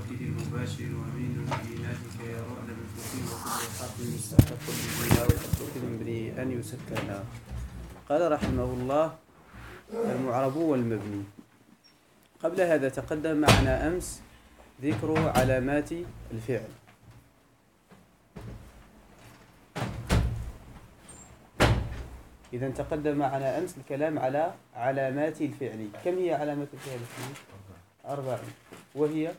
التوكيد المباشر ومن بيناتك يروى بالتوكيد وكل حرف مستحق بالبناء والتوكيد مبني أن يسكن. قال رحمه الله: المعرب والمبني. قبل هذا تقدم معنا أمس ذكر علامات الفعل. إذا تقدم معنا أمس الكلام على علامات الفعل. كم هي علامات الفعل؟ 4. وهي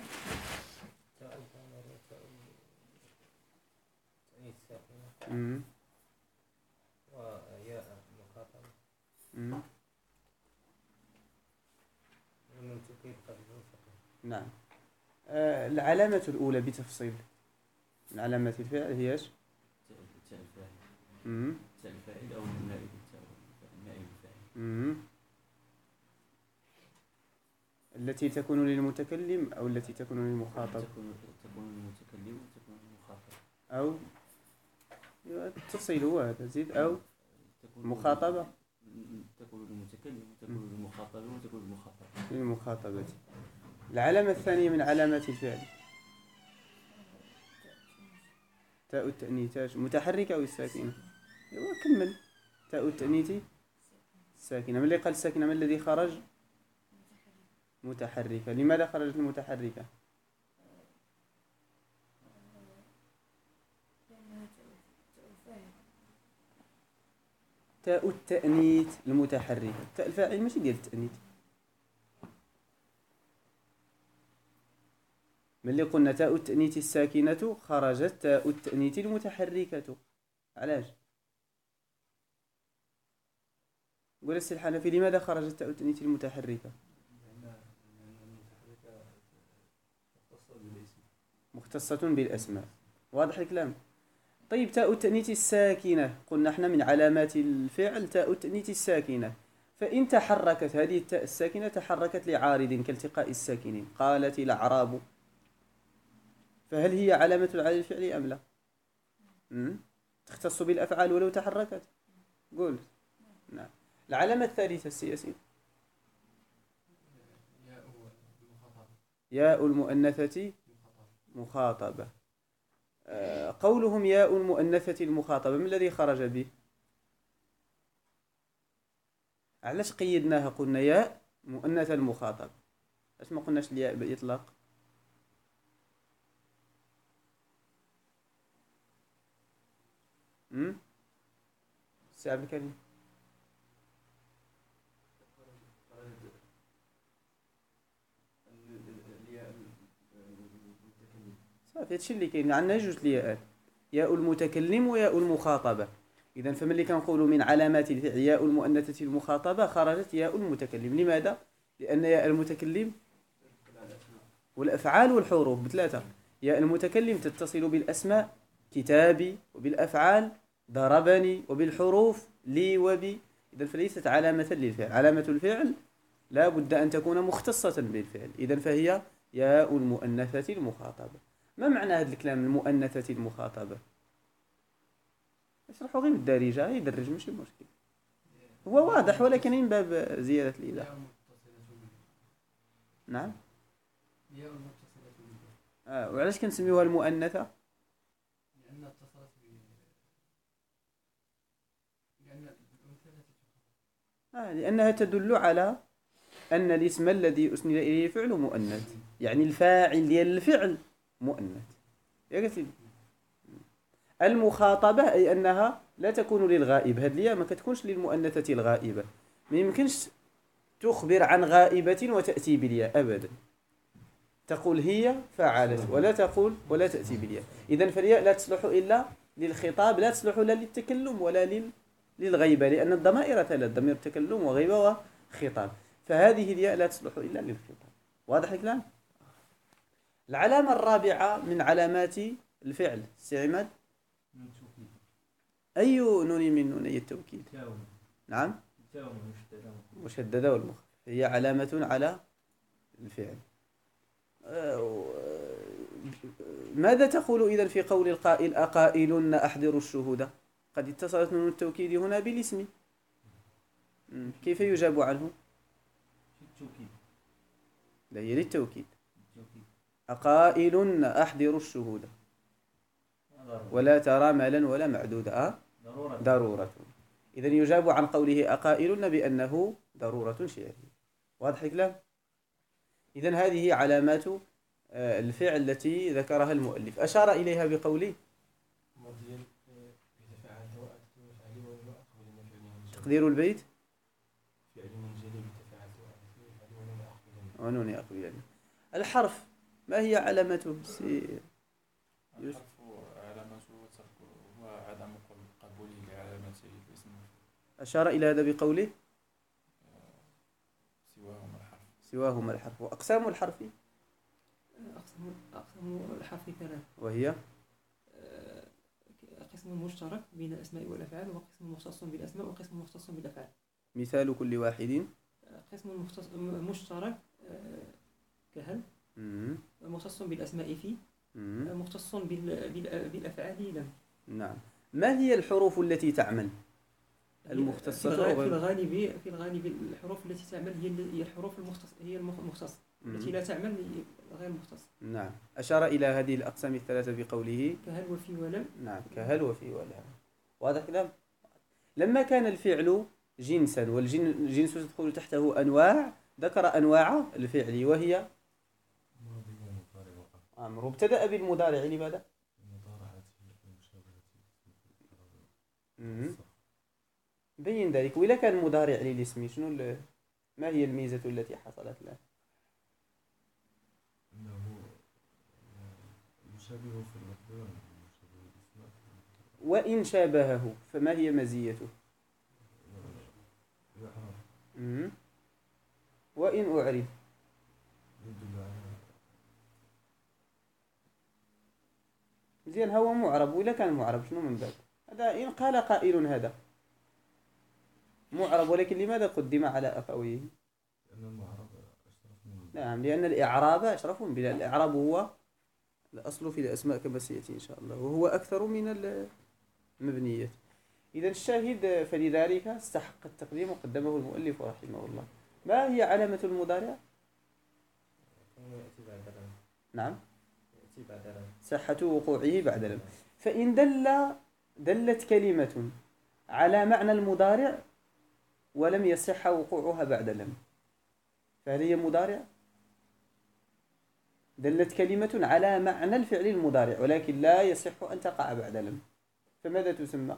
وياء مخاطبة ومن تكيد قبل المنفقة. نعم. العلامة الأولى بتفصيل من علامات الفعل هي ايش؟ تاء الفاعل أو النائب الفاعل. التي تكون للمتكلم أو التي تكون للمخاطب؟ تكون للمتكلم وتكون للمخاطب. أو التفصيل هو هذا، زيد. أو مخاطبة، تكون للمتكلم وتكون للمخاطب وتكون للمخاطب. للمخاطبة. العلامة الثانية من علامات الفعل تاء التأنيث. متحركة أو الساكنة؟ كمل. تاء التأنيث الساكنة. من اللي قال الساكنة؟ من الذي خرج؟ متحركة. لماذا خرجت المتحركة؟ تاء التأنيث المتحركة. تاء الفاعل ماشي ديال التأنيث. ملي قلنا تاء التأنيث الساكنة خرجت تاء التأنيث المتحركة. علاش؟ قول السي الحنفي، لماذا خرجت تاء التأنيث المتحركة؟ مختصة بالأسماء. واضح الكلام؟ طيب، تاء التأنيث الساكنة قلنا احنا من علامات الفعل تاء التأنيث الساكنة. فإن تحركت هذه التاء الساكنة تحركت لعارض كالتقاء الساكنين. قالت الأعراب. فهل هي علامة على الفعل أم لا؟ تختص بالأفعال ولو تحركت. قول. نعم. العلامة الثالثة السياسية ياء المؤنثة مخاطبة. قولهم ياء المؤنثة المخاطبة، ما الذي خرج به؟ علاش قيدناها قلنا ياء مؤنثة المخاطبة؟ علاش ما قلناش الياء بالإطلاق؟ السي عبد الكريم. صافي، هادشي اللي كاين. عندنا جوج الياءات، ياء المتكلم وياء المخاطبة. إذا فملي كنقولوا من علامات الفعل ياء المؤنثة المخاطبة خرجت ياء المتكلم. لماذا؟ لأن ياء المتكلم والأفعال والحروف بثلاثة. ياء المتكلم تتصل بالأسماء كتابي، وبالأفعال ضربني، وبالحروف لي وبي. إذا فليست علامة للفعل. علامة الفعل لا بد أن تكون مختصة بالفعل. إذا فهي ياء المؤنثة المخاطبة. ما معنى هذا الكلام المؤنثة المخاطبة؟ اشرحوا غير بالدارجة، يدرج ماشي مشكل. هو واضح ولكن من باب زيادة الإيضاح. نعم. وعلاش كنسميوها المؤنثة؟ لأنها تدل على أن الاسم الذي أسند إليه فعل مؤنث، يعني الفاعل ديال الفعل مؤنث. يا قلت المخاطبة أي أنها لا تكون للغائب. هذه الياء ما كتكونش للمؤنثة الغائبة. ما يمكنش تخبر عن غائبة وتأتي بالياء أبدا. تقول هي فعلت ولا تقول ولا تأتي بالياء. إذن فالياء لا تصلح إلا للخطاب، لا تصلح لا للتكلم ولا للغيبة، لأن الضمائر ثلاث: ضمير تكلم وغيبة وخطاب. فهذه الياء لا تصلح إلا للخطاب. واضح الكلام؟ العلامة الرابعة من علامات الفعل سي عماد. أي نون من نوني التوكيد؟ نعم، مشددة والمخففة. هي علامة على الفعل. ماذا تقول إذن في قول القائل أقائلن أحضروا الشهود؟ قد اتصلت نون التوكيد هنا بالاسم. كيف يجاب عنه؟ لا، هي للتوكيد. أقائل أحضر الشهود ولا ترى مالا ولا معدودا ضرورة. إذا يجاب عن قوله أقائل بأنه ضرورة شعرية. واضح الكلام؟ إذا هذه علامات الفعل التي ذكرها المؤلف، أشار إليها بقوله تقدير البيت ونون أقبل. الحرف ما هي علامته؟ الحرف علامته وعدم قبوله لعلامة الاسم. أشار إلى هذا بقوله سواهما الحرف. وأقسام الحرف أقسام الحرف ثلاث، وهي قسم مشترك بين الأسماء والأفعال، وقسم مختص بالأسماء، وقسم مختص بالأفعال. مثال كل واحد. قسم مشترك كهل، مختص بالأسماء في، مختص بالأفعال لم. نعم. ما هي الحروف التي تعمل المختصة؟ في الغالب الحروف التي تعمل هي الحروف المختصة، التي لا تعمل غير مختصة. نعم. أشار إلى هذه الأقسام الثلاثة بقوله كهل وفي ولم. نعم، كهل وفي ولم. واضح كلام؟ لما كان الفعل جنسا والجنس تدخل تحته أنواع، ذكر أنواع الفعل وهي أمر. ابتدأ بالمضارع لماذا؟ بين ذلك. وإذا كان مضارع للاسم شنو ما هي الميزة التي حصلت له؟ أنه يشابه في المقدار. وإن شابهه فما هي مزيته؟ وإن أعرب زين هو معرب. ولا كان معرب شنو من باب هذا؟ إن قال قائل هذا معرب، ولكن لماذا قدم على أخويه؟ لأن المعرب أشرف منه. نعم، لأن الإعراب أشرف من بلا. الإعراب هو الأصل في الأسماء كما سيأتي إن شاء الله، وهو أكثر من المبنيات. إذا الشاهد فلذلك استحق التقديم وقدمه المؤلف رحمه الله. ما هي علامة المضارع؟ نعم، صحة وقوعه بعد لم. فإن دلت كلمة على معنى المضارع ولم يصح وقوعها بعد لم، فهل هي مضارع؟ دلت كلمة على معنى الفعل المضارع ولكن لا يصح أن تقع بعد لم، فماذا تسمى؟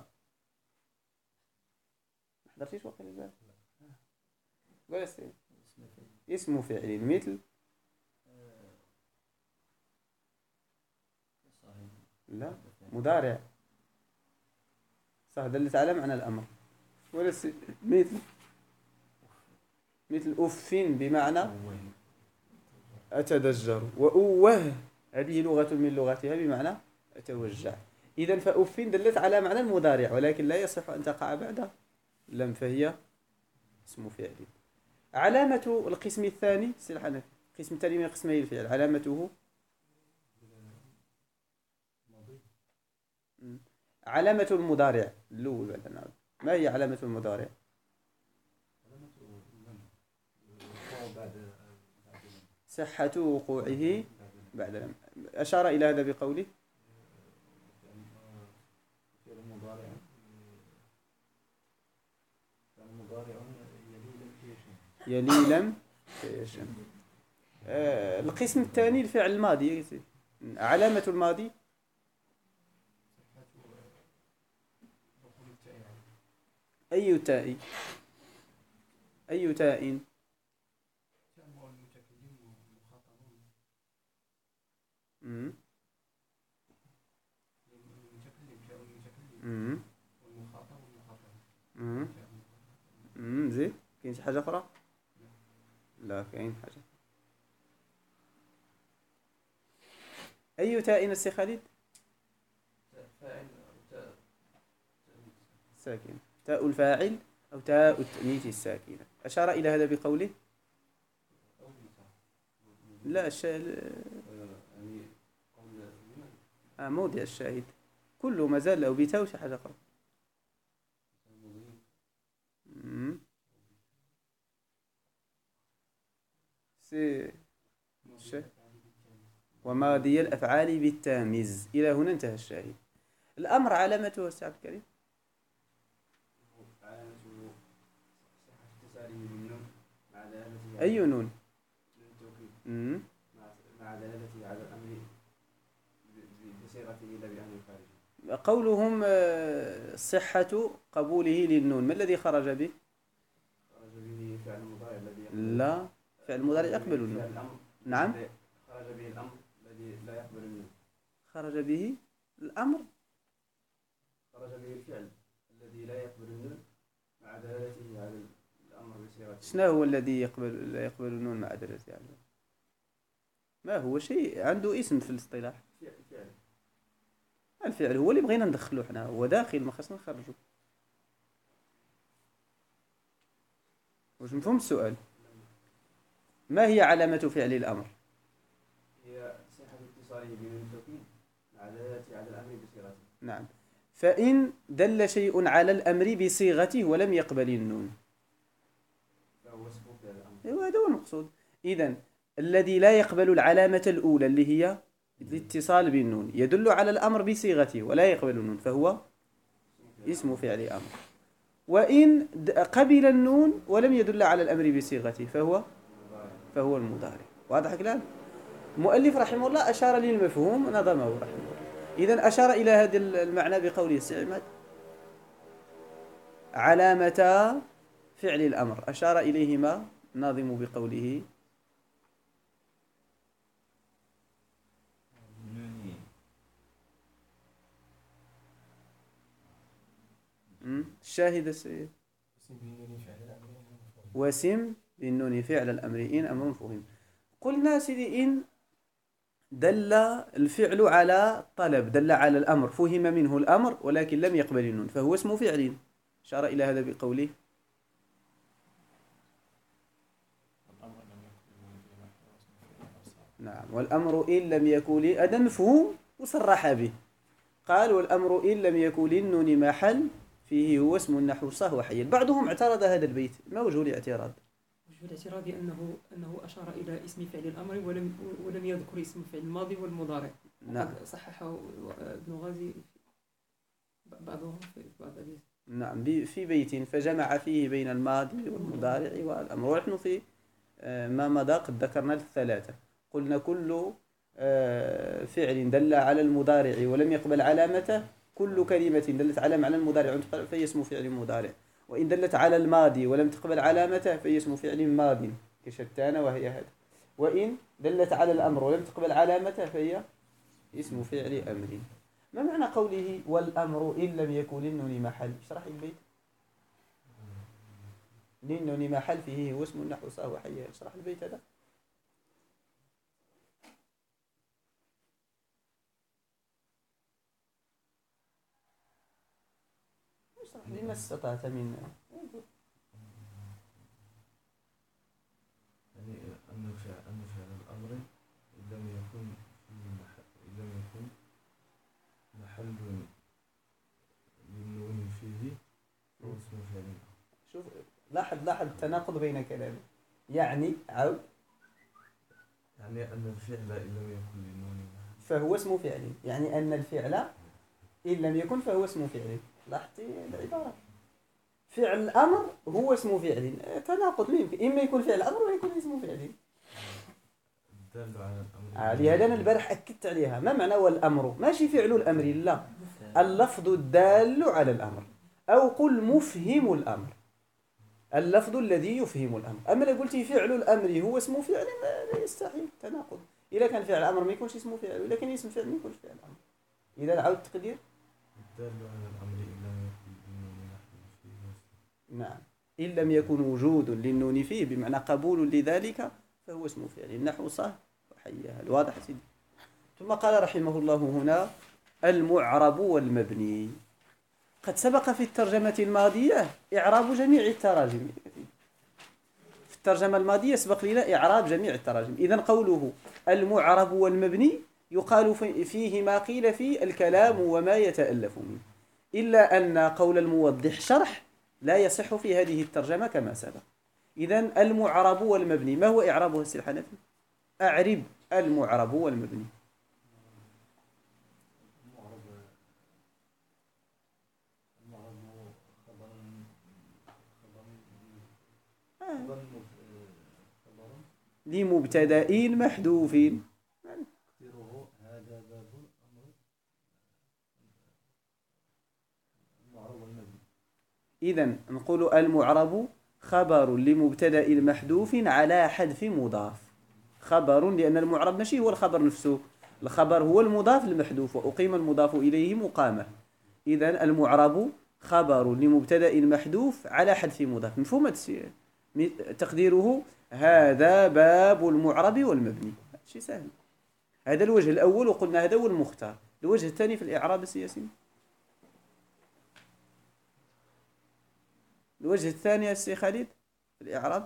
حضرتيش وقت البال؟ قول اسم فعل مثل لا مضارع صح، دلت على معنى الأمر. ولا مثل أف بمعنى أتدجر، وأوه هذه لغة من لغتها بمعنى أتوجع. إذن فأف دلت على معنى المضارع ولكن لا يصح أن تقع بعد لم، فهي اسم فعل. علامة القسم الثاني سلحنا القسم الثاني من قسمي الفعل علامته علامة المضارع الأول بعد نعود. ما هي علامة المضارع؟ صحة وقوعه بعد لم. أشار إلى هذا بقوله يلي لم يشن. القسم الثاني الفعل الماضي. علامة الماضي أي تاء؟ أي تاء؟ زين كاين شي حاجة أخرى؟ لا كاين حاجة. أي تاء السي خالد؟ ساكن، تاء الفاعل أو تاء التأنيث الساكنة. أشار إلى هذا بقوله لا موضع الشاهد كله ما زال له بتاء وشي حاجة أخرى. وماضي الأفعال بالتاميز. إلى هنا انتهى الشاهد. الأمر علامته أستاذ عبد الكريم علامته صحة اتصاله بالنون مع دلالته أي نون؟ للتوكيد مم. مع دلالته على الأمر بصيغته لا بأمر خارجي. قولهم صحة قبوله للنون، ما الذي خرج به؟ خرج به فعل المضارع الذي لا، فعل المضارع يقبل النون. الأمر. نعم، خرج به الأمر الذي لا يقبل النون. خرج به الأمر، خرج به الفعل الذي لا يقبل النون مع دلالته على الأمر بصيغته. شنو هو الذي لا يقبل النون مع دلالته على؟ ما هو شيء عنده اسم في الاصطلاح. فعل. الفعل هو اللي بغينا ندخله حنا، هو داخل ما خصنا نخرجه. واش مفهوم السؤال؟ ما هي علامة فعل الأمر؟ هي صحة اتصاله بنون التوكيد مع دلالته على الأمر بصيغته. نعم. فإن دل شيء على الأمر بصيغته ولم يقبل النون فهو اسم فعل الأمر. ايوه هذا هو المقصود. إذن الذي لا يقبل العلامة الأولى اللي هي الاتصال بالنون يدل على الأمر بصيغته ولا يقبل النون فهو اسم فعل أمر. وإن قبل النون ولم يدل على الأمر بصيغته فهو المضارع. واضح كلام؟ المؤلف رحمه الله أشار للمفهوم نظمه رحمه الله. إذن أشار إلى هذا المعنى بقوله استعمال علامة فعل الأمر، أشار إليهما ناظم بقوله الشاهد السيد وسم بالنون فعل الأمر إن أمر فهم. قلنا سيدي إن دل الفعل على طلب، دل على الأمر، فهم منه الأمر ولكن لم يقبل النون فهو اسم فعل. أشار إلى هذا بقوله نعم والأمر إن لم يكن هذا مفهوم وصرح به. قال والأمر إن لم يكن للنون محل فيه هو اسم النحو صه وحيل. بعضهم اعترض هذا البيت، ما وجه الاعتراض؟ وجه الاعتراض أنه أشار إلى اسم فعل الأمر ولم يذكر اسم فعل الماضي والمضارع. نعم صححه ابن غازي بعضهم في بعض الأبيات. نعم في بيت فجمع فيه بين الماضي والمضارع والأمر. ونحن في ما مضى قد ذكرنا الثلاثة. قلنا كل فعل دل على المضارع ولم يقبل علامته، كل كلمة دلت على معنى المضارع فهي اسم فعل مضارع. وإن دلت على الماضي ولم تقبل علامته فهي اسم فعل ماض كشتان وهي هذا. وإن دلت على الأمر ولم تقبل علامته فهي اسم فعل أمر. ما معنى قوله والأمر إن لم يكن للنون محل؟ اشرح البيت. للنون محل فيه هو اسم النحو صاه وحيا. اشرح البيت هذا. اشرح لما استطعت من يعني أن فعل الأمر إن لم يكن محل للنون فيه فهو اسم فعل. شوف لاحظ التناقض بين كلامه. يعني عود يعني أن الفعل إن لم يكن للنون فهو اسم فعل، يعني أن الفعل إن لم يكن فهو اسم فعل. لاحظتي العبارة؟ فعل الأمر هو اسم فعل. تناقض لا يمكن، إما يكون فعل الأمر ولا يكون اسم فعل. دل على الأمر. لهذا أنا البارح أكدت عليها. ما معنى والأمر؟ ماشي فعل الأمر، لا، اللفظ الدال على الأمر، أو قل مفهم الأمر، اللفظ الذي يفهم الأمر. أما لو قلتي فعل الأمر هو اسم فعل لا يستحيل، تناقض. إذا كان فعل الأمر ما يكونش اسم فعل، ولكن اسم فعل ما يكونش فعل الأمر. إذا عاود التقدير دل على الأمر إن لم يكن للنون محل فيه. نعم، إن لم يكن وجود للنون فيه بمعنى قبول لذلك فهو اسم فعل. النحو صح وحيها. الواضح سيدي. ثم قال رحمه الله هنا المعرب والمبني. قد سبق في الترجمة الماضية إعراب جميع التراجم. في الترجمة الماضية سبق لنا إعراب جميع التراجم. إذن قوله المعرب والمبني يقال فيه ما قيل في الكلام وما يتألف منه، إلا أن قول الموضح شرح لا يصح في هذه الترجمة كما سبق. إذن المعرب والمبني ما هو إعرابه السي الحنفي؟ أعرب المعرب والمبني. لمبتدأ محذوف. إذن نقول المعرب خبر لمبتدأ محذوف على حذف مضاف. خبر لأن المعرب ماشي هو الخبر نفسه، الخبر هو المضاف المحذوف وأقيم المضاف إليه مقامه. إذن المعرب خبر لمبتدأ محذوف على حذف مضاف. مفهوم تقديره هذا باب المعرب والمبني. شيء سهل. هذا الوجه الأول وقلنا هذا هو المختار. الوجه الثاني في الإعراب السياسي. الوجه الثاني يا سي خالد في الإعراب.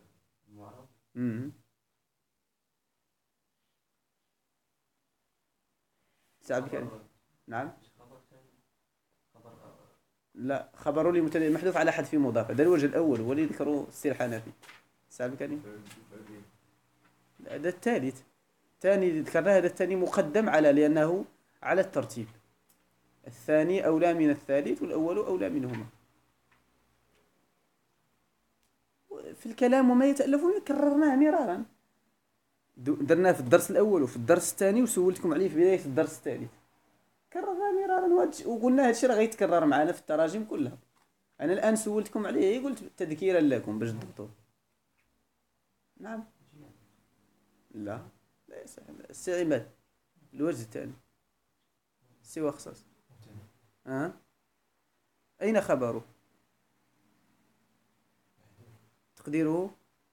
سعد كان. نعم. لا، خبر لمبتدأ محذوف على حذف مضاف. هذا الوجه الأول هو اللي ذكره السي الحنفي. سعد كان. هذا الثالث. الثاني ذكرناه، هذا الثاني مقدم على لأنه على الترتيب. الثاني أولى من الثالث والأول أولى منهما. في الكلام وما يتألف كررناه مرارا. درناه في الدرس الأول وفي الدرس الثاني وسولتكم عليه في بداية الدرس الثالث. كررناه مرارا وقلنا هذا الشيء راه غيتكرر معنا في التراجم كلها. أنا الآن سولتكم عليه قلت تذكيرا لكم باش تضبطوه. نعم. لا لا يسهل. السي عماد الوجه الثاني سوى خصاص. أين خبره؟ تقديره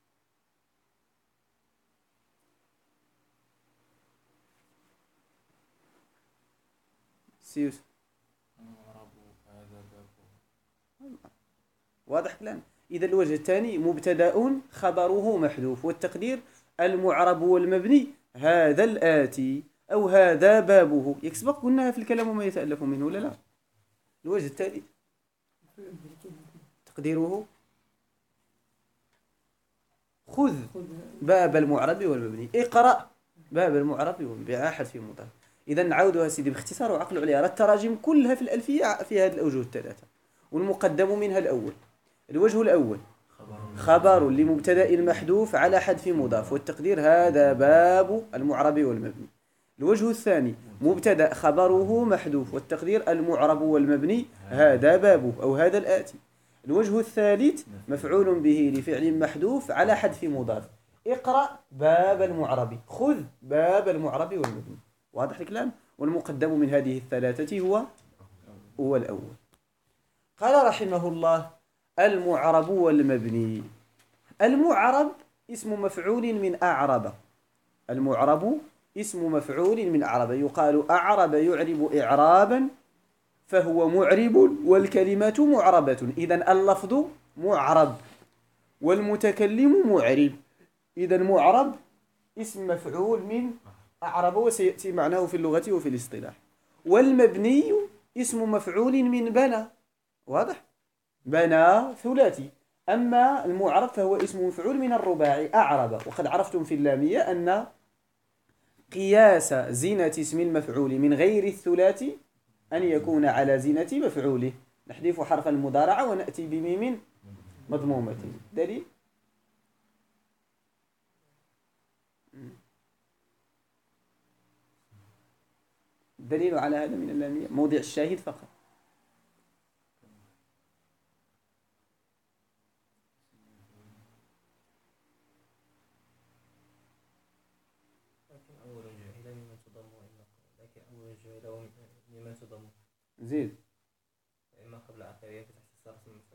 سيوس. واضح كلام. إذا الوجه الثاني مبتدأ خبره محذوف والتقدير المعرب والمبني هذا الآتي أو هذا بابه. يكسبق قلناها في الكلام وما يتألف منه ولا لا؟ الوجه الثالث تقديره خذ باب المعرب والمبني. اقرأ باب المعرب والمبني أحد في مضاف. إذا نعاودها سيدي باختصار وعقلوا عليها. التراجم كلها في الألفية في هذه الأوجه الثلاثة والمقدم منها الأول. الوجه الأول خبر لمبتدأ محذوف على حذف مضاف والتقدير هذا باب المعرب والمبني. الوجه الثاني مبتدأ خبره محذوف والتقدير المعرب والمبني هذا بابه أو هذا الآتي. الوجه الثالث مفعول به لفعل محذوف على حذف مضاف. اقرأ باب المعرب، خذ باب المعرب والمبني. واضح الكلام؟ والمقدم من هذه الثلاثة هو الأول. قال رحمه الله المعرب والمبني. المعرب اسم مفعول من أعرب. المعرب اسم مفعول من أعرب. يقال أعرب يعرب إعرابا فهو معرب والكلمة معربة. إذن اللفظ معرب والمتكلم معرب. إذن معرب اسم مفعول من أعرب وسيأتي معناه في اللغة وفي الاصطلاح. والمبني اسم مفعول من بنى. واضح؟ بنى ثلاثي. أما المعرب فهو اسم مفعول من الرباعي أعرب. وقد عرفتم في اللامية أن قياس زينة اسم المفعول من غير الثلاثي أن يكون على زينة مفعوله. نحذف حرف المضارعة ونأتي بميم مضمومة. دليل؟ الدليل على هذا من اللامية موضع الشاهد فقط. زيد. إما قبل آخره فتحت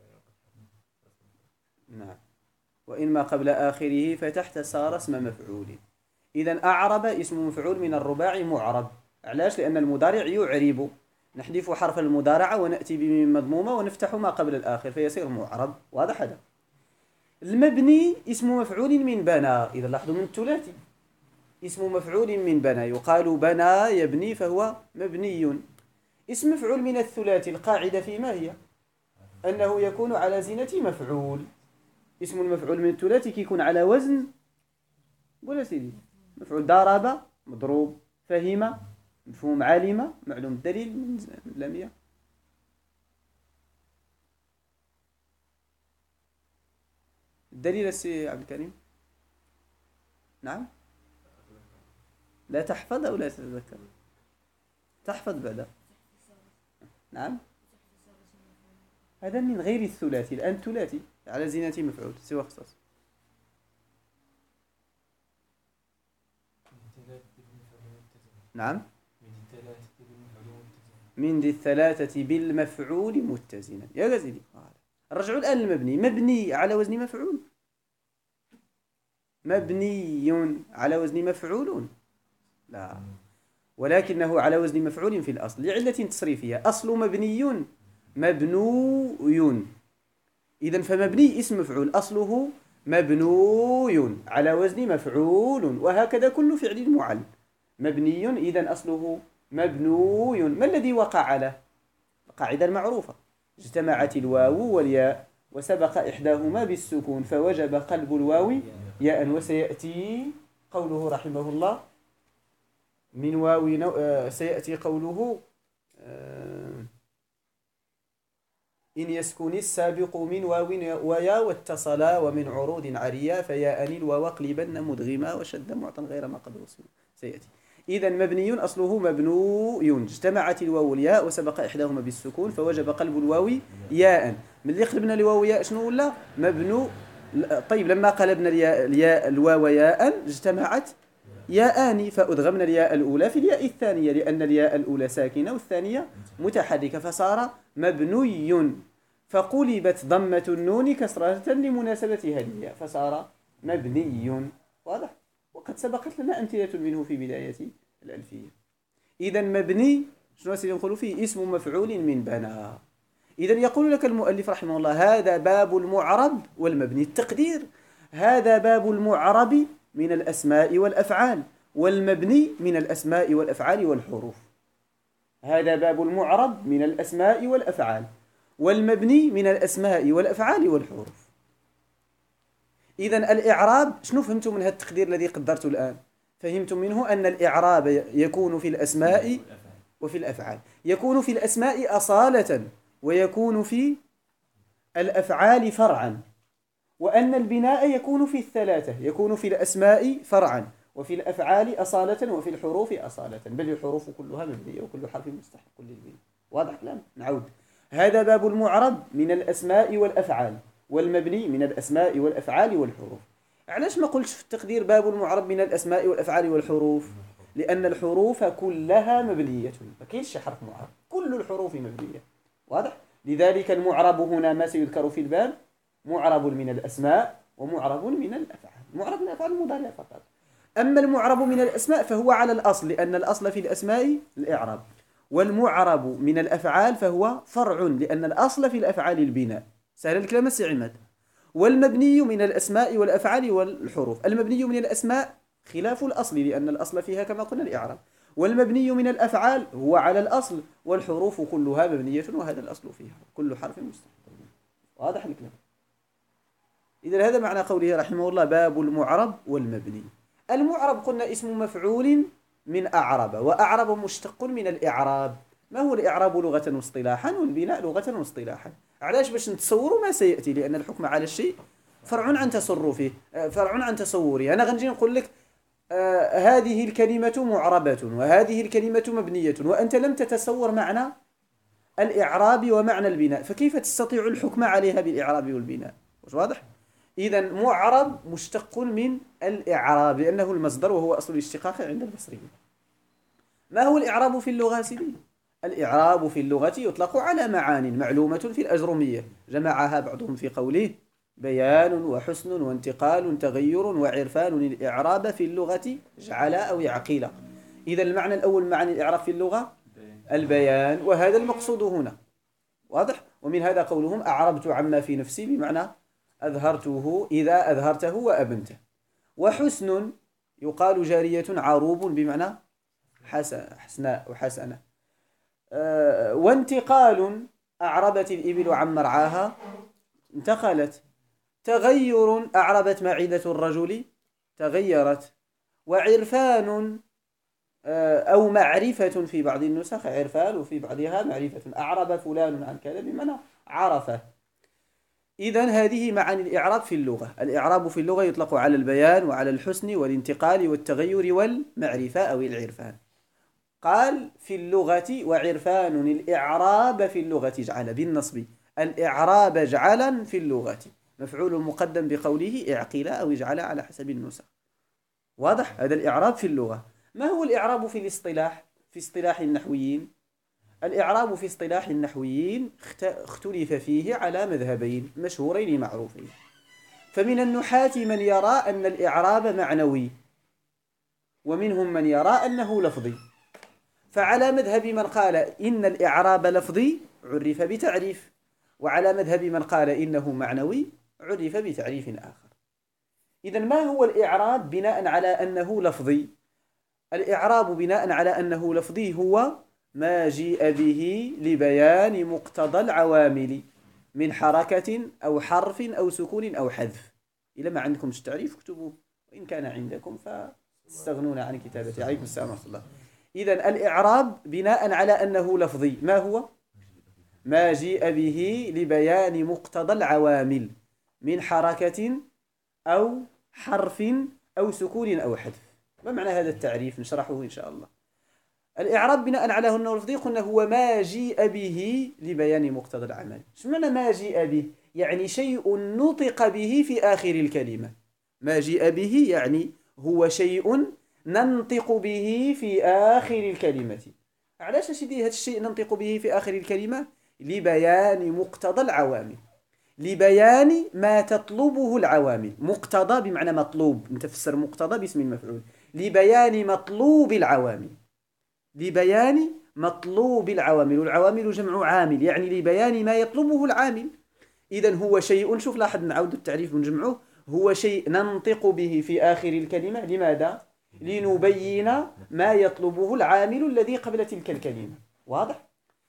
نعم. وإما قبل آخره فتحت صار اسم مفعول. إذن أعرب اسم مفعول من الرباع معرب. علاش؟ لأن المضارع يعرب. نحذف حرف المضارعة ونأتي بميم مضمومة ونفتح ما قبل الآخر فيصير معرب. واضح هذا؟ المبني اسم مفعول من بنى. إذا لاحظوا من الثلاثي اسم مفعول من بنى. يقال بنى يبني فهو مبني. اسم مفعول من الثلاثي القاعدة فيما هي أنه يكون على زينة مفعول. اسم المفعول من الثلاثي كيكون على وزن ولا سيدي مفعول ضرب مضروب، فهم مفهوم، علم معلوم. الدليل من اللامية. الدليل السي عبد الكريم. نعم. لا تحفظ أو لا تتذكر؟ تحفظ بعد. نعم. هذا من غير الثلاثي، الآن ثلاثي على زينة مفعول سوى اختصاص. نعم. من ذي الثلاثة بالمفعول متزنا. يا غزيلي رجعوا الآن المبني. مبني على وزن مفعول، مبني على وزن مفعول، لا، ولكنه على وزن مفعول في الأصل لعلة تصريفية. أصل مبني مبنوي، إذن فمبني اسم مفعول أصله مبنوي على وزن مفعول، وهكذا كل فعل معل مبني إذن أصله مبنوي. ما الذي وقع له؟ القاعدة المعروفة: اجتمعت الواو والياء وسبق إحداهما بالسكون فوجب قلب الواو ياء. وسيأتي قوله رحمه الله من واو سيأتي قوله إن يسكن السابق من واو ويا واتصلا ومن عروض عريا فياء الواو اقلبن مدغما وشد معطا غير ما قد وصل. سيأتي. إذن مبني أصله مبنوي، اجتمعت الواو والياء وسبق إحداهما بالسكون فوجب قلب الواو ياء. من اللي قلبنا الواو ياء شنو ولا مبنو؟ طيب لما قلبنا الياء الواو ياء اجتمعت ياءان فأدغمنا الياء الأولى في الياء الثانية لأن الياء الأولى ساكنة والثانية متحركة فصار مبني، فقلبت ضمة النون كسرة لمناسبة هذه الياء فصار مبني. واضح؟ وقد سبقت لنا أمثلة منه في بداية الألفية. إذن مبني شنو سنقول فيه؟ اسم مفعول من بنى. إذن يقول لك المؤلف رحمه الله هذا باب المعرب والمبني. التقدير: هذا باب المعرب من الأسماء والأفعال، والمبني من الأسماء والأفعال والحروف. هذا باب المعرب من الأسماء والأفعال، والمبني من الأسماء والأفعال والحروف. إذن الإعراب شنو فهمتم من هذا التقدير الذي قدرته الآن؟ فهمتم منه أن الإعراب يكون في الأسماء وفي الأفعال، يكون في الأسماء أصالة ويكون في الأفعال فرعا، وأن البناء يكون في الثلاثة، يكون في الأسماء فرعا وفي الأفعال أصالة وفي الحروف أصالة، بل الحروف كلها مبنية وكل حرف مستحق للبناء. واضح كلام؟ نعود. هذا باب المعرب من الأسماء والأفعال، والمبني من الأسماء والأفعال والحروف. علاش ما قلتش في التقدير باب المعرب من الأسماء والأفعال والحروف؟ لأن الحروف كلها مبنية، ما كاينش شي حرف معرب، كل الحروف مبنية. واضح؟ لذلك المعرب هنا ما سيذكر في الباب معرب من الأسماء ومعرب من الأفعال. معرب من الأفعال المضارع فقط. أما المعرب من الأسماء فهو على الأصل، لأن الأصل في الأسماء الإعراب، والمعرب من الأفعال فهو فرع لأن الأصل في الأفعال البناء. سهل الكلام السي عماد. والمبني من الأسماء والأفعال والحروف. المبني من الأسماء خلاف الأصل لأن الأصل فيها كما قلنا الإعراب، والمبني من الأفعال هو على الأصل، والحروف كلها مبنية وهذا الأصل فيها كل حرف مستحق. واضح الكلام؟ إذا هذا معنى قوله رحمه الله باب المعرب والمبني. المعرب قلنا اسم مفعول من أعرب، وأعرب مشتق من الإعراب. ما هو الإعراب لغة واصطلاحا والبناء لغة واصطلاحا؟ علاش؟ باش نتصوروا ما سيأتي، لأن الحكم على الشيء فرع عن تصرفه، فرع عن تصوره. أنا غنجي نقول لك هذه الكلمة معربة وهذه الكلمة مبنية، وأنت لم تتصور معنى الإعراب ومعنى البناء، فكيف تستطيع الحكم عليها بالإعراب والبناء؟ واش واضح؟ إذن معرب مشتق من الإعراب لأنه المصدر وهو أصل الاشتقاق عند البصريين. ما هو الإعراب في اللغة سيدي؟ الإعراب في اللغة يطلق على معان معلومة في الأجرمية جمعها بعضهم في قوله بيان وحسن وانتقال تغير وعرفان. الإعراب في اللغة جعل أو يعقيل. إذا المعنى الأول معنى الإعراب في اللغة البيان، وهذا المقصود هنا. واضح؟ ومن هذا قولهم أعربت عما في نفسي بمعنى أظهرته إذا أظهرته وأبنته. وحسن يقال جارية عروب بمعنى حسناء وحسنة. وانتقال أعربت الإبل عن مرعاها انتقلت. تغير أعربت معدة الرجل تغيرت. وعرفان أو معرفة في بعض النسخ عرفان وفي بعضها معرفة. أعرب فلان عن كذا بمعنى عرفه. إذن هذه معاني الإعراب في اللغة. الإعراب في اللغة يطلق على البيان وعلى الحسن والانتقال والتغير والمعرفة أو العرفان. قال في اللغة وعرفان الإعراب في اللغة جعل بالنصب، الإعراب جعلا في اللغة، مفعول مقدم بقوله اعقل أو اجعل على حسب النسخ. واضح؟ هذا الإعراب في اللغة. ما هو الإعراب في الاصطلاح؟ في اصطلاح النحويين، الإعراب في اصطلاح النحويين اختلف فيه على مذهبين مشهورين معروفين. فمن النحاة من يرى أن الإعراب معنوي، ومنهم من يرى أنه لفظي. فعلى مذهب من قال إن الإعراب لفظي عرف بتعريف، وعلى مذهب من قال إنه معنوي عرف بتعريف آخر. إذن ما هو الإعراب بناء على أنه لفظي؟ الإعراب بناء على أنه لفظي هو ما جيء به لبيان مقتضى العوامل من حركة أو حرف أو سكون أو حذف. إذا ما عندكم التعريف اكتبوه، وإن كان عندكم فاستغنون عن كتابته. عليكم السلام ورحمة الله. إذن الإعراب بناء على أنه لفظي ما هو؟ ما جيء به لبيان مقتضى العوامل من حركة أو حرف أو سكون أو حذف. ما معنى هذا التعريف؟ نشرحه إن شاء الله. الإعراب بناء على أنه لفظي قلنا هو ما جيء به لبيان مقتضى العمل. شو معنى ما جيء به؟ يعني شيء نطق به في آخر الكلمة. ما جيء به يعني هو شيء ننطق به في آخر الكلمة. علاش سيدي هذا الشيء ننطق به في آخر الكلمة؟ لبيان مقتضى العوامل، لبيان ما تطلبه العوامل. مقتضى بمعنى مطلوب، نتفسر مقتضى باسم المفعول. لبيان مطلوب العوامل، لبيان مطلوب العوامل، والعوامل جمع عامل، يعني لبيان ما يطلبه العامل. إذن هو شيء، شوف لاحظ نعود التعريف ونجمعه، هو شيء ننطق به في آخر الكلمة. لماذا؟ لنبين ما يطلبه العامل الذي قبل تلك الكلمة. واضح؟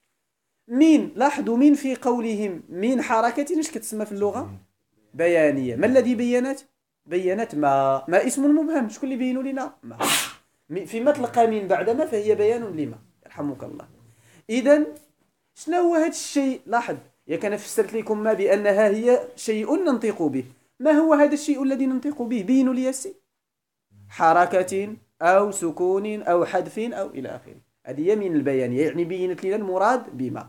من، لاحظوا من في قولهم من حركة ايش كتسمى في اللغة؟ بيانية. ما الذي بينت؟ بينت ما اسم مبهم. شكون اللي بينوا لنا؟ ما. فيما تلقى من بعد ما فهي بيان لما. يرحمك الله. إذن شنو هو هذا الشيء؟ لاحظ، ياك أنا فسرت لكم ما بأنها هي شيء ننطق به. ما هو هذا الشيء الذي ننطق به؟ بينوا لي السي. حركة أو سكون أو حذف أو إلى آخره. هذه من البيان، يعني بينت لنا المراد بما.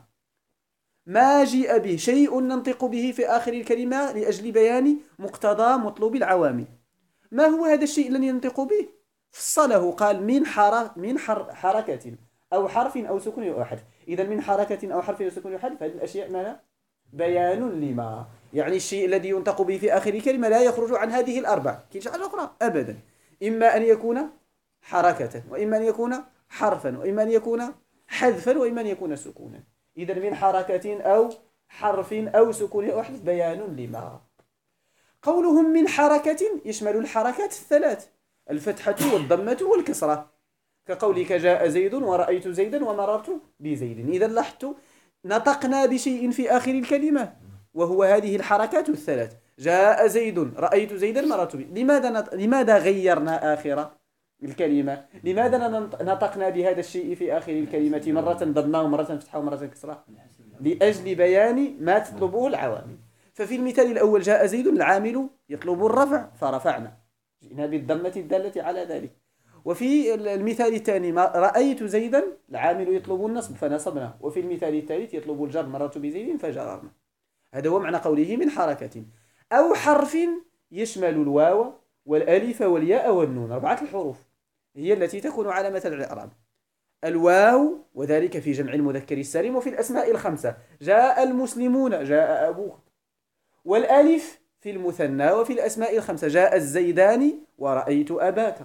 ما جيء به شيء ننطق به في آخر الكلمة لأجل بيان مقتضى مطلوب العوامل. ما هو هذا الشيء الذي ننطق به؟ فصله، قال من حركة أو حرف أو سكون أو حذف. إذا من حركة أو حرف أو سكون أو حذف، هذه الأشياء ماذا؟ بيان لما، يعني الشيء الذي ينطق به في آخر الكلمة لا يخرج عن هذه الأربع. كاين شي حاجة أخرى أبدا، إما أن يكون حركة، وإما أن يكون حرفا، وإما أن يكون حذفا، وإما أن يكون سكونا. إذا من حركة أو حرف أو سكون أو حذف بيان لما. قولهم من حركة يشمل الحركات الثلاث: الفتحة والضمة والكسرة، كقولك جاء زيد ورأيت زيدا ومررت بزيد. إذا لاحظت نطقنا بشيء في آخر الكلمة وهو هذه الحركات الثلاث: جاء زيد، رأيت زيدا، مررت به. لماذا غيرنا آخر الكلمة؟ لماذا نطقنا بهذا الشيء في آخر الكلمة مرة ضمة ومرة فتحة ومرة كسرة؟ لأجل بيان ما تطلبه العوامل. ففي المثال الأول جاء زيد، العامل يطلب الرفع فرفعنا، جئنا بالضمة الدالة على ذلك. وفي المثال الثاني رأيت زيدا، العامل يطلب النصب فنصبنا. وفي المثال الثالث يطلب الجر، مررت بزيد فجررنا. هذا هو معنى قوله من حركة. أو حرف يشمل الواو والألف والياء والنون، 4 الحروف هي التي تكون علامة الإعراب. الواو وذلك في جمع المذكر السالم وفي الأسماء الخمسة: جاء المسلمون، جاء أبوك. والألف في المثنى وفي الأسماء الخمسة: جاء الزيدان ورأيت أباك.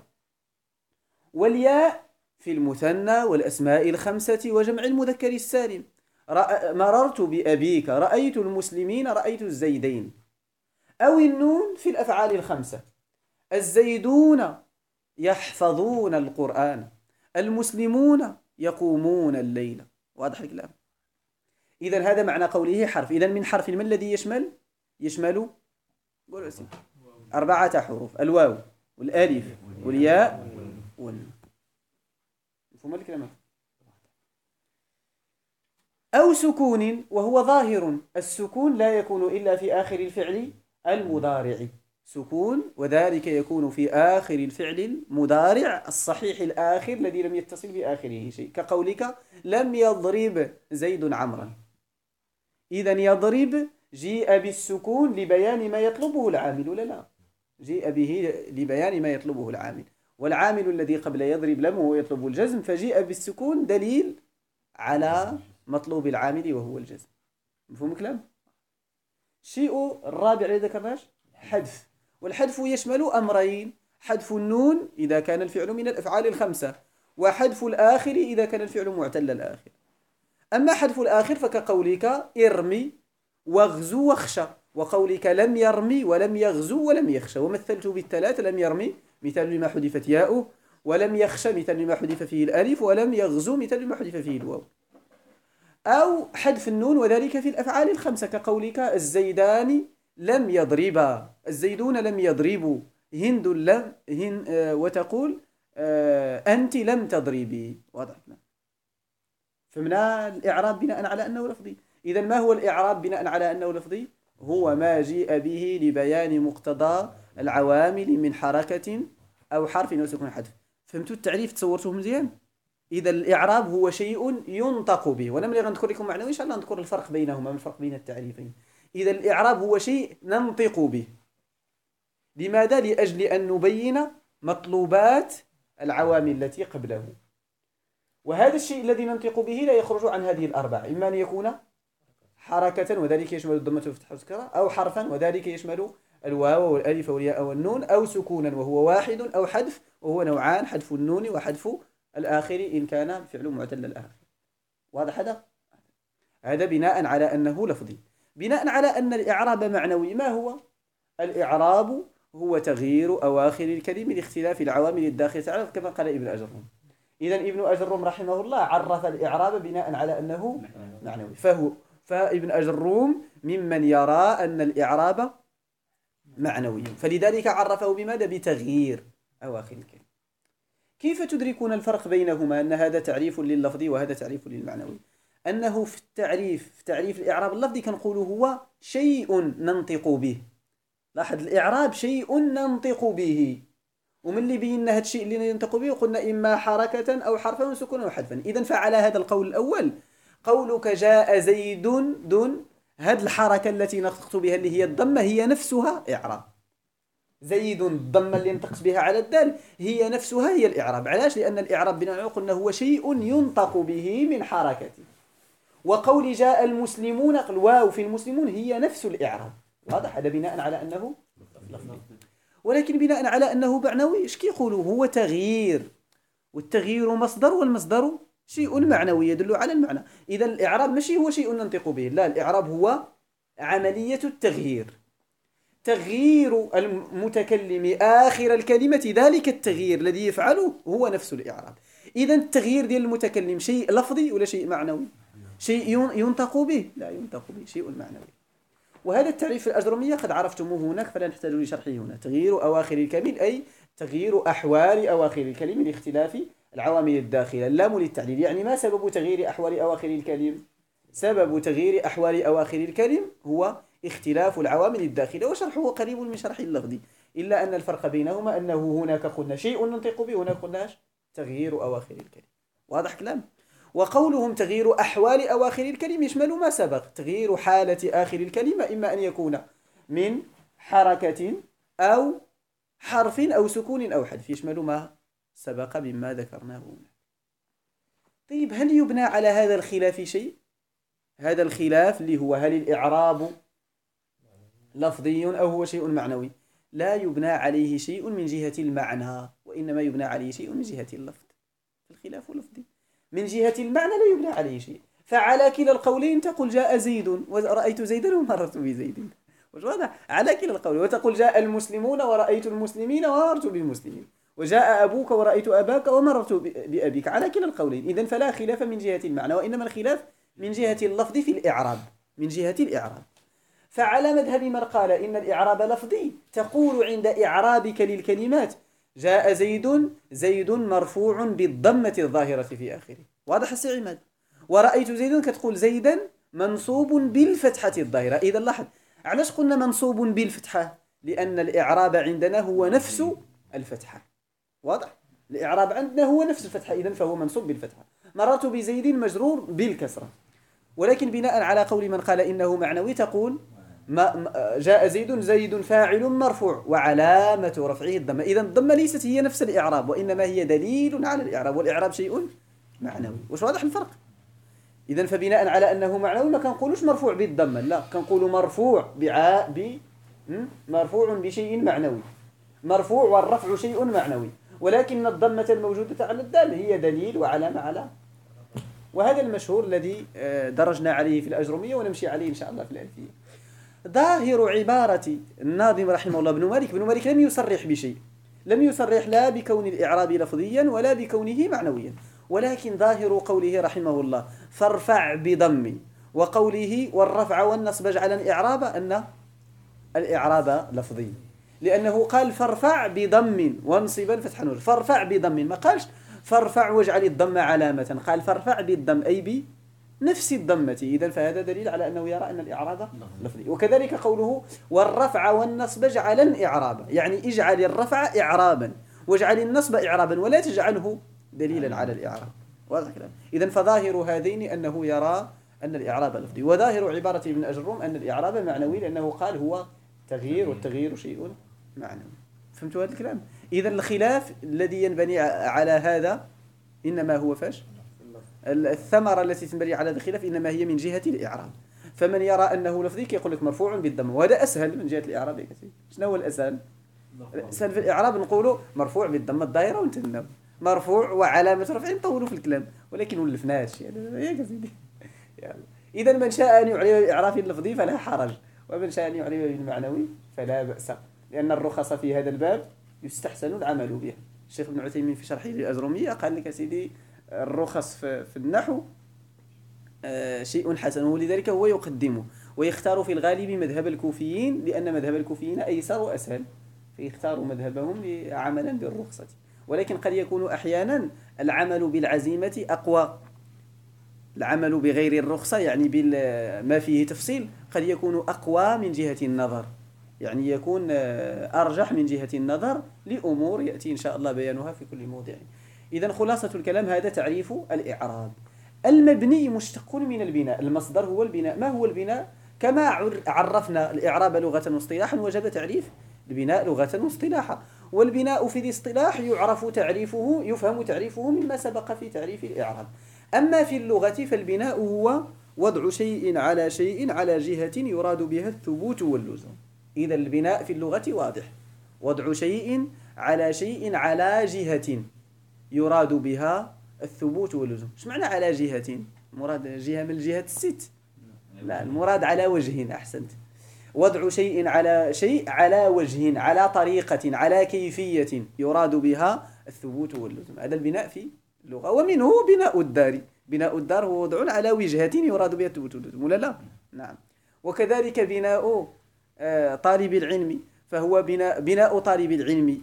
والياء في المثنى والأسماء الخمسة وجمع المذكر السالم: مررت بأبيك، رأيت المسلمين، رأيت الزيدين. أو النون في الأفعال الخمسة: الزيدون يحفظون القرآن، المسلمون يقومون الليل. واضح الكلام؟ إذن هذا معنى قوله حرف. إذن من حرف ما الذي يشمل 4 حروف: الواو والألف والياء والنون. مفهوم الكلام؟ أو سكون وهو ظاهر. السكون لا يكون إلا في آخر الفعل المضارع. سكون وذلك يكون في آخر الفعل المضارع الصحيح الآخر الذي لم يتصل بآخره شيء، كقولك لم يضرب زيد عمرا. إذن يضرب جيء بالسكون لبيان ما يطلبه العامل، ولا لا؟ جيء به لبيان ما يطلبه العامل، والعامل الذي قبل يضرب لم هو يطلب الجزم، فجيء بالسكون دليل على مطلوب العامل وهو الجزم. مفهوم الكلام؟ الشيء الرابع الذي ذكرناه حذف، والحذف يشمل أمرين: حذف النون إذا كان الفعل من الأفعال الخمسة، وحذف الآخر إذا كان الفعل معتل الآخر. أما حذف الآخر فكقولك ارمي واغزو واخشى، وقولك لم يرمي ولم يغزو ولم يخشى. ومثلت بالثلاث: لم يرمي مثال لما حذفت ياؤه، ولم يخشى مثال لما حذف فيه الألف، ولم يغزو مثال لما حذف فيه الواو. أو حذف النون وذلك في الأفعال الخمسة، كقولك الزيدان لم يضربا، الزيدون لم يضربوا، هند لم وتقول أنت لم تضربي. واضح؟ فمنا الإعراب بناء على أنه لفظي. إذن ما هو الإعراب بناء على أنه لفظي؟ هو ما جيء به لبيان مقتضى العوامل من حركة أو حرف أو سكون حذف. فهمتوا التعريف؟ تصورته مزيان؟ إذا الإعراب هو شيء ينطق به، وأنا ملي غنذكر لكم معناه إن شاء الله نذكر الفرق بينهما، الفرق بين التعريفين. إذا الإعراب هو شيء ننطق به. لماذا؟ لأجل أن نبين مطلوبات العوامل التي قبله. وهذا الشيء الذي ننطق به لا يخرج عن هذه الأربعة: إما أن يكون حركة وذلك يشمل الضمة والفتحة والسكرة، أو حرفا وذلك يشمل الواو والألف والياء والنون، أو سكونا وهو واحد، أو حذف وهو نوعان: حذف النون وحذف الآخر إن كان فعل معتل الآخر. واضح هذا؟ هذا بناء على أنه لفظي. بناء على أن الإعراب معنوي، ما هو؟ الإعراب هو تغيير أواخر الكلم لاختلاف العوامل الداخلة على، كما قال ابن أجرم. إذن ابن أجرم رحمه الله عرف الإعراب بناء على أنه معنوي. فابن أجرم ممن يرى أن الإعراب معنوي، فلذلك عرفه بماذا؟ بتغيير أواخر الكلم. كيف تدركون الفرق بينهما؟ أن هذا تعريف لللفظي وهذا تعريف للمعنوي. أنه في تعريف الإعراب اللفظي كنقول هو شيء ننطق به. لاحظ، الإعراب شيء ننطق به، ومن اللي بينا هذا الشيء اللي ننطق به قلنا إما حركة أو حرفا وسكونا أو حذفا. إذن فعلى هذا القول الأول قولك جاء زيد دون هذه الحركة التي نطقت بها اللي هي الضمة هي نفسها إعراب. زيد الضمة اللي نطقت بها على الدال هي نفسها هي الإعراب. علاش؟ لأن الإعراب بناء قلنا هو شيء ينطق به من حركة. وقول جاء المسلمون الواو في المسلمون هي نفس الإعراب. واضح؟ هذا بناء على أنه لفظي. ولكن بناء على أنه معنوي ايش كيقولوا؟ هو تغيير، والتغيير مصدر، والمصدر شيء معنوي يدل على المعنى. إذا الإعراب ماشي هو شيء ننطق به، لا، الإعراب هو عملية التغيير، تغيير المتكلم آخر الكلمة، ذلك التغيير الذي يفعله هو نفس الإعراب. إذا التغيير ديال المتكلم شيء لفظي ولا شيء معنوي؟ شيء ينطق به؟ لا ينطق به، شيء معنوي. وهذا التعريف في الأجرمية قد عرفتموه هناك فلا نحتاج لشرحه هنا. تغيير أواخر الكلم أي تغيير أحوال أواخر الكلم لاختلاف العوامل الداخلة. اللام للتعليل، يعني ما سبب تغيير أحوال أواخر الكلم؟ سبب تغيير أحوال أواخر الكلم هو اختلاف العوامل الداخلة، وشرحه قريب من شرح اللفظي، إلا أن الفرق بينهما أنه هناك قلنا شيء ننطق به، هناك قلنا تغيير أواخر الكلم. واضح كلام؟ وقولهم تغيير أحوال أواخر الكلم يشمل ما سبق: تغيير حالة آخر الكلمة، إما أن يكون من حركة أو حرف أو سكون أو حذف، يشمل ما سبق مما ذكرناه هنا. طيب، هل يبنى على هذا الخلاف شيء؟ هذا الخلاف اللي هو هل الإعراب لفظي أو هو شيء معنوي؟ لا يبنى عليه شيء من جهة المعنى، وإنما يبنى عليه شيء من جهة اللفظ. الخلاف لفظي. من جهة المعنى لا يبنى عليه شيء. فعلى كلا القولين تقول جاء زيد ورأيت زيدا ومررت بزيد، واش واضح؟ على كلا القولين. وتقول جاء المسلمون ورأيت المسلمين ومررت بالمسلمين، وجاء أبوك ورأيت أباك ومررت بأبيك، على كلا القولين. إذن فلا خلاف من جهة المعنى، وإنما الخلاف من جهة اللفظ في الإعراب، من جهة الإعراب. فعلى مذهب من قال إن الإعراب لفظي تقول عند إعرابك للكلمات جاء زيد، زيد مرفوع بالضمة الظاهرة في آخره. واضح السي عماد؟ ورأيت زيدا كتقول زيدا منصوب بالفتحة الظاهرة. إذا لاحظ علاش قلنا منصوب بالفتحة؟ لأن الإعراب عندنا هو نفس الفتحة. واضح؟ الإعراب عندنا هو نفس الفتحة، إذن فهو منصوب بالفتحة. مررت بزيد مجرور بالكسرة، ولكن بناء على قول من قال إنه معنوي تقول جاء زيد، زيد فاعل مرفوع وعلامة رفعه الضمة. إذن الضمة ليست هي نفس الإعراب، وإنما هي دليل على الإعراب، والإعراب شيء معنوي. وش واضح الفرق؟ إذن فبناء على أنه معنوي ما كنقولوش مرفوع بالضمة، لا، كنقولوا مرفوع مرفوع بشيء معنوي، مرفوع والرفع شيء معنوي، ولكن الضمة الموجودة على الدال هي دليل وعلامة على. وهذا المشهور الذي درجنا عليه في الأجرمية ونمشي عليه إن شاء الله في الألفية. ظاهر عبارة الناظم رحمه الله بن مالك لم يصرح بشيء، لم يصرح لا بكون الإعراب لفظيا ولا بكونه معنويا، ولكن ظاهر قوله رحمه الله فارفع بضم، وقوله والرفع والنصب اجعل الإعراب أن الإعراب لفظي، لأنه قال فارفع بضم وانصبا فتحا نور. فارفع بضم، ما قالش فارفع واجعل الضم علامة، قال فارفع بالضم أي بنفس الضمة. إذن فهذا دليل على أنه يرى أن الإعراب لفظي. وكذلك قوله والرفع والنصب اجعل إعرابا، يعني اجعل الرفع إعرابا واجعل النصب إعرابا ولا تجعله دليلا على الإعراب. واضح كلام؟ إذن فظاهر هذين أنه يرى أن الإعراب لفظي، وظاهر عبارة ابن أجروم أن الإعراب معنوي، لأنه قال هو تغيير، والتغيير شيء معنوي. فهمتوا هذا الكلام؟ إذن الخلاف الذي ينبني على هذا إنما هو فاش؟ الثمرة التي تنبني على هذا الخلاف إنما هي من جهة الإعراب. فمن يرى أنه لفظي يقول لك مرفوع بالضم، وهذا أسهل من جهة الإعراب كثير. شنو هو الأسهل؟ الأسهل في الإعراب نقوله مرفوع بالضم الظاهرة وانتهينا، مرفوع وعلامة رفعه نطولوا في الكلام، ولكن ولفناش يعني يا سيدي. إذا من شاء أن يعرب بالإعراب اللفظي فلا حرج، ومن شاء أن يعرب بالمعنوي فلا بأس، لأن الرخص في هذا الباب يستحسن العمل بها. الشيخ ابن عثيمين في شرحه للأجرمية قال لك سيدي الرخص في النحو شيء حسن، ولذلك هو يقدمه ويختار في الغالب مذهب الكوفيين، لأن مذهب الكوفيين أيسر وأسهل، فيختاروا مذهبهم عملا بالرخصة. ولكن قد يكون أحيانا العمل بالعزيمة أقوى، العمل بغير الرخصة يعني بما فيه تفصيل قد يكون أقوى من جهة النظر، يعني يكون أرجح من جهة النظر لأمور يأتي إن شاء الله بيانها في كل موضع. إذن خلاصة الكلام هذا تعريف الإعراب. المبني مشتق من البناء، المصدر هو البناء. ما هو البناء؟ كما عرفنا الإعراب لغة واصطلاحا وجب تعريف البناء لغة واصطلاحا، والبناء في الاصطلاح يفهم تعريفه مما سبق في تعريف الإعراب. أما في اللغة فالبناء هو وضع شيء على جهة يراد بها الثبوت واللزوم. إذا البناء في اللغة واضح، وضع شيء على جهة يراد بها الثبوت واللزوم. ايش معنى على جهة؟ مراد جهة من الجهات الست؟ لا، المراد على وجه. أحسنت. وضع شيء على وجه، على طريقة، على كيفية يراد بها الثبوت واللزوم. هذا البناء في اللغة. ومنه بناء الدار. بناء الدار هو وضع على وجهة يراد بها الثبوت واللزوم، ولا لا؟ نعم. وكذلك بناء طالب العلم، فهو بناء طالب العلم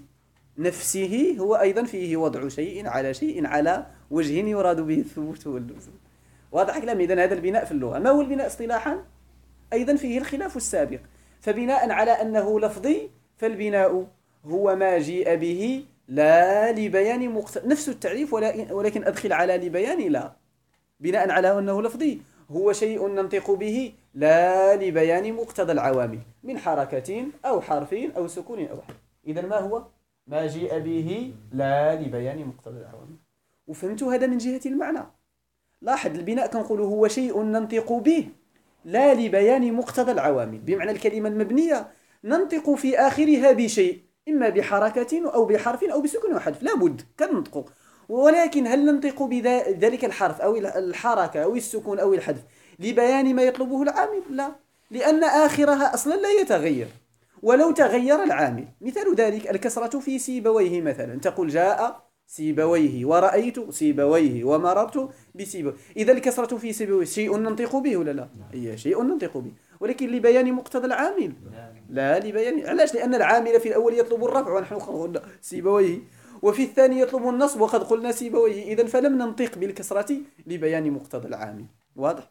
نفسه هو أيضا فيه وضع شيء على وجه يراد به الثبوت واللزوم. واضح كلام؟ إذن هذا البناء في اللغة. ما هو البناء اصطلاحا؟ أيضا فيه الخلاف السابق. فبناء على أنه لفظي فالبناء هو ما جيء به لا لبيان نفس التعريف، ولكن أدخل على لبيان لا. بناء على أنه لفظي هو شيء ننطق به لا لبيان مقتضى العوامل من حركة أو حرف أو سكون أو حرف. إذن ما هو؟ ما جيء به لا لبيان مقتضى العوامل. وفهمتوا هذا من جهة المعنى. لاحظ البناء كنقول هو شيء ننطق به لا لبيان مقتضى العوامل، بمعنى الكلمة المبنية ننطق في آخرها بشيء، إما بحركة أو بحرف أو بسكون أو حرف، لا بد كننطق. ولكن هل ننطق بذلك الحرف أو الحركة أو السكون أو الحذف لبيان ما يطلبه العامل؟ لا، لأن آخرها أصلا لا يتغير ولو تغير العامل. مثال ذلك الكسرة في سيبويه مثلا، تقول جاء سيبويه، ورأيت سيبويه، ومررت بسيبويه. إذا الكسرة في سيبويه شيء ننطق به ولا لا؟ هي شيء ننطق به، ولكن لبيان مقتضى العامل لا لبيان. علاش؟ لأن العامل في الأول يطلب الرفع ونحن قلنا سيبويه، وفي الثاني يطلب النصب وقد قلنا سيبويه. إذن فلم ننطق بالكسرة لبيان مقتضى العامل. واضح؟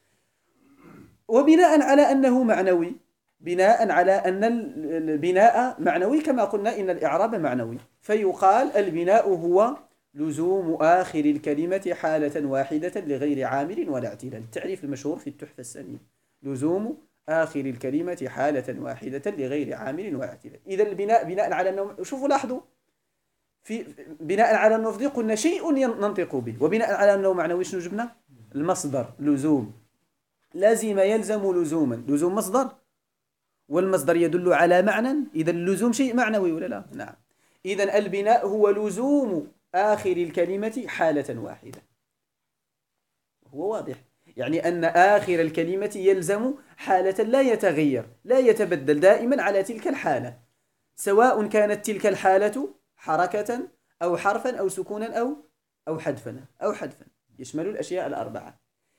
وبناء على أنه معنوي، بناء على أن البناء معنوي كما قلنا إن الإعراب معنوي، فيقال البناء هو لزوم آخر الكلمة حالة واحدة لغير عامل ولا اعتلال. التعريف المشهور في التحفة السنية: لزوم آخر الكلمة حالة واحدة لغير عامل ولا اعتلال. إذا البناء بناء على أنه، شوفوا لاحظوا، في بناء على أنه دي قلنا شيء ننطق به، وبناء على أنه معنوي شنو جبنا؟ المصدر لزوم، لازم يلزم لزوما، لزوم مصدر والمصدر يدل على معنى، إذا اللزوم شيء معنوي ولا لا؟ نعم. إذا البناء هو لزوم آخر الكلمة حالة واحدة. هو واضح، يعني أن آخر الكلمة يلزم حالة لا يتغير لا يتبدل دائما على تلك الحالة، سواء كانت تلك الحالة حركة أو حرفا أو سكونا أو حذفا يشمل الأشياء الأربعة.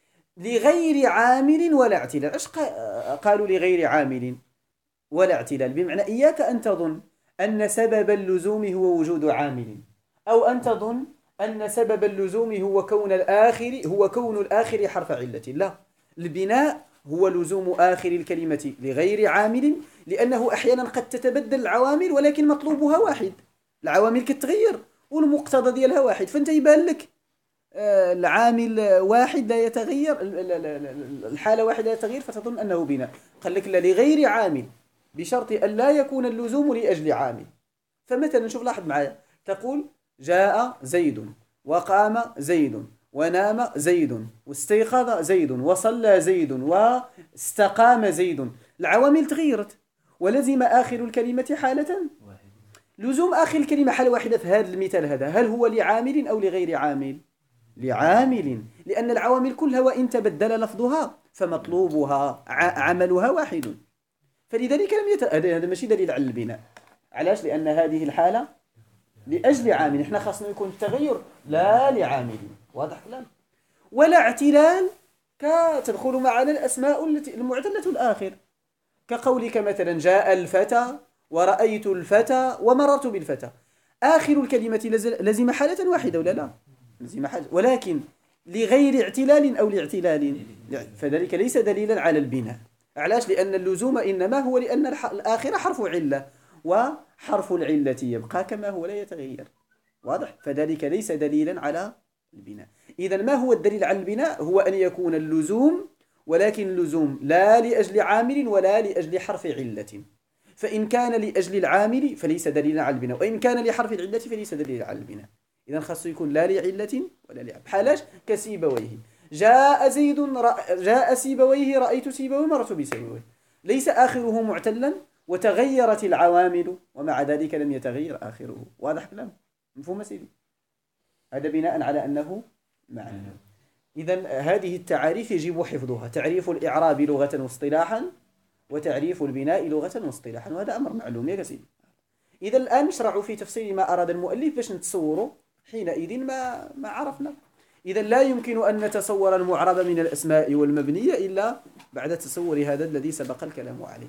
لغير عامل ولا اعتلال. ايش قالوا لغير عامل ولا اعتلال؟ بمعنى إياك أن تظن أن سبب اللزوم هو وجود عامل، أو أن تظن أن سبب اللزوم هو كون الآخر حرف علة. لا، البناء هو لزوم آخر الكلمة لغير عامل، لأنه أحيانا قد تتبدل العوامل ولكن مطلوبها واحد، العوامل كتغير والمقتضى ديالها واحد، فأنت يبان لك العامل واحد لا يتغير، الحالة واحدة لا يتغير، فتظن أنه بناء. قال لك لا، لغير عامل، بشرط أن لا يكون اللزوم لأجل عامل. فمثلا شوف، لاحظ معايا، تقول جاء زيد، وقام زيد، ونام زيد، واستيقظ زيد، وصلى زيد، واستقام زيد. العوامل تغيرت ولزم آخر الكلمة حالة. لزوم آخر الكلمة حالة واحدة في هذا المثال هذا، هل هو لعامل أو لغير عامل؟ لعامل، لأن العوامل كلها وإن تبدل لفظها فمطلوبها عملها واحد. فلذلك هذا ماشي دليل على البناء. علاش؟ لأن هذه الحالة لأجل عامل، احنا خاصنا يكون التغير لا لعامل. واضح كلام؟ ولا اعتلال كتدخل معنا الأسماء المعتلة الآخر، كقولك مثلا جاء الفتى، ورأيت الفتى، ومررت بالفتى. آخر الكلمة لزم حالة واحدة ولا لا؟ لزم حالة، ولكن لغير اعتلال أو لاعتلال، فذلك ليس دليلا على البناء. علاش؟ لأن اللزوم إنما هو لأن الآخر حرف علة، وحرف العلة يبقى كما هو لا يتغير. واضح؟ فذلك ليس دليلا على البناء. إذا ما هو الدليل على البناء؟ هو أن يكون اللزوم، ولكن اللزوم لا لأجل عامل ولا لأجل حرف علة. فإن كان لأجل العامل فليس دليلا على البناء، وإن كان لحرف العلة فليس دليلا على البناء. إذا خاصه يكون لا لعلة ولا لعب. بحالاش؟ كسيبويه، جاء زيد، جاء سيبويه، رأيت سيبويه، مررت بسيبويه. ليس آخره معتلا وتغيرت العوامل، ومع ذلك لم يتغير آخره. واضح كلام؟ مفهوم سيدي؟ هذا بناء على أنه معنى. إذن هذه التعاريف يجب حفظها: تعريف الإعراب لغة واصطلاحا، وتعريف البناء لغة واصطلاحا، وهذا أمر معلوم يا سيدي. إذا الآن نشرع في تفسير ما أراد المؤلف باش نتصوره، حينئذ ما عرفنا. إذا لا يمكن أن نتصور المعرب من الأسماء والمبنية إلا بعد تصور هذا الذي سبق الكلام عليه.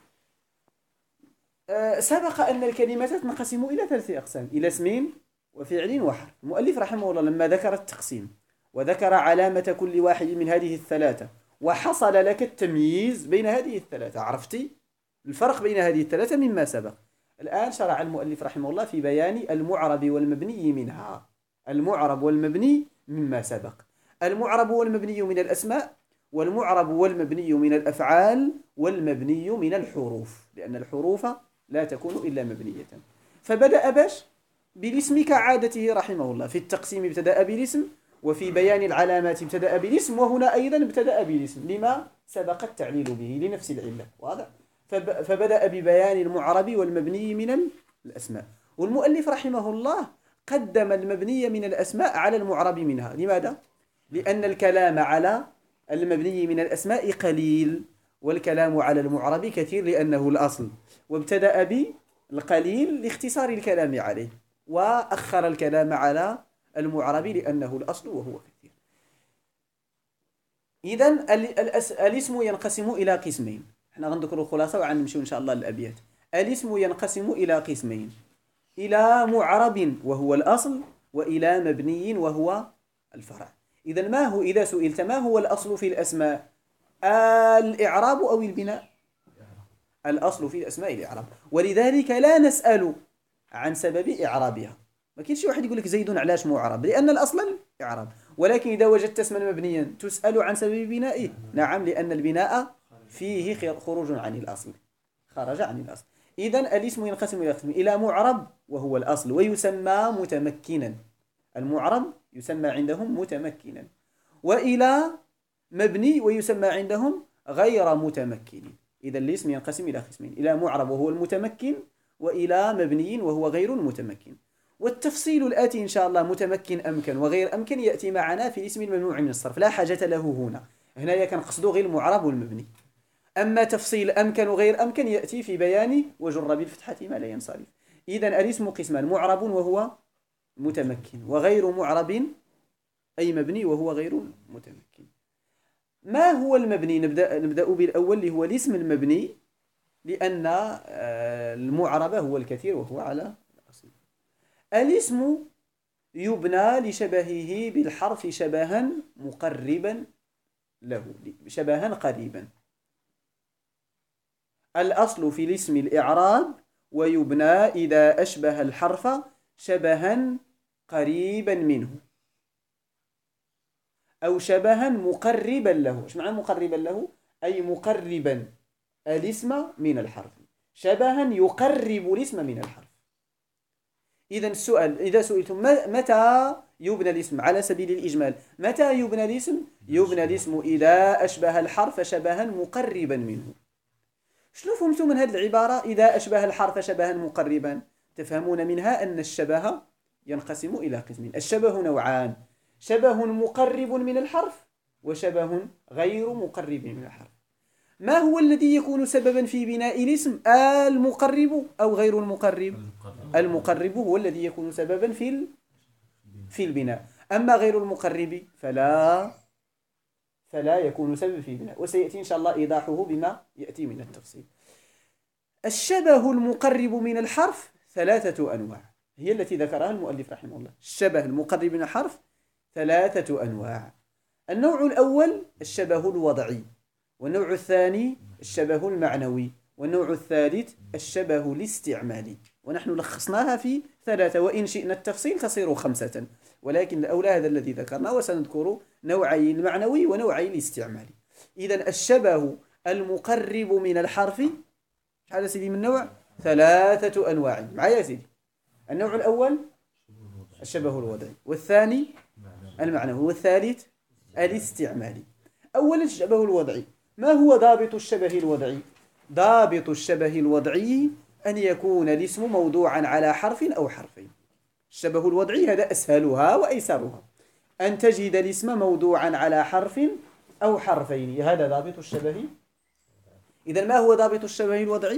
سبق أن الكلمات تنقسم إلى 3 أقسام: إلى اسم وفعل وحرف. المؤلف رحمه الله لما ذكر التقسيم وذكر علامة كل واحد من هذه الثلاثة، وحصل لك التمييز بين هذه الثلاثة، عرفتي الفرق بين هذه الثلاثة مما سبق. الآن شرع المؤلف رحمه الله في بيان المعرب والمبني منها. المعرب والمبني مما سبق: المعرب والمبني من الأسماء، والمعرب والمبني من الأفعال، والمبني من الحروف، لأن الحروف لا تكون إلا مبنية. فبدأ باش بالاسم كعادته رحمه الله، في التقسيم ابتدأ بالاسم، وفي بيان العلامات ابتدأ بالاسم، وهنا أيضا ابتدأ بالاسم لما سبق التعليل به لنفس العلة. واضح؟ فبدأ ببيان المعرب والمبني من الأسماء. والمؤلف رحمه الله قدم المبني من الأسماء على المعرب منها. لماذا؟ لأن الكلام على المبني من الأسماء قليل، والكلام على المعرب كثير لأنه الأصل، وابتدأ بالقليل لاختصار الكلام عليه. وأخر الكلام على المعرب لأنه الأصل وهو كثير. إذن الاسم ينقسم إلى قسمين. احنا غنذكر الخلاصة وغنمشيو إن شاء الله للأبيات. الاسم ينقسم إلى قسمين: إلى معرب وهو الأصل، وإلى مبني وهو الفرع. إذن ما هو، إذا سئلت ما هو الأصل في الأسماء، الإعراب أو البناء؟ الأصل في الأسماء الإعراب، ولذلك لا نسأل عن سبب إعرابها. ما كاينش شي واحد يقول لك زيد علاش معرب، لأن الأصل الإعراب. ولكن إذا وجدت اسما مبنيا تسأل عن سبب بنائه. نعم، لأن البناء فيه خروج عن الأصل، خرج عن الأصل. إذن الاسم ينقسم إلى قسمين: إلى معرب وهو الأصل ويسمى متمكنا، المعرب يسمى عندهم متمكنا، وإلى مبني ويسمى عندهم غير متمكن. إذن الاسم ينقسم إلى قسمين: إلى معرب وهو المتمكن، وإلى مبني وهو غير المتمكن. والتفصيل الآتي إن شاء الله متمكن أمكن وغير أمكن يأتي معنا في الاسم الممنوع من الصرف، لا حاجة له هنا. هنا كنقصدو غير المعرب والمبني. أما تفصيل أمكن وغير أمكن يأتي في بيان وجر بالفتحة ما لا ينصرف. إذن الاسم قسمان: معرب وهو متمكن، وغير معرب أي مبني وهو غير متمكن. ما هو المبني؟ نبدأ بالأول اللي هو الاسم المبني، لأن المعرب هو الكثير وهو على الأصل. الاسم يبنى لشبهه بالحرف شبها مقربا له، شبها قريبا. الأصل في الاسم الإعراب، ويبنى إذا أشبه الحرف شبها قريبا منه أو شبها مقربا له. إيش معنى مقربا له؟ أي مقربا الاسم من الحرف، شبها يقرب الاسم من الحرف. إذن السؤال: إذا سئلتم متى يبنى الاسم على سبيل الإجمال، متى يبنى الاسم؟ يبنى الاسم إذا أشبه الحرف شبها مقربا منه. شنو فهمتم من هذه العبارة إذا أشبه الحرف شبها مقربا؟ تفهمون منها أن الشبه ينقسم إلى قسمين. الشبه نوعان: شبه مقرب من الحرف، وشبه غير مقرب من الحرف. ما هو الذي يكون سببا في بناء الاسم؟ المقرب أو غير المقرب؟ المقرب هو الذي يكون سببا في البناء. أما غير المقرب فلا يكون سبب في البناء، وسيأتي إن شاء الله إيضاحه بما يأتي من التفصيل. الشبه المقرب من الحرف 3 أنواع، هي التي ذكرها المؤلف رحمه الله. الشبه المقرب من الحرف 3 أنواع. النوع الأول الشبه الوضعي، والنوع الثاني الشبه المعنوي، والنوع الثالث الشبه الاستعمالي. ونحن لخصناها في 3، وإن شئنا التفصيل تصير 5، ولكن الأولى هذا الذي ذكرنا، وسنذكر نوعي المعنوي ونوعي الاستعمالي. إذن الشبه المقرب من الحرف هذا سيدي من نوع 3 أنواع. معايا سيدي؟ النوع الأول الشبه الوضعي، والثاني المعنوي، والثالث الاستعمالي. أولا الشبه الوضعي. ما هو ضابط الشبه الوضعي؟ ضابط الشبه الوضعي أن يكون الاسم موضوعا على حرف أو حرفين. الشبه الوضعي هذا أسهلها وأيسرها، أن تجد الاسم موضوعا على حرف أو حرفين، هذا ضابط الشبه. إذن ما هو ضابط الشبه الوضعي؟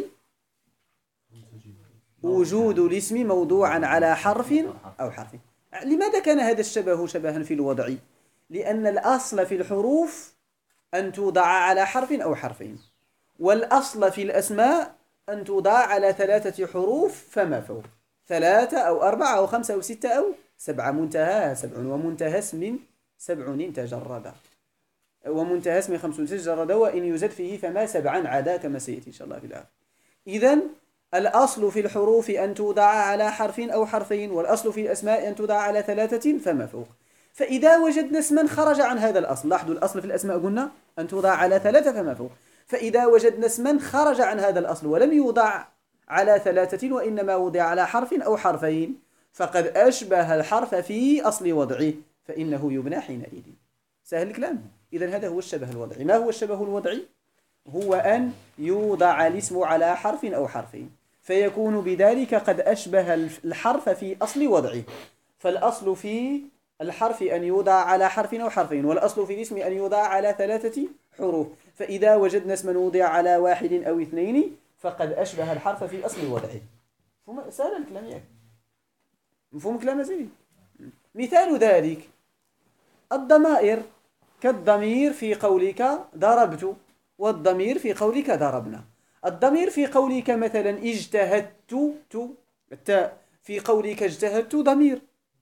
وجود الاسم موضوعا على حرف أو حرفين. لماذا كان هذا الشبه شبها في الوضع؟ لأن الأصل في الحروف أن توضع على حرف أو حرفين، والأصل في الأسماء أن توضع على 3 حروف فما فوق، 3 أو 4 أو 5 أو 6 أو 7. منتهى 7، ومنتهى اسم 7 تجرد، ومنتهى اسم 5 تجرد، وإن يزد فيه فما 7 عدا، كما سيأتي إن شاء الله في الآخر. إذن الأصل في الحروف أن توضع على حرف أو حرفين، والأصل في الأسماء أن توضع على 3 فما فوق. فإذا وجدنا اسما خرج عن هذا الأصل، لاحظوا الأصل في الأسماء قلنا أن توضع على 3 فما فوق، فإذا وجدنا اسما خرج عن هذا الأصل ولم يوضع على 3 وإنما وضع على حرف أو حرفين، فقد أشبه الحرف في أصل وضعه، فإنه يبنى حينئذ. سهل الكلام. إذن هذا هو الشبه الوضعي. ما هو الشبه الوضعي؟ هو أن يوضع الاسم على حرف أو حرفين، فيكون بذلك قد أشبه الحرف في أصل وضعه. فالأصل في الحرف أن يوضع على حرف أو حرفين، والأصل في الاسم أن يوضع على 3 حروف، فإذا وجدنا اسما وضع على 1 أو 2 فقد أشبه الحرف في أصل وضعه. سهل الكلام يعني. مفهوم كلام سيدي؟ مثال ذلك الضمائر كالضمير في قولك ضربت، والضمير في قولك ضربنا. الضمير في قولك مثلا اجتهدت، التاء في قولك اجتهدت ضمير،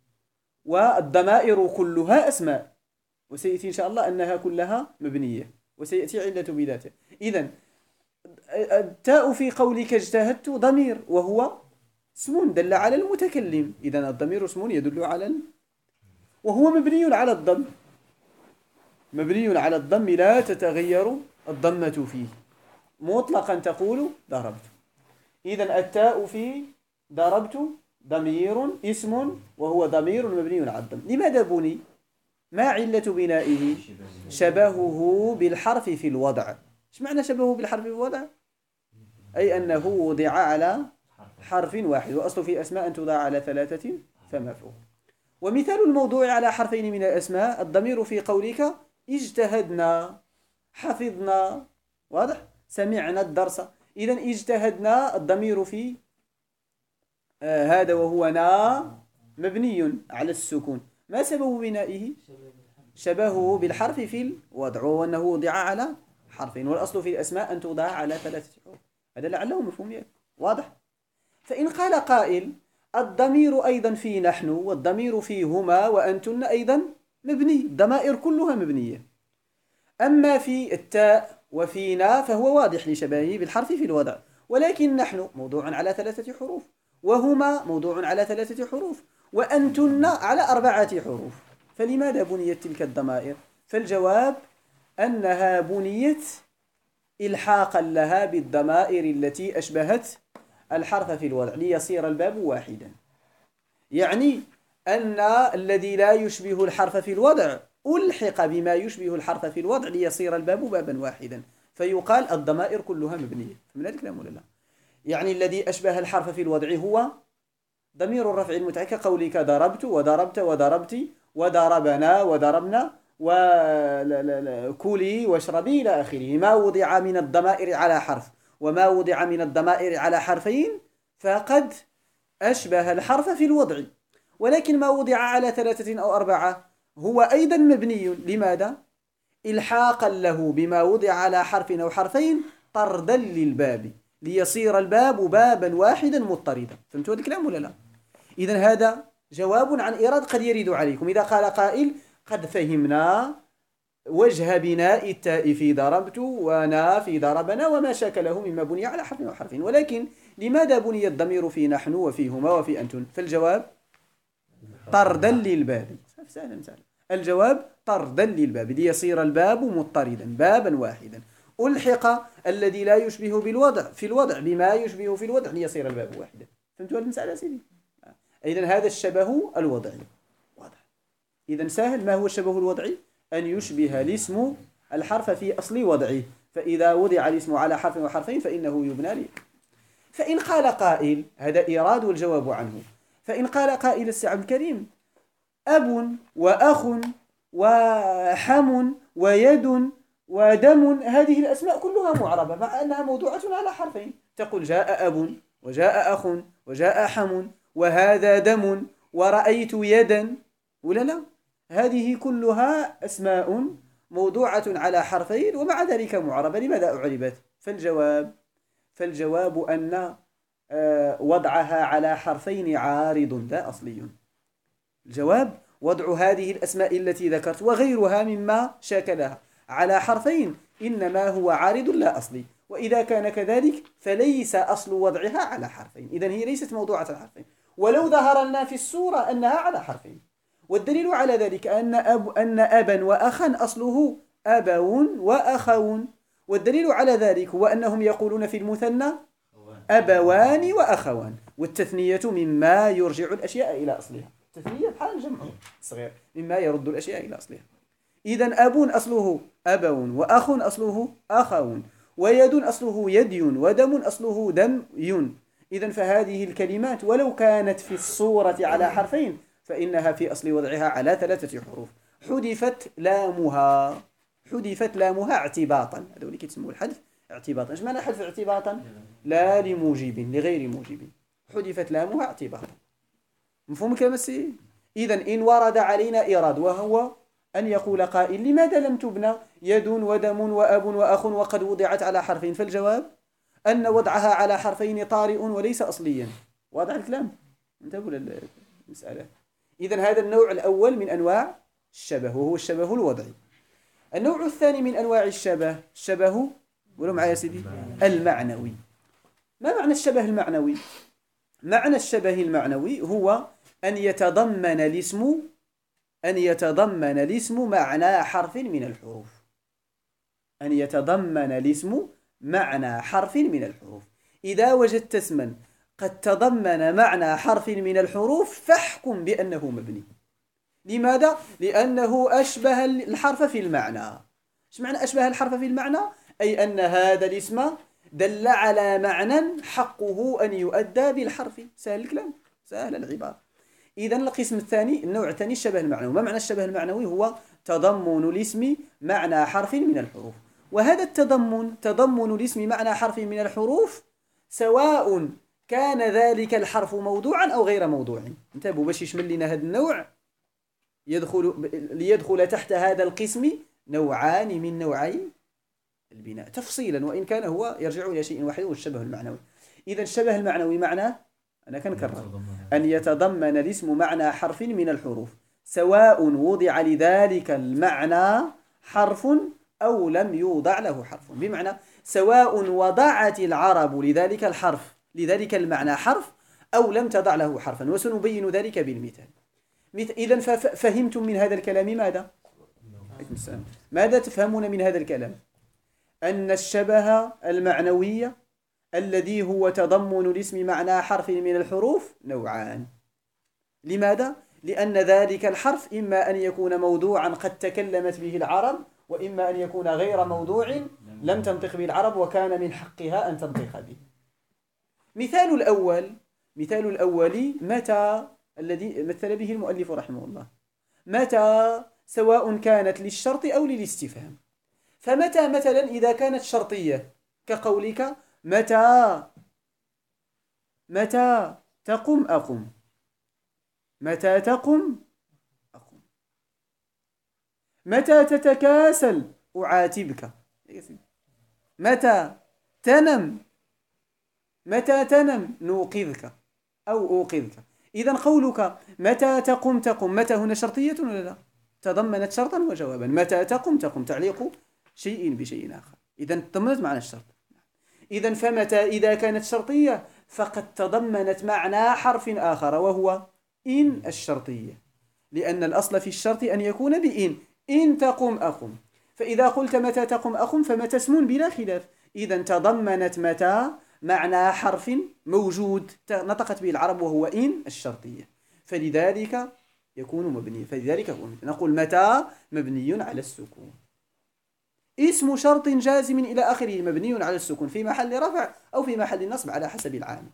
والضمائر كلها أسماء، وسيأتي إن شاء الله أنها كلها مبنية، وسيأتي علة بذاته. إذن التاء في قولك اجتهدت ضمير، وهو اسم دل على المتكلم. إذن الضمير اسم يدل على وهو مبني على الضم، مبني على الضم لا تتغير الضمة فيه، مطلقا تقول ضربت. إذن التاء في ضربت ضمير اسم، وهو ضمير مبني على الضم. لماذا بني؟ ما علة بنائه؟ شبهه بالحرف في الوضع. ايش معنى شبهه بالحرف في الوضع؟ أي أنه وضع على حرف واحد، وأصل في أسماء أن توضع على 3 فما فوق. ومثال الموضوع على حرفين من الأسماء الضمير في قولك اجتهدنا، حفظنا، واضح؟ سمعنا الدرس. إذن اجتهدنا الضمير في هذا وهو نا مبني على السكون. ما سبب بنائه؟ شبهه بالحرف في الوضع، وهو أنه وضع على حرفين، والأصل في الأسماء أن توضع على 3 حروف. هذا لعله مفهوم، واضح؟ فإن قال قائل الضمير أيضا في نحن، والضمير في هما وأنتن أيضا مبني، الضمائر كلها مبنية. أما في التاء وفينا فهو واضح لشبهه بالحرف في الوضع، ولكن نحن موضوع على 3 حروف، وهما موضوع على 3 حروف، وأنتن على 4 حروف. فلماذا بنيت تلك الضمائر؟ فالجواب أنها بنيت إلحاقا لها بالضمائر التي أشبهت الحرف في الوضع ليصير الباب واحدا. يعني أن الذي لا يشبه الحرف في الوضع ألحق بما يشبه الحرف في الوضع ليصير الباب بابا واحدا، فيقال الضمائر كلها مبنية. من هذا الكلام ولا لا؟ يعني الذي أشبه الحرف في الوضع هو ضمير الرفع المتحرك كقولك ضربت وضربت وضربت وضربنا وضربنا وكلي واشربي إلى آخره. ما وضع من الضمائر على حرف وما وضع من الضمائر على حرفين فقد أشبه الحرف في الوضع، ولكن ما وضع على 3 أو 4 هو أيضا مبني. لماذا؟ إلحاقا له بما وضع على حرف أو حرفين طردا للباب ليصير الباب بابا واحدا مضطردا. فهمتوا هذا الكلام ولا لا؟ إذن هذا جواب عن إيراد قد يرد عليكم. إذا قال قائل قد فهمنا وجه بناء التاء في ضربت ونا في ضربنا وما شاكله مما بني على حرف وحرفين، ولكن لماذا بني الضمير في نحن وفيهما وفي أنتن؟ فالجواب طردا للباب. سهلا. الجواب طردا للباب ليصير الباب مضطردا بابا واحدا. ألحق الذي لا يشبه بالوضع في الوضع بما يشبه في الوضع ليصير الباب واحدا. فهمتوا هذه المسألة سيدي؟ إذن هذا الشبه الوضعي واضح. إذن سهل. ما هو الشبه الوضعي؟ أن يشبه الاسم الحرف في أصل وضعه، فإذا وضع الاسم على حرف وحرفين فإنه يبنى لي. فإن قال قائل، هذا إيراد والجواب عنه، فإن قال قائل السعد الكريم أب وأخ وحم ويد ودم، هذه الأسماء كلها معربة مع أنها موضوعة على حرفين. تقول جاء أب وجاء أخ وجاء حم وهذا دم ورأيت يدا، ولا لا؟ هذه كلها أسماء موضوعة على حرفين ومع ذلك معربة. لماذا أعربت؟ فالجواب أن وضعها على حرفين عارض لا أصلي. الجواب وضع هذه الأسماء التي ذكرت وغيرها مما شاكلها على حرفين إنما هو عارض لا أصلي، وإذا كان كذلك فليس أصل وضعها على حرفين، إذن هي ليست موضوعة على حرفين ولو ظهر لنا في الصورة أنها على حرفين. والدليل على ذلك أن أبا وأخا أصله أبون وأخون، والدليل على ذلك هو أنهم يقولون في المثنى أبوان وأخوان، والتثنية مما يرجع الأشياء إلى أصلها. التثنية بحال الجمع الصغير مما يرد الأشياء إلى أصلها. إذن أبون أصله أبون وأخ أصله أخون ويد أصله يدي ودم أصله دمي. إذن فهذه الكلمات ولو كانت في الصورة على حرفين فإنها في أصل وضعها على 3 حروف. حذفت لامها اعتباطا، هذا اللي كيتسموه الحذف اعتباطا. ايش معنى حذف اعتباطا؟ لا لموجب، لغير موجب. حذفت لامها اعتباطا. مفهوم الكلام السيء؟ إذن إن ورد علينا إيراد وهو أن يقول قائل لماذا لم تبنى يد ودم وأب وأخ وقد وضعت على حرفين؟ فالجواب أن وضعها على حرفين طارئ وليس أصليا. واضح الكلام؟ انتبهوا للمسألة. إذن هذا النوع الأول من أنواع الشبه وهو الشبه الوضعي. النوع الثاني من أنواع الشبه قولوا معايا يا سيدي المعنوي. ما معنى الشبه المعنوي؟ معنى الشبه المعنوي هو أن يتضمن الاسم معنى حرف من الحروف. أن يتضمن الاسم معنى حرف من الحروف. إذا وجدت اسما قد تضمن معنى حرف من الحروف فاحكم بأنه مبني. لماذا؟ لأنه أشبه الحرف في المعنى. ايش معنى أشبه الحرف في المعنى؟ أي أن هذا الاسم دل على معنى حقه أن يؤدى بالحرف. سهل الكلام، سهل العبارة. إذن القسم الثاني، النوع الثاني الشبه المعنوي. ما معنى الشبه المعنوي؟ هو تضمن الاسم معنى حرف من الحروف. وهذا تضمن الاسم معنى حرف من الحروف سواء كان ذلك الحرف موضوعا أو غير موضوع. انتبهوا باش يشمل لنا هذا النوع ليدخل تحت هذا القسم نوعان من نوعي البناء تفصيلا، وإن كان هو يرجع إلى شيء واحد والشبه المعنوي. إذا الشبه المعنوي معناه أنا كنكرر أن يتضمن الاسم معنى حرف من الحروف سواء وضع لذلك المعنى حرف أو لم يوضع له حرف. بمعنى سواء وضعت العرب لذلك الحرف لذلك المعنى حرف أو لم تضع له حرفا، وسنبين ذلك بالمثال. إذن فهمتم من هذا الكلام ماذا؟ ماذا تفهمون من هذا الكلام؟ أن الشبه المعنوي الذي هو تضمن الاسم معنى حرف من الحروف نوعان. لماذا؟ لأن ذلك الحرف إما أن يكون موضوعا قد تكلمت به العرب، وإما أن يكون غير موضوع لم تنطق به العرب وكان من حقها أن تنطق به. مثال الأول متى الذي مثل به المؤلف رحمه الله. متى سواء كانت للشرط أو للاستفهام. فمتى مثلا إذا كانت شرطية كقولك متى تقم أقم، متى تقم أقم، متى تتكاسل أعاتبك، متى تنم نوقظك أو أوقظك. إذن قولك متى تقم متى هنا شرطية ولا لا؟ تضمنت شرطا وجوابا. متى تقم تعليق شيء بشيء آخر، إذن تضمنت معنى الشرط. إذن فمتى إذا كانت شرطية فقد تضمنت معنى حرف آخر وهو إن الشرطية، لأن الأصل في الشرط أن يكون بإن. إن تقم أقم، فإذا قلت متى تقم أقم فمتى اسم بلا خلاف. إذن تضمنت متى معنى حرف موجود نطقت به العرب وهو إن الشرطية، فلذلك يكون مبني. فلذلك هو نقول متى مبني على السكون، اسم شرط جازم إلى آخره مبني على السكون في محل رفع أو في محل نصب على حسب العامل.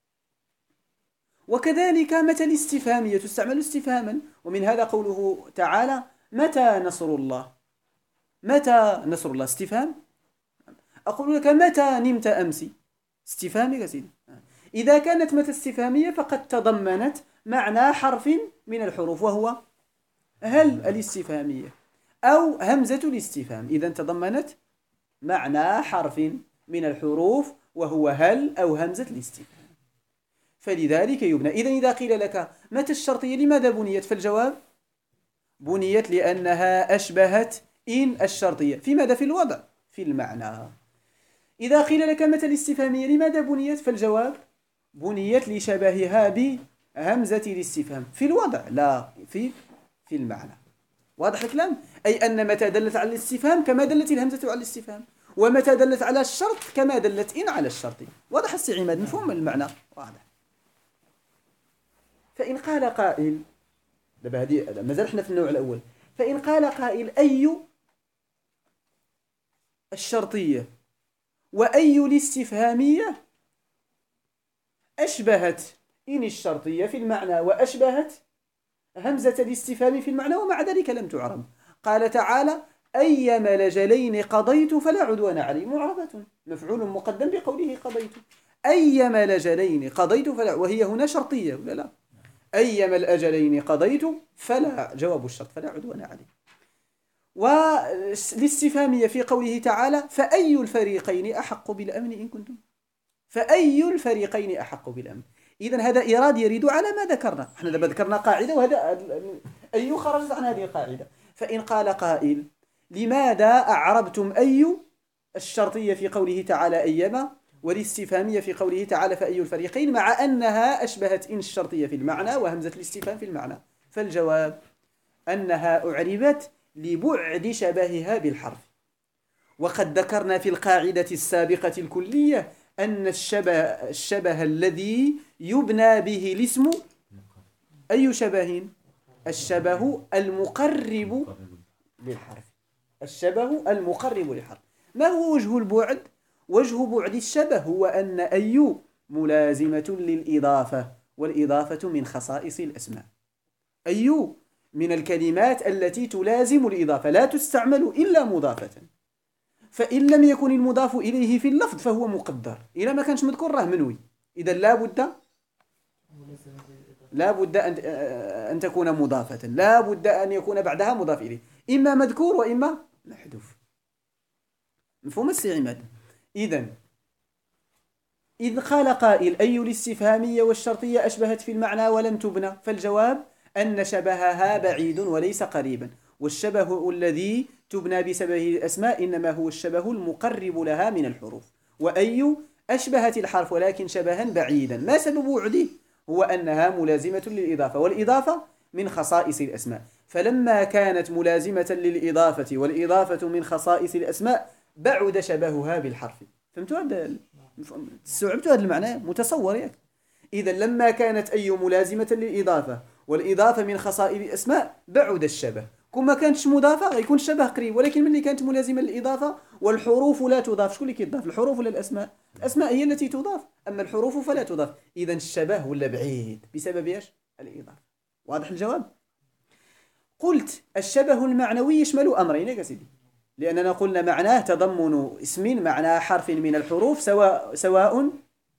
وكذلك متى الاستفهامية تستعمل استفهاما، ومن هذا قوله تعالى متى نصر الله. متى نصر الله استفهام. أقول لك متى نمت أمس استفهامي يا سيدي. إذا كانت متى استفهامية فقد تضمنت معنى حرف من الحروف وهو هل الاستفهامية أو همزة الاستفهام. إذن تضمنت معنى حرف من الحروف وهو هل أو همزة الاستفهام، فلذلك يبنى. إذن إذا قيل لك متى الشرطية لماذا بنيت؟ فالجواب بنيت لأنها أشبهت إن الشرطية في ماذا؟ في الوضع، في المعنى. إذا قيل لك متى الاستفهامية لماذا بنيت؟ فالجواب بنيت لشبهها بهمزة الاستفهام في الوضع لا في المعنى. واضح الكلام؟ أي أن متى دلت على الاستفهام كما دلت الهمزة على الاستفهام، ومتى دلت على الشرط كما دلت إن على الشرط. واضح السي عماد؟ مفهوم المعنى واضح. فإن قال قائل دابا هذه مازال احنا في النوع الأول. فإن قال قائل أي الشرطية وأي الاستفهامية أشبهت إن الشرطية في المعنى وأشبهت همزة الاستفهام في المعنى ومع ذلك لم تعرب. قال تعالى أيما لجلين قضيت فلا عدوان علي، معربة مفعول مقدم بقوله قضيت. أيما لجلين قضيت فلا، وهي هنا شرطية ولا لا؟ أيما الأجلين قضيت فلا، جواب الشرط فلا عدوان عليه. والاستفهامية في قوله تعالى فأي الفريقين أحق بالأمن إن كنتم، فأي الفريقين أحق بالأمن. إذن هذا إيراد يريد على ما ذكرنا. احنا دابا ذكرنا قاعدة، وهذا أي خرجت عن هذه القاعدة. فإن قال قائل لماذا أعربتم أي الشرطية في قوله تعالى أيما، والاستفهامية في قوله تعالى فأي الفريقين، مع أنها أشبهت إن الشرطية في المعنى وهمزة الاستفهام في المعنى؟ فالجواب أنها أعربت لبعد شبهها بالحرف. وقد ذكرنا في القاعدة السابقة الكلية أن الشبه الذي يبنى به الاسم أي شبه؟ الشبه المقرب للحرف. الشبه المقرب للحرف. ما هو وجه البعد؟ وجه بعد الشبه هو أن أي ملازمة للإضافة، والإضافة من خصائص الأسماء. أي من الكلمات التي تلازم الإضافة، لا تستعمل إلا مضافة. فإن لم يكن المضاف إليه في اللفظ فهو مقدر، إذا ما كانش مذكور راه منوي. إذا لا بد أن تكون مضافة، لا بد أن يكون بعدها مضاف إليه، إما مذكور وإما محذوف. مفهوم السي عماد؟ إذ قال قائل أي الاستفهامية والشرطية أشبهت في المعنى ولم تبنى، فالجواب أن شبهها بعيد وليس قريبا، والشبه الذي تبنى بسببه الأسماء إنما هو الشبه المقرب لها من الحروف. وأي أشبهت الحرف ولكن شبها بعيدا. ما سبب وعده؟ هو أنها ملازمة للإضافة، والإضافة من خصائص الأسماء. فلما كانت ملازمة للإضافة والإضافة من خصائص الأسماء بعد شبهها بالحرف. فهمتوا هذا؟ استوعبتوا هذا المعنى؟ متصور ياك؟ إذا لما كانت أي ملازمة للإضافة والإضافة من خصائص الأسماء بعد الشبه. كما كانتش مضافة يكون الشبه قريب، ولكن ملي كانت ملازمة للإضافة والحروف لا تضاف، شكون اللي كيضاف؟ الحروف ولا الأسماء؟ الأسماء هي التي تضاف، أما الحروف فلا تضاف. إذا الشبه ولا بعيد بسبب إيش؟ الإضافة. واضح الجواب؟ قلت الشبه المعنوي يشمل أمرين يا سيدي، لأننا قلنا معناه تضمن اسم معناه حرف من الحروف، سواء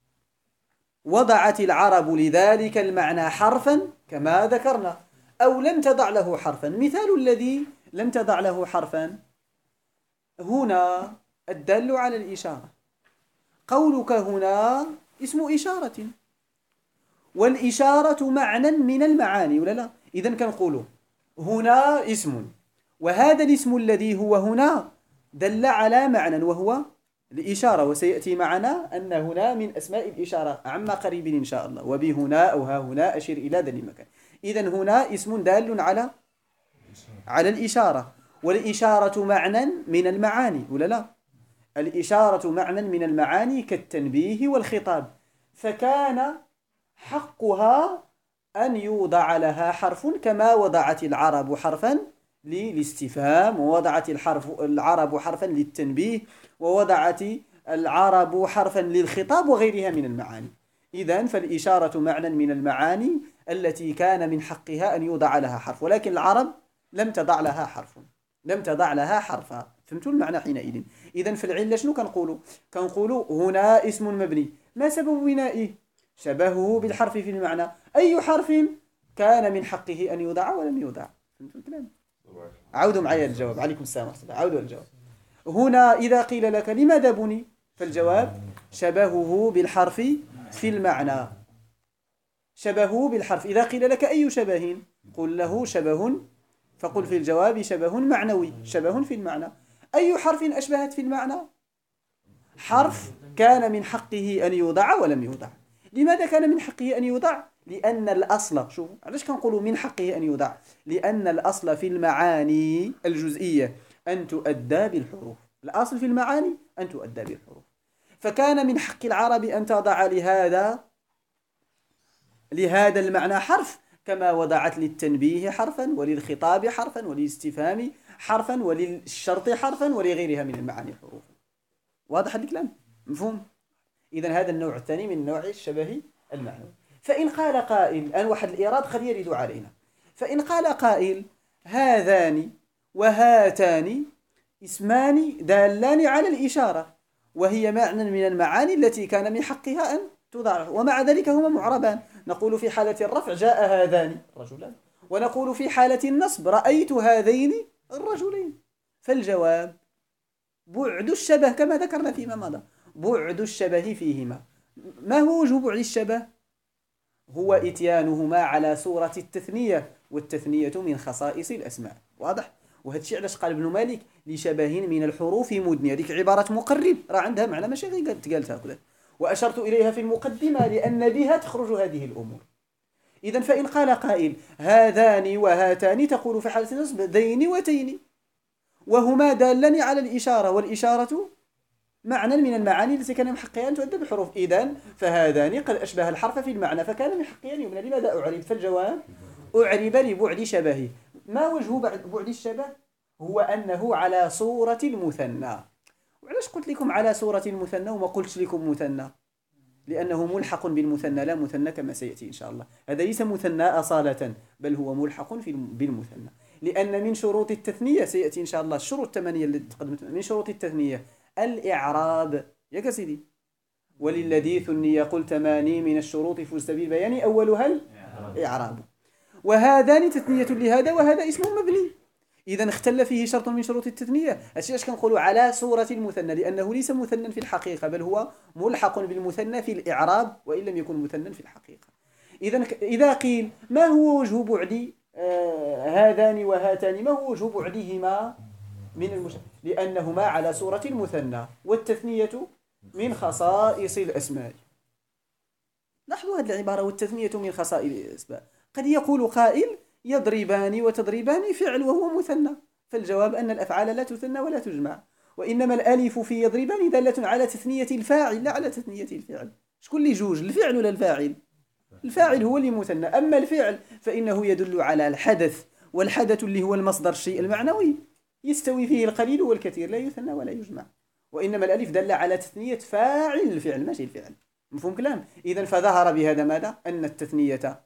وضعت العرب لذلك المعنى حرفا كما ذكرنا أو لم تضع له حرفا. مثال الذي لم تضع له حرفا هنا الدال على الإشارة. قولك هنا اسم إشارة، والإشارة معنى من المعاني ولا لا؟ إذن كنقول هنا اسم، وهذا الاسم الذي هو هنا دل على معنى وهو الإشارة، وسيأتي معنا أن هنا من أسماء الإشارة عما قريب إن شاء الله. وبهنا أو ها هنا أشير إلى ذلك المكان. إذن هنا اسم دال على الإشارة، والإشارة معنى من المعاني ولا لا؟ الإشارة معنى من المعاني كالتنبيه والخطاب، فكان حقها أن يوضع لها حرف كما وضعت العرب حرفا للاستفهام، ووضعت العرب حرفا للتنبيه، ووضعت العرب حرفا للخطاب وغيرها من المعاني. إذن فالإشارة معنى من المعاني التي كان من حقها أن يوضع لها حرف، ولكن العرب لم تضع لها حرفا. فهمتوا المعنى حينئذ؟ إذن في العلة شنو كنقولوا هنا اسم مبني. ما سبب بنائه؟ شبهه بالحرف في المعنى. أي حرف كان من حقه أن يوضع ولم يوضع؟ فهمتوا الكلام؟ عودوا معي الجواب. عليكم السلام ورحمة الله. عودوا الجواب. هنا إذا قيل لك لماذا بني؟ فالجواب شبهه بالحرف في المعنى. شبهه بالحرف. إذا قيل لك أي شبه؟ قل له شبه، فقل في الجواب شبه معنوي، شبه في المعنى. أي حرف أشبهت في المعنى؟ حرف كان من حقه أن يوضع ولم يوضع. لماذا كان من حقه أن يوضع؟ لأن الأصل، شوفوا علاش كنقولوا من حقه أن يوضع؟ لأن الأصل في المعاني الجزئية أن تؤدى بالحروف. الأصل في المعاني أن تؤدى بالحروف، فكان من حق العرب أن تضع لهذا المعنى حرف، كما وضعت للتنبيه حرفا وللخطاب حرفا وللاستفهام حرفا وللشرط حرفا ولغيرها من المعاني حروفا. واضح الكلام؟ مفهوم؟ إذن هذا النوع الثاني من نوع الشبه المعنوي. فإن قال قائل، الآن واحد الإيراد قد يرد علينا، فإن قال قائل هذان وهاتان اسمان دالان على الإشارة، وهي معنى من المعاني التي كان من حقها أن توضع، ومع ذلك هما معربان. نقول في حالة الرفع جاء هذان الرجلان، ونقول في حالة النصب رأيت هذين الرجلين. فالجواب بعد الشبه كما ذكرنا فيما مضى، بعد الشبه فيهما. ما هو وجه بعد الشبه؟ هو إتيانهما على صورة التثنية، والتثنية من خصائص الأسماء. واضح؟ وهذا الشيء علاش قال ابن مالك لشبه من الحروف مدنية. هذيك عبارة مقرب راه عندها معنى ماشي غير قالتها هكذا، وأشرت إليها في المقدمة لأن بها تخرج هذه الأمور. إذن فإن قال قائل هذان وهاتان، تقول في حالة النصب ذين وتين، وهما دالان على الإشارة، والإشارة معنى من المعاني التي كان يحقها أن تؤدى بحروف. إذن فهذان قد أشبه الحرف في المعنى فكان محقيا يبنى. لماذا أعرب؟ فالجواب أعرب لبعد شبهه. ما وجه بعد الشبه؟ هو أنه على صورة المثنى. وعلاش قلت لكم على صورة المثنى وما قلتش لكم مثنى؟ لأنه ملحق بالمثنى لا مثنى كما سيأتي إن شاء الله. هذا ليس مثنى أصالة، بل هو ملحق بالمثنى، لأن من شروط التثنية سيأتي إن شاء الله الشروط الثمانية التي تقدمت من شروط التثنية الإعراب. يا سيدي، وللذي ثني قل تماني من الشروط فزت بالبيان أولها الإعراب. وهذان تثنية لهذا، وهذا اسم مبني. إذا اختل فيه شرط من شروط التثنية. الشيء اش كنقولوا على صورة المثنى، لأنه ليس مثنى في الحقيقة، بل هو ملحق بالمثنى في الإعراب وإن لم يكن مثنى في الحقيقة. إذا قيل ما هو وجه بعد هذان وهاتان، ما هو وجه بعدهما من لأنهما على صورة المثنى، والتثنية من خصائص الأسماء. لاحظوا هذه العبارة، والتثنية من خصائص الأسماء. قد يقول قائل يضربان وتضربان فعل وهو مثنى، فالجواب أن الأفعال لا تثنى ولا تجمع، وإنما الألف في يضربان دالة على تثنية الفاعل لا على تثنية الفعل. شكون اللي جوج، الفعل ولا الفاعل؟ الفاعل هو اللي مثنى. أما الفعل فإنه يدل على الحدث، والحدث اللي هو المصدر الشيء المعنوي يستوي فيه القليل والكثير، لا يثنى ولا يجمع. وإنما الألف دل على تثنية فاعل الفعل ماشي الفعل. مفهوم كلام؟ إذن فظهر بهذا ماذا؟ أن التثنية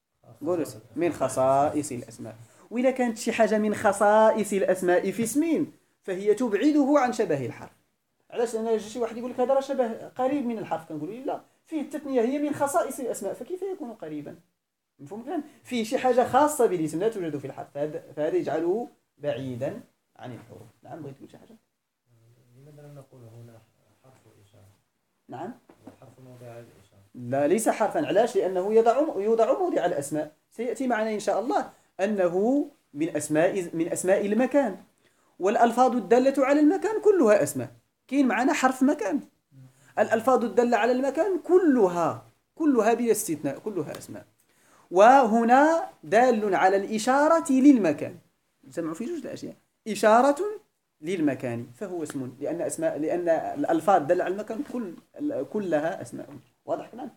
من خصائص الأسماء. وإذا كانت شي حاجة من خصائص الأسماء في اسم فهي تبعده عن شبه الحرف. علاش؟ أنا شي واحد يقول لك هذا راه شبه قريب من الحرف، كنقول لا، فيه التثنية هي من خصائص الأسماء، فكيف يكون قريبا؟ مفهوم كلام؟ فيه شي حاجة خاصة بالاسم لا توجد في الحرف، فهذا يجعله بعيدا عن الحروف. نعم، بغيت تقول شي حاجة؟ لماذا لم نقول هنا حرف الإشارة؟ نعم، حرف موضع الإشارة. لا، ليس حرفا. علاش؟ لأنه يوضع موضع الأسماء. سيأتي معنا إن شاء الله أنه من أسماء المكان، والألفاظ الدالة على المكان كلها أسماء. كاين معنا حرف مكان، الألفاظ الدالة على المكان كلها بلا استثناء كلها أسماء. وهنا دال على الإشارة للمكان، سمعوا في جوج الأشياء، إشارة للمكان فهو اسم، لأن الألفاظ الدالة على المكان كلها أسماء. واضح كلام؟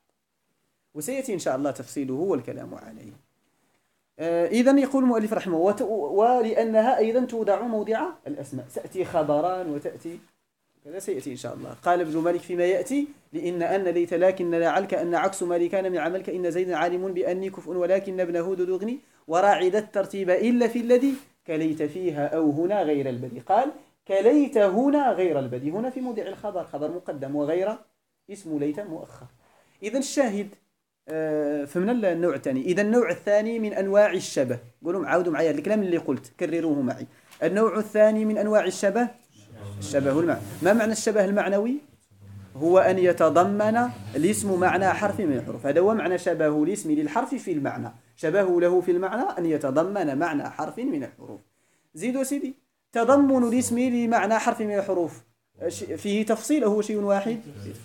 وسيأتي إن شاء الله تفصيله والكلام عليه. إذن يقول المؤلف رحمه ولأنها أيضا توضع موضع الأسماء. سأتي خبران وتأتي كذا، سيأتي إن شاء الله. قال ابن مالك فيما يأتي أن ليت لكن لعلك أن عكس ما كان من عملك إن زيدا عالم بأني كفء ولكن ابنه دغني وراعد الترتيب إلا في الذي كليت فيها أو هنا غير البدي. قال كليت هنا غير البدي، هنا في موضع الخبر، خبر مقدم، وغير اسم ليت مؤخر. إذن الشاهد فمن النوع الثاني. إذا النوع الثاني من أنواع الشبه، قولوا عاودوا معي الكلام اللي قلت، كرروه معي. النوع الثاني من أنواع الشبه الشبه المعنى. ما معنى الشبه المعنوي؟ هو أن يتضمن الاسم معنى حرف من الحروف. هذا هو معنى شبه الاسم للحرف في المعنى. شبهه له في المعنى أن يتضمن معنى حرف من الحروف. زيدوا سيدي، تضمن الاسم لمعنى حرف من الحروف فيه تفصيل، هو شيء واحد،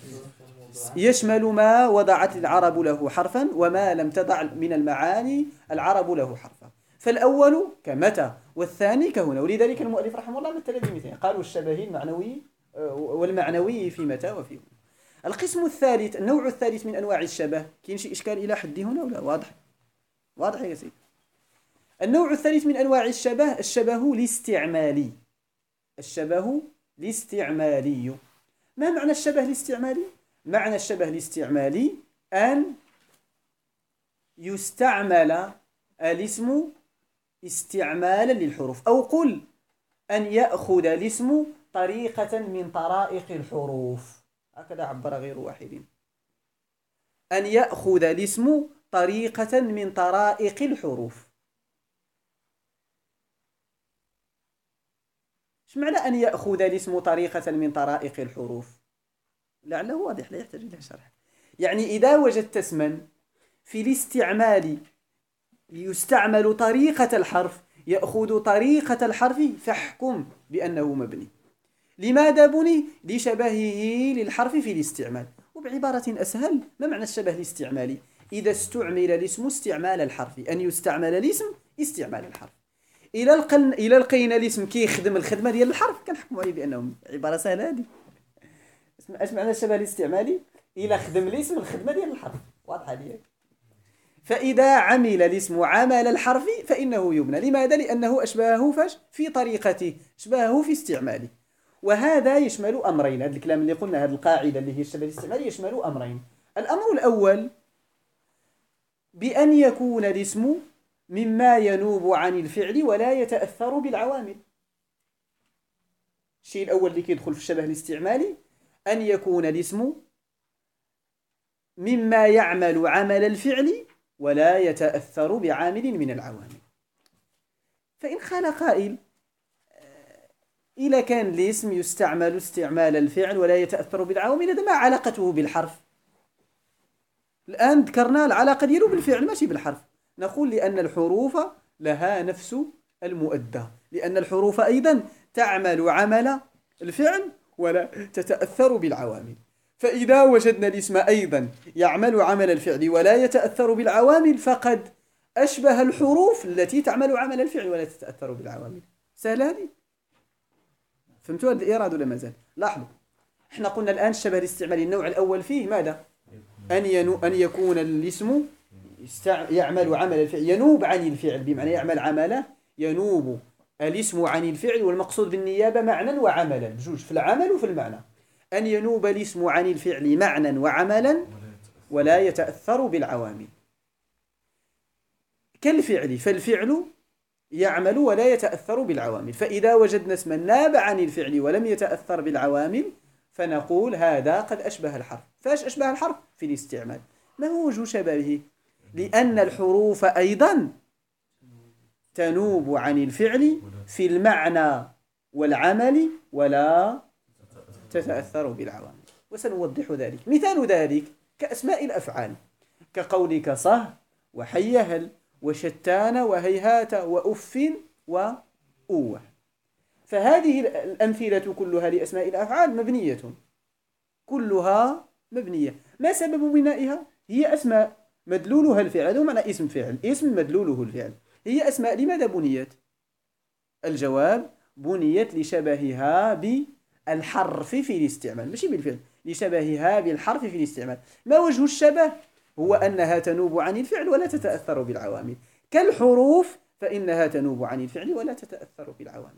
يشمل ما وضعت العرب له حرفا وما لم تضع من المعاني العرب له حرفا. فالأول كمتى، والثاني كهنا. ولذلك المؤلف رحمه الله مثل بمثال، قالوا الشبه المعنوي والمعنوي في متى وفي هنا. القسم الثالث، النوع الثالث من أنواع الشبه، كاين شي إشكال إلى حد هنا ولا واضح يا سيدي؟ النوع الثالث من أنواع الشبه الشبه الاستعمالي. الشبه الاستعمالي. ما معنى الشبه الاستعمالي؟ معنى الشبه الاستعمالي أن يستعمل الاسم استعمالا للحروف، أو قل أن يأخذ الاسم طريقة من طرائق الحروف. هكذا عبر غير واحد. أن يأخذ الاسم طريقة من طرائق الحروف. ايش معنى أن يأخذ الاسم طريقة من طرائق الحروف؟ لعله واضح لا يحتاج إلى شرح. يعني إذا وجدت اسما في الاستعمال يستعمل طريقة الحرف، يأخذ طريقة الحرف، فاحكم بأنه مبني. لماذا بني؟ لشبهه للحرف في الاستعمال. وبعبارة أسهل، ما معنى الشبه الاستعمالي؟ إذا استعمل الاسم استعمال الحرف، أن يستعمل الاسم استعمال الحرف. إلى لقينا الاسم كيخدم الخدمة ديال الحرف كنحكموا عليه بأنه عبارة سهلة هذه. اش معنى الشبه الاستعمالي؟ إلى خدم الاسم الخدمة ديال الحرف، واضحة ديالك. فإذا عمل الاسم عمل الحرف فإنه يبنى. لماذا؟ لأنه أشبهه فاش؟ في طريقته، أشبهه في استعماله. وهذا يشمل أمرين. هذا الكلام اللي قلنا، هذه القاعدة اللي هي الشبه الاستعمالي يشمل أمرين. الأمر الأول بأن يكون الاسم مما ينوب عن الفعل ولا يتأثر بالعوامل. الشيء الأول اللي كيدخل في الشبه الاستعمالي أن يكون الاسم مما يعمل عمل الفعل ولا يتأثر بعامل من العوامل. فإن قال قائل إذا كان الاسم يستعمل استعمال الفعل ولا يتأثر بالعوامل، هذا ما علاقته بالحرف؟ الآن ذكرنا العلاقة ديالو بالفعل ماشي بالحرف. نقول لأن الحروف لها نفس المؤدى، لأن الحروف أيضا تعمل عمل الفعل ولا تتأثر بالعوامل. فإذا وجدنا الاسم أيضا يعمل عمل الفعل ولا يتأثر بالعوامل فقد أشبه الحروف التي تعمل عمل الفعل ولا تتأثر بالعوامل. سهلة هذه؟ فهمتوا هذا الإيراد ولا مازال؟ لاحظوا، احنا قلنا الآن الشبه الاستعمالي النوع الأول فيه ماذا؟ أن يكون الاسم يعمل عمل الفعل، ينوب عن الفعل، بمعنى يعمل عمله، ينوب الاسم عن الفعل. والمقصود بالنيابة معنى وعملا، بجوج، في العمل وفي المعنى. أن ينوب الاسم عن الفعل معنى وعملا ولا يتأثر بالعوامل كالفعل. فالفعل يعمل ولا يتأثر بالعوامل. فإذا وجدنا اسما ناب عن الفعل ولم يتأثر بالعوامل فنقول هذا قد أشبه الحرف. فاش أشبه الحرف؟ في الاستعمال. ما هو وجه شبهه؟ لأن الحروف أيضا تنوب عن الفعل في المعنى والعمل ولا تتأثر بالعوامل. وسنوضح ذلك. مثال ذلك كأسماء الأفعال، كقولك صه وحيهل وشتان وهيهات وأف وأوه. فهذه الأمثلة كلها لأسماء الأفعال مبنية، كلها مبنية. ما سبب بنائها؟ هي أسماء مدلولها الفعل. هذا معنى اسم فعل، اسم مدلوله الفعل. هي أسماء. لماذا بنيت؟ الجواب بنيت لشبهها بالحرف في الاستعمال، ماشي بالفعل، لشبهها بالحرف في الاستعمال. ما وجه الشبه؟ هو أنها تنوب عن الفعل ولا تتأثر بالعوامل. كالحروف فإنها تنوب عن الفعل ولا تتأثر بالعوامل.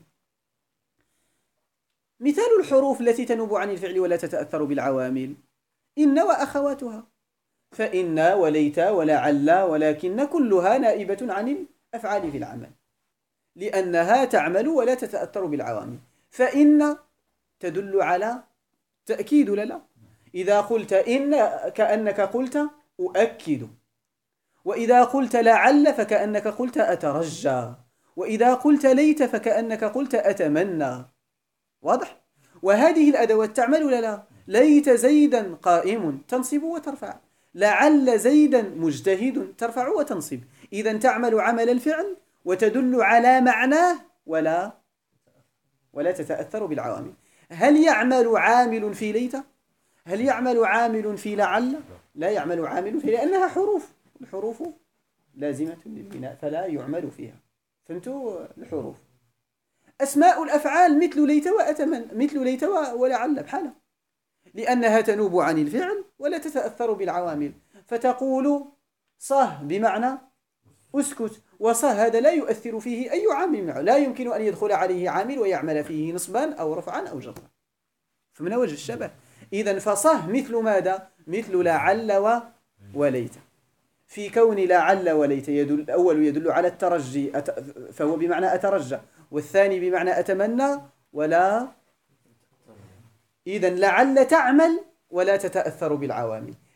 مثال الحروف التي تنوب عن الفعل ولا تتأثر بالعوامل: إن وأخواتها. فإن وليت ولعل ولكن كلها نائبة عن الأفعال في العمل، لأنها تعمل ولا تتأثر بالعوامل. فإن تدل على تأكيد لا. إذا قلت إن كأنك قلت أؤكد، وإذا قلت لعل فكأنك قلت أترجى، وإذا قلت ليت فكأنك قلت أتمنى. واضح؟ وهذه الأدوات تعمل ولا لا؟ ليت زيدا قائم تنصب وترفع، لعل زيدا مجتهد ترفع وتنصب. إذن تعمل عمل الفعل وتدل على معناه ولا تتأثر بالعوامل. هل يعمل عامل في ليت؟ هل يعمل عامل في لعل؟ لا يعمل عامل في، لأنها حروف، الحروف لازمة للبناء فلا يعمل فيها. فهمتوا الحروف؟ أسماء الأفعال مثل ليت وأتمنى، مثل ليت ولعل بحالة، لأنها تنوب عن الفعل ولا تتأثر بالعوامل. فتقول صه بمعنى أسكت، وصه هذا لا يؤثر فيه أي عامل، لا يمكن أن يدخل عليه عامل ويعمل فيه نصبا أو رفعا أو جرا. فمن وجه الشبه. إذن فصه مثل ماذا؟ مثل لعل وليت. في كون لعل وليت الأول يدل على الترجي فهو بمعنى أترجى، والثاني بمعنى أتمنى ولا. إذن لعل تعمل ولا تتأثر بالعوامل،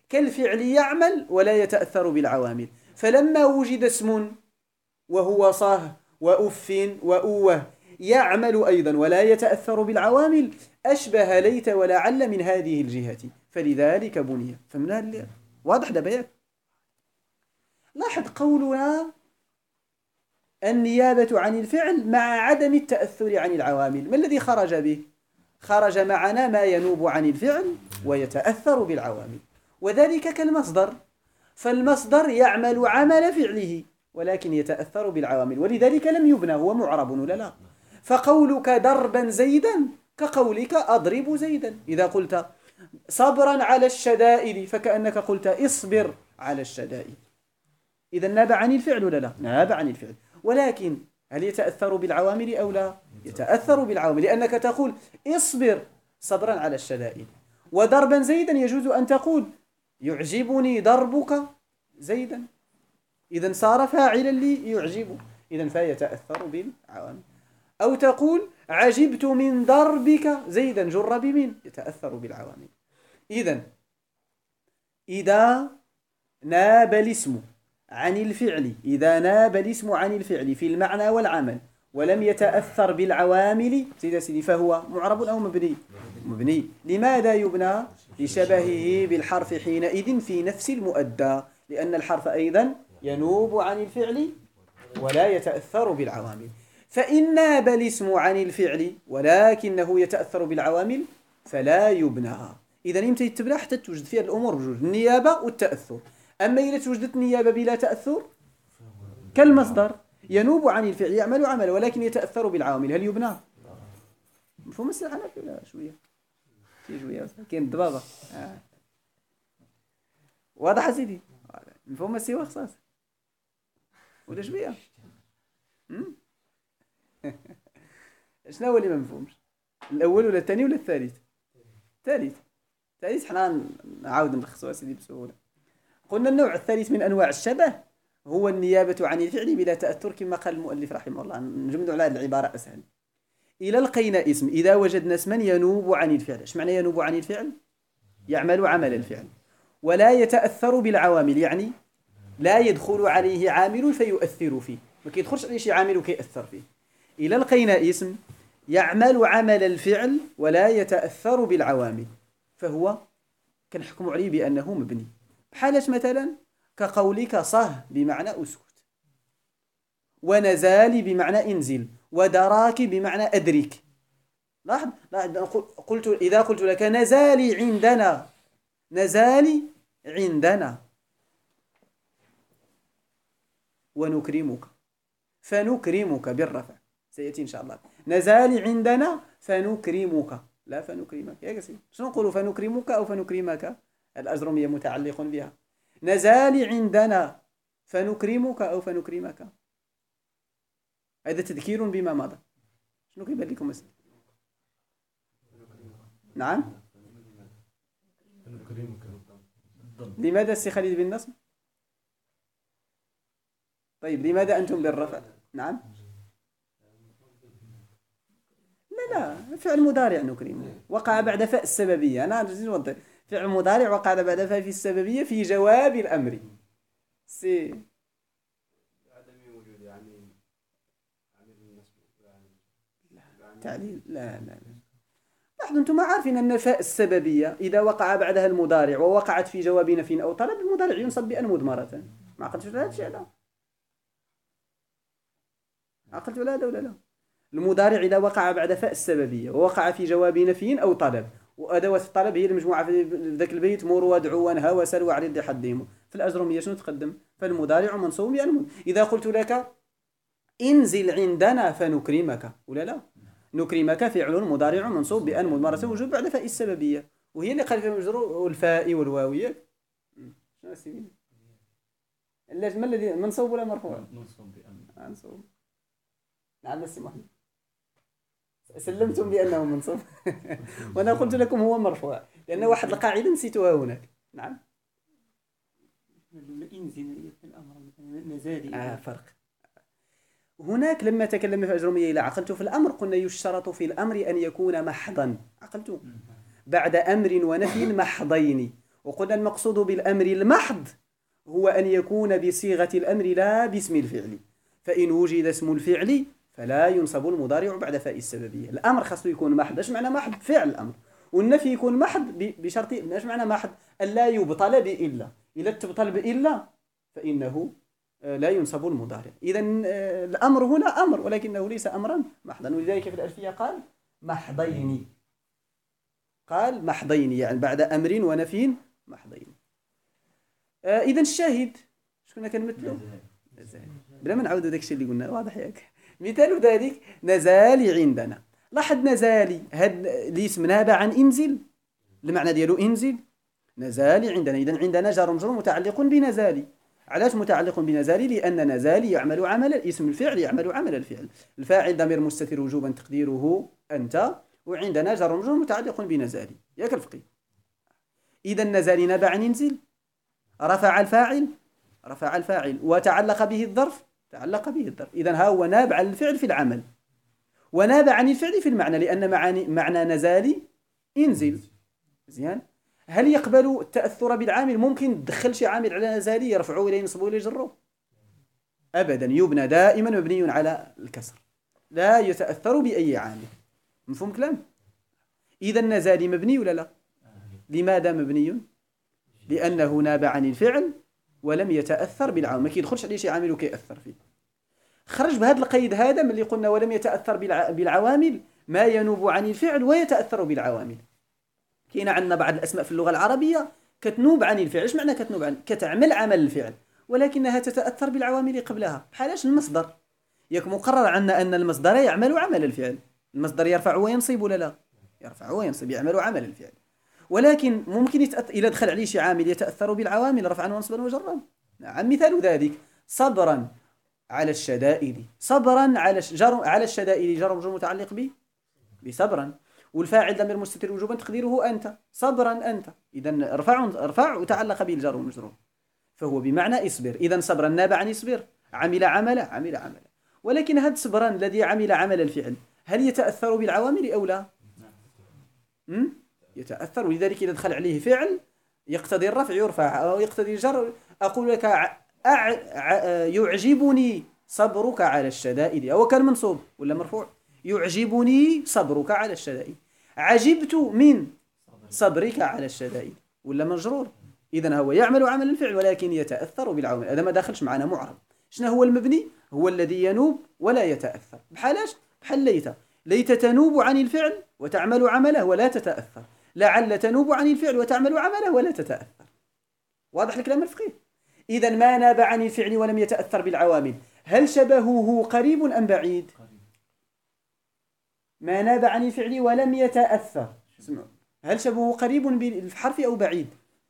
كالفعل يعمل ولا يتأثر بالعوامل. فلما وجد اسم وهو صاه وأف وأوه يعمل أيضا ولا يتأثر بالعوامل أشبه ليت ولعل من هذه الجهة، فلذلك بني. فمن واضح ده بيان. لاحظ قولنا النيابة عن الفعل مع عدم التأثر عن العوامل، ما الذي خرج به؟ خرج معنا ما ينوب عن الفعل ويتأثر بالعوامل، وذلك كالمصدر. فالمصدر يعمل عمل فعله ولكن يتأثر بالعوامل، ولذلك لم يبنى، هو معرب ولا لا؟ فقولك ضربا زيدا كقولك أضرب زيدا. إذا قلت صبرا على الشدائد فكأنك قلت اصبر على الشدائد. إذا ناب عن الفعل ولا لا؟ ناب عن الفعل، ولكن هل يتأثر بالعوامل أو لا؟ يتأثر بالعوامل، لأنك تقول اصبر صبرا على الشدائد. وضربا زيدا يجوز أن تقول يعجبني ضربك زيدا، إذا صار فاعلا لي يعجب، إذا فيتأثر بالعوامل. أو تقول عجبت من ضربك زيدا جر بمن؟ يتأثر بالعوامل. إذا ناب الاسم عن الفعل، إذا ناب الاسم عن الفعل في المعنى والعمل ولم يتأثر بالعوامل سيدي فهو معرب أو مبني؟ مبني. لماذا يبنى؟ لشبهه بالحرف حينئذ في نفس المؤدى، لأن الحرف أيضا ينوب عن الفعل ولا يتأثر بالعوامل. فإن ناب الاسم عن الفعل ولكنه يتأثر بالعوامل فلا يبنى. إذا يمتى يتبنى حتى توجد فيها الأمور بجوج، النيابة والتأثر. أما إذا توجدت النيابة بلا تأثر كالمصدر ينوب عن الفعل يعمل عمل ولكن يتأثر بالعوامل، هل يبنى؟ مفهوم السلحة ولا شوية؟ شوية كاين الضبابة. واضح سيدي؟ مفهوم السوا خصاص ولا شوية؟ شنو هو اللي ما مفهومش؟ الأول ولا الثاني ولا الثالث؟ الثالث حنا نعاود نلخصوها سيدي بسهولة. قلنا النوع الثالث من أنواع الشبه هو النيابة عن الفعل بلا تأثر، كما قال المؤلف رحمه الله. نجمد على هذه العبارة أسهل. إذا لقينا اسم، إذا وجدنا اسما ينوب عن الفعل، ايش معنى ينوب عن الفعل؟ يعمل عمل الفعل ولا يتأثر بالعوامل، يعني لا يدخل عليه عامل فيؤثر فيه، ما كيدخلش عليه شي عامل وكيأثر فيه. إذا لقينا اسم يعمل عمل الفعل ولا يتأثر بالعوامل فهو كنحكم عليه بأنه مبني. بحالة مثلا كقولك صه بمعنى أسكت، ونزال بمعنى انزل، ودراك بمعنى أدرك. لاحظ إذا قلت لك نزالي عندنا ونكرمك، فنكرمك بالرفع سيأتي إن شاء الله. نزالي عندنا فنكرمك لا فنكرمك. يا قسيم شنو نقولوا؟ فنكرمك أو فنكرمك؟ الأجرمية متعلق بها. نزالي عندنا فنكرمك أو فنكرمك، هذا تذكير بما مضى. شنو كيبان لكم مثلا؟ نعم. لماذا السي خالد بالنصب؟ طيب لماذا أنتم بالرفع؟ نعم. لا فعل مضارع نكرمه وقع بعد فاء السببية. أنا أريد أوضح، فعل مضارع وقع بعد فاء في السببية في جواب الأمر. سي عدم وجود يعني تعليل. لا لاحظوا أنتم عارفين أن فاء السببية إذا وقع بعدها المضارع ووقعت في جواب نفي أو طلب، المضارع ينصب بأن مضمرة. ما عقلتش على هذا الشيء؟ لا عقلت ولا هذا ولا لا؟ المضارع إذا وقع بعد فاء السببية ووقع في جواب نفي أو طلب، وأدوات الطلب هي المجموعة في ذاك البيت: مروا وادعوا وانهوا وسلوا وعرض حدهم. في الأجرمية شنو تقدم؟ فالمضارع منصوب بأن. إذا قلت لك انزل عندنا فنكرمك ولا لا؟ نكرمك فعل مضارع منصوب بأن مضمرة وجود بعد فاء السببية، وهي اللي قال فيها مجرور والفاء والواوية. شنو السبيل؟ ما الذي منصوب ولا مرفوع؟ منصوب بأن. منصوب. نعم السي محمد، سلمتم بأنه منصوب وأنا قلت لكم هو مرفوع لأن واحد القاعدة نسيتها هناك. نعم. إنزل في الأمر نزالي. فرق. هناك لما تكلمنا في أجرمية إلى عقلت في الأمر قلنا يشترط في الأمر أن يكون محضا. عقلت بعد أمر ونفي محضين، وقلنا المقصود بالأمر المحض هو أن يكون بصيغة الأمر لا باسم الفعل، فإن وجد اسم الفعل فلا ينصب المضارع بعد فاء السببية. الأمر خاصه يكون محض. اش معنى محض؟ فعل الأمر. والنفي يكون محض بشرط اش معنى محض؟ ألا يبطل بإلا. إذا تبطل بإلا فإنه لا ينصب المضارع. إذا الأمر هنا أمر ولكنه ليس أمرا محضا، ولذلك في الألفية قال محضين. قال محضين يعني بعد أمر ونفي محضين. إذا الشاهد شكون كنمثلو؟ نزال. بلا ما نعاودوا داك الشيء اللي قلنا، واضح ياك؟ مثال ذلك نزالي عندنا. لاحظ نزالي هاد الاسم نابع عن انزل، المعنى ديالو انزل. نزالي عندنا، إذا عندنا جار ومجرور متعلق بنزالي. علاش متعلق بنزالي؟ لأن نزالي يعمل عمل الاسم، الفعل يعمل عمل الفعل، الفاعل ضمير مستتر وجوبا تقديره أنت، وعندنا جار ومجرور متعلق بنزالي. ياك الفقيه؟ إذا نزالي نابع عن انزل، رفع الفاعل وتعلق به الظرف، تعلق به الظرف. إذا ها هو نابع عن الفعل في العمل ونابع عن الفعل في المعنى، لأن معنى نزالي انزل. مزيان. هل يقبل التأثر بالعامل؟ ممكن تدخل شي عامل على نزالي يرفعه إليه ينصبه إليه يجره؟ أبدا، يبنى دائما مبني على الكسر، لا يتأثر بأي عامل. مفهوم كلام؟ إذا نزالي مبني ولا لا؟ لماذا مبني؟ لأنه نابع عن الفعل ولم يتأثر بالعامل، ما كيدخلش عليه شي عامل وكيأثر فيه. خرج بهذا القيد هذا من اللي قلنا ولم يتأثر بالعوامل ما ينوب عن الفعل ويتأثر بالعوامل. كاين عندنا بعض الأسماء في اللغة العربية كتنوب عن الفعل. ايش معنى كتنوب عن؟ كتعمل عمل الفعل ولكنها تتأثر بالعوامل قبلها. بحالاش المصدر، ياك مقرر عندنا أن المصدر يعمل عمل الفعل. المصدر يرفع وينصب ولا لا؟ يرفع وينصب، يعمل عمل الفعل. ولكن ممكن إذا دخل عليه شي عامل يتأثر بالعوامل رفعا ونصبا وجرا. نعم، مثال ذلك صبرا على الشدائد. صبرا على الشدائد جر ومجرور متعلق به بصبرا، والفاعل ضمير مستتر وجوبا تقديره أنت. صبرا أنت، إذا رفع وتعلق به الجر والمجرور، فهو بمعنى اصبر. إذا صبرا نابع عن اصبر، عمل عمله. ولكن هذا صبرا الذي عمل عمل الفعل هل يتأثر بالعوامل أو لا؟ يتأثر. ولذلك إذا دخل عليه فعل يقتضي الرفع يرفع أو يقتضي الجر. أقول لك يعجبني صبرك على الشدائد، أو كان منصوب ولا مرفوع؟ يعجبني صبرك على الشدائد. عجبت من صبرك على الشدائد ولا مجرور؟ إذن هو يعمل عمل الفعل ولكن يتأثر بالعوامل. هذا ما داخلش معنا معرب. شنو هو المبني؟ هو الذي ينوب ولا يتأثر. بحالاش؟ بحال ليت تنوب عن الفعل وتعمل عمله ولا تتأثر، لعل تنوب عن الفعل وتعمل عمله ولا تتأثر. واضح الكلام الفقهي؟ إذا ما ناب عن الفعل ولم يتأثر بالعوامل هل شبهه قريب أم بعيد؟ ما ناب عن الفعل ولم يتأثر، هل شبهه قريب بالحرف أو بعيد؟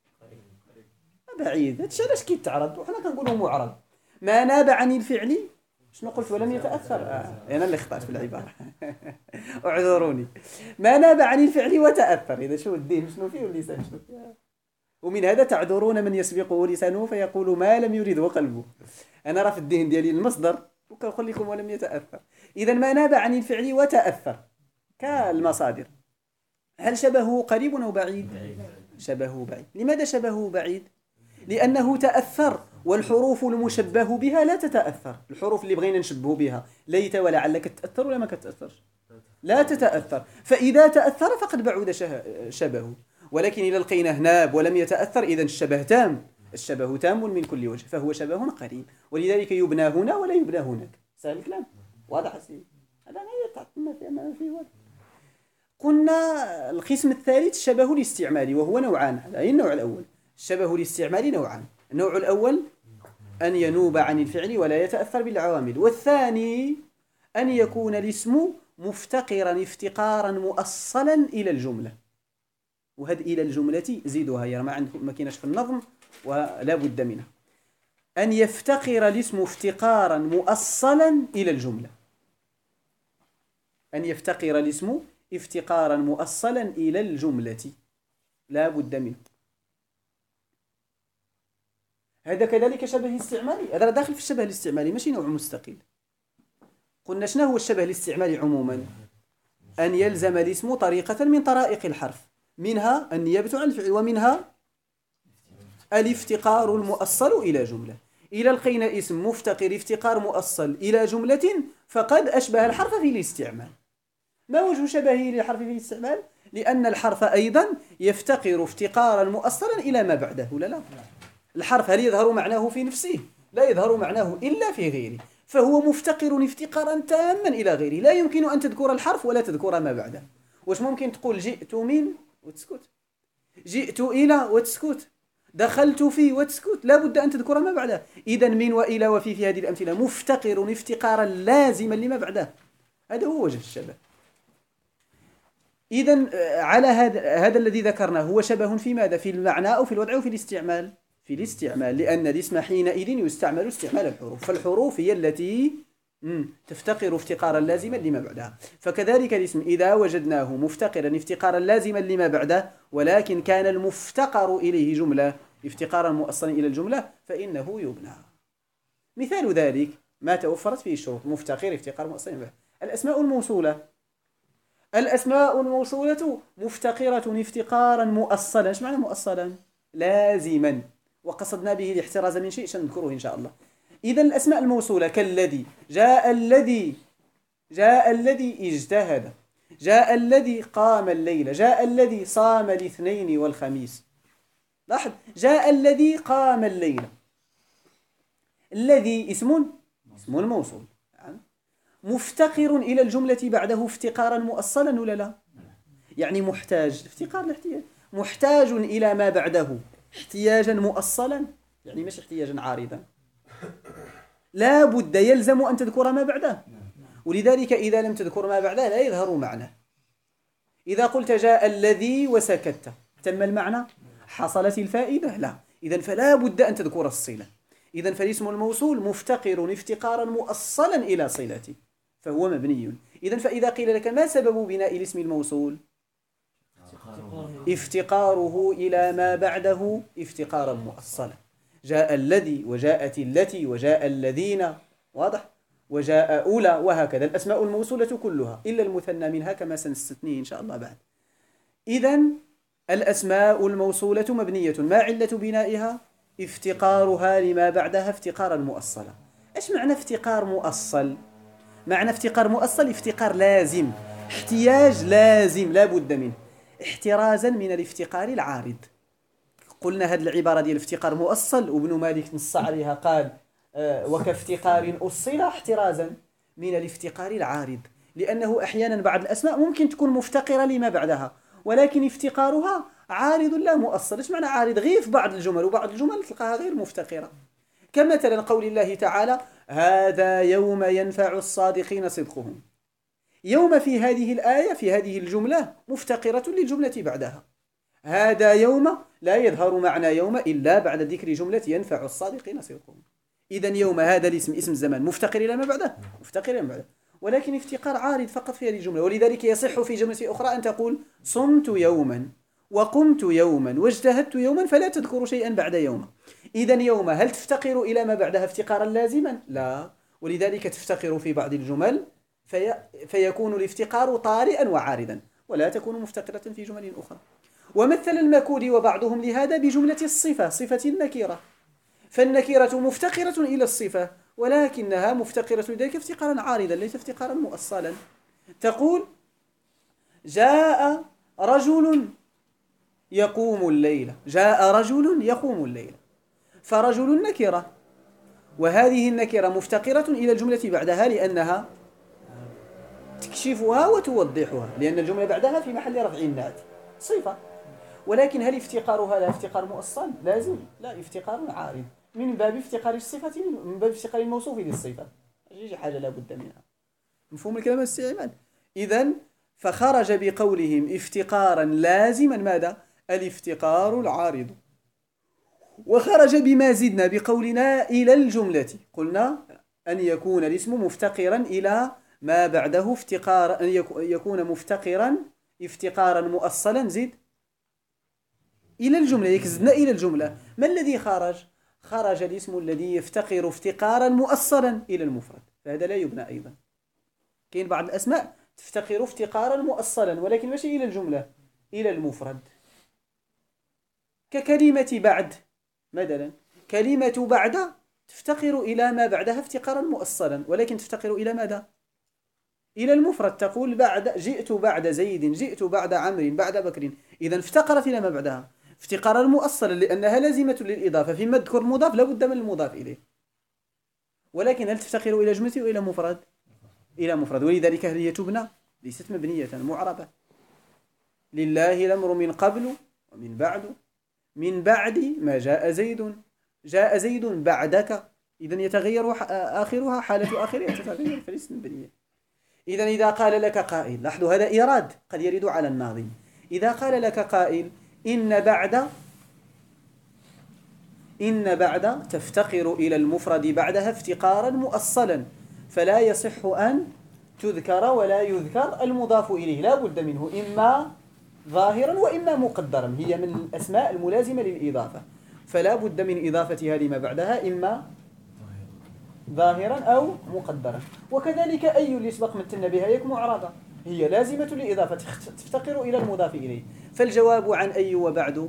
بعيد. هادشي علاش كيتعرض وحنا كنقولوا معرض. ما ناب عن الفعل شنو قلت؟ ولم يتأثر. أنا اللي خطأت في العبارة اعذروني. ما ناب عن الفعل وتأثر. إذا شو الدين شنو فيه واللسان شنو فيه؟ ومن هذا تعذرون من يسبقه لسانه فيقول ما لم يريده قلبه. أنا راه في الدين ديالي المصدر وكنقول لكم ولم يتأثر. إذا ما ناب عن الفعل وتأثر كالمصادر هل شبهه قريب أو بعيد؟ شبهه بعيد. لماذا شبهه بعيد؟ لأنه تأثر، والحروف المشبه بها لا تتأثر. الحروف اللي بغينا نشبه بها ليت ولعلك تتأثر ولا ما كتأثرش؟ لا تتأثر. فإذا تأثر فقد بعد شبهه. ولكن إذا لقيناه ناب ولم يتأثر إذن الشبه تام. الشبه تام من كل وجه، فهو شبه قريب، ولذلك يبنى هنا ولا يبنى هناك. سهل الكلام؟ واضح السيد؟ هذا ما فيه وجه. قلنا القسم الثالث الشبه الاستعمالي وهو نوعان. هذا النوع الأول. الشبه الاستعمالي نوعان. النوع الأول أن ينوب عن الفعل ولا يتأثر بالعوامل، والثاني أن يكون الاسم مفتقرا افتقارا مؤصلا إلى الجملة. وهذه إلى الجملة زيدها يا ما عندكم ما كايناش في النظم ولا بد منها. أن يفتقر الاسم افتقارا مؤصلا إلى الجملة. أن يفتقر الاسم افتقارا مؤصلا إلى الجملة لا بد منه. هذا كذلك شبه استعمالي. هذا داخل في الشبه الاستعمالي ماشي نوع مستقل. قلنا شنو هو الشبه الاستعمالي عموما؟ أن يلزم الاسم طريقة من طرائق الحرف، منها النيابة عن الفعل ومنها الافتقار المؤصل إلى جملة. إذا لقينا اسم مفتقر افتقار مؤصل إلى جملة فقد أشبه الحرف في الاستعمال. ما وجه شبهه للحرف في الاستعمال؟ لأن الحرف أيضا يفتقر افتقارا مؤصلا إلى ما بعده، ولا لا؟ الحرف هل يظهر معناه في نفسه؟ لا يظهر معناه إلا في غيره، فهو مفتقر افتقارا تاما إلى غيره. لا يمكن أن تذكر الحرف ولا تذكر ما بعده. واش ممكن تقول جئت من وتسكت، جئت إلى وتسكت، دخلت في وتسكت؟ لا بد أن تذكر ما بعده. إذا من وإلى وفي هذه الأمثلة مفتقر افتقارا لازما لما بعده. هذا هو وجه الشبه. إذا على هذا الذي ذكرناه هو شبه في ماذا؟ في المعنى أو في الوضع أو في الاستعمال؟ في الاستعمال، لأن الاسم حينئذ يستعمل استعمال الحروف، فالحروف هي التي تفتقر افتقارا لازما لما بعدها. فكذلك الاسم إذا وجدناه مفتقرا افتقارا لازما لما بعده ولكن كان المفتقر إليه جملة افتقارا مؤصلا إلى الجملة فإنه يبنى. مثال ذلك ما توفرت فيه الشروط: مفتقر افتقار مؤصلا. الأسماء الموصولة، الأسماء الموصولة مفتقرة افتقارا مؤصلا. ايش معنى مؤصلا؟ لازما، وقصدنا به الاحتراز من شيء سنذكره إن شاء الله. إذا الأسماء الموصولة كالذي، جاء الذي، جاء الذي اجتهد، جاء الذي قام الليل، جاء الذي صام الاثنين والخميس. لاحظ، جاء الذي قام الليل. الذي اسم موصول مفتقر إلى الجملة بعده افتقارا مؤصلا ولا لا؟ يعني محتاج، افتقار الاحتياج، محتاج إلى ما بعده احتياجا مؤصلا، يعني مش احتياجا عارضا. لا بد يلزم أن تذكر ما بعده، ولذلك إذا لم تذكر ما بعده لا يظهر معنى. إذا قلت جاء الذي وسكت تم المعنى؟ حصلت الفائدة؟ لا. إذن فلا بد أن تذكر الصلة. إذن فالاسم الموصول مفتقر افتقارا مؤصلا إلى صلته فهو مبني. إذن فإذا قيل لك ما سبب بناء الاسم الموصول؟ افتقاره إلى ما بعده افتقارا مؤصلا. جاء الذي وجاءت التي وجاء الذين، واضح، وجاء أولى، وهكذا الأسماء الموصولة كلها إلا المثنى منها كما سنستثنيه إن شاء الله بعد. إذن الأسماء الموصولة مبنية. ما علة بنائها؟ افتقارها لما بعدها افتقارا مؤصلا. إيش معنى افتقار مؤصل؟ معنى افتقار مؤصل افتقار لازم، احتياج لازم لا بد منه، احترازا من الافتقار العارض. قلنا هذه العبارة ديال افتقار مؤصل وابن مالك نص عليها قال وكافتقار أصل احترازا من الافتقار العارض، لأنه أحيانا بعض الأسماء ممكن تكون مفتقرة لما بعدها ولكن افتقارها عارض لا مؤصل. ايش معنى عارض؟ غير في بعض الجمل، وبعض الجمل تلقاها غير مفتقرة، كمثلا قول الله تعالى هذا يوم ينفع الصادقين صدقهم. يوم في هذه الآية في هذه الجملة مفتقرة للجملة بعدها. هذا يوم لا يظهر معنى يوم إلا بعد ذكر جملة ينفع الصادقين صدقهم. إذن يوم هذا الاسم اسم الزمان مفتقر إلى ما بعده، مفتقر إلى ما بعده، ولكن افتقار عارض فقط في هذه الجملة. ولذلك يصح في جملة أخرى أن تقول صمت يوما وقمت يوما واجتهدت يوما فلا تذكر شيئا بعد يوم. إذن يوم هل تفتقر إلى ما بعدها افتقارا لازما؟ لا، ولذلك تفتقر في بعض الجمل فيكون الافتقار طارئا وعارضا ولا تكون مفتقرة في جمل أخرى. ومثل المكود وبعضهم لهذا بجملة الصفة، صفة النكرة، فالنكرة مفتقرة إلى الصفة ولكنها مفتقرة لذلك افتقارا عارضا ليس افتقارا مؤصلا. تقول جاء رجل يقوم الليل، جاء رجل يقوم الليل، فرجل نكرة، وهذه النكرة مفتقرة إلى الجملة بعدها لأنها تكشفها وتوضحها، لأن الجملة بعدها في محل رفع النعت صفة. ولكن هل افتقارها لا افتقار مؤصل لازم؟ لا، افتقار عارض من باب افتقار الصفة، من باب افتقار الموصوف للصفة، هذه حاجة لا بد منها. مفهوم الكلام الاستعمال؟ إذن فخرج بقولهم افتقارا لازما ماذا؟ الافتقار العارض. وخرج بما زدنا بقولنا إلى الجملة، قلنا أن يكون الاسم مفتقرا إلى ما بعده افتقار، أن يكون مفتقرا افتقارا مؤصلا. زد إلى الجملة، يكزدنا إلى الجملة. ما الذي خرج؟ خرج الاسم الذي يفتقر افتقارا مؤصلا إلى المفرد، فهذا لا يبنى أيضا. كاين بعض الأسماء تفتقر افتقارا مؤصلا ولكن ماشي إلى الجملة، إلى المفرد، ككلمة بعد. مثلا كلمة بعد تفتقر إلى ما بعدها افتقارا مؤصلا، ولكن تفتقر إلى ماذا؟ إلى المفرد. تقول جئت بعد زيد، جئت بعد عمرو، بعد بكر. إذا افتقرت إلى ما بعدها افتقارا مؤصلا لأنها لازمة للإضافة. فيما تذكر المضاف لابد من المضاف إليه. ولكن هل تفتقر إلى جملة وإلى مفرد؟ إلى مفرد. ولذلك هي تبنى، ليست مبنية، معربة. لله الأمر من قبل ومن بعد، من بعد ما جاء زيد، جاء زيد بعدك. إذن يتغير آخرها، حالة آخرها تتغير، فليست مبنية. إذن إذا قال لك قائل، لاحظوا هذا إيراد قد يرد على الناظم. إذا قال لك قائل إن بعد تفتقر إلى المفرد بعدها افتقارا مؤصلا، فلا يصح أن تذكر ولا يذكر المضاف إليه، لا بد منه إما ظاهرا وإما مقدرا. هي من الأسماء الملازمة للإضافة، فلا بد من إضافتها لما بعدها إما ظاهرا أو مقدرا. وكذلك أي اللي سبق مثلنا بها يك معربة، هي لازمة للإضافة، تفتقر إلى المضاف إليه. فالجواب عن أي وبعد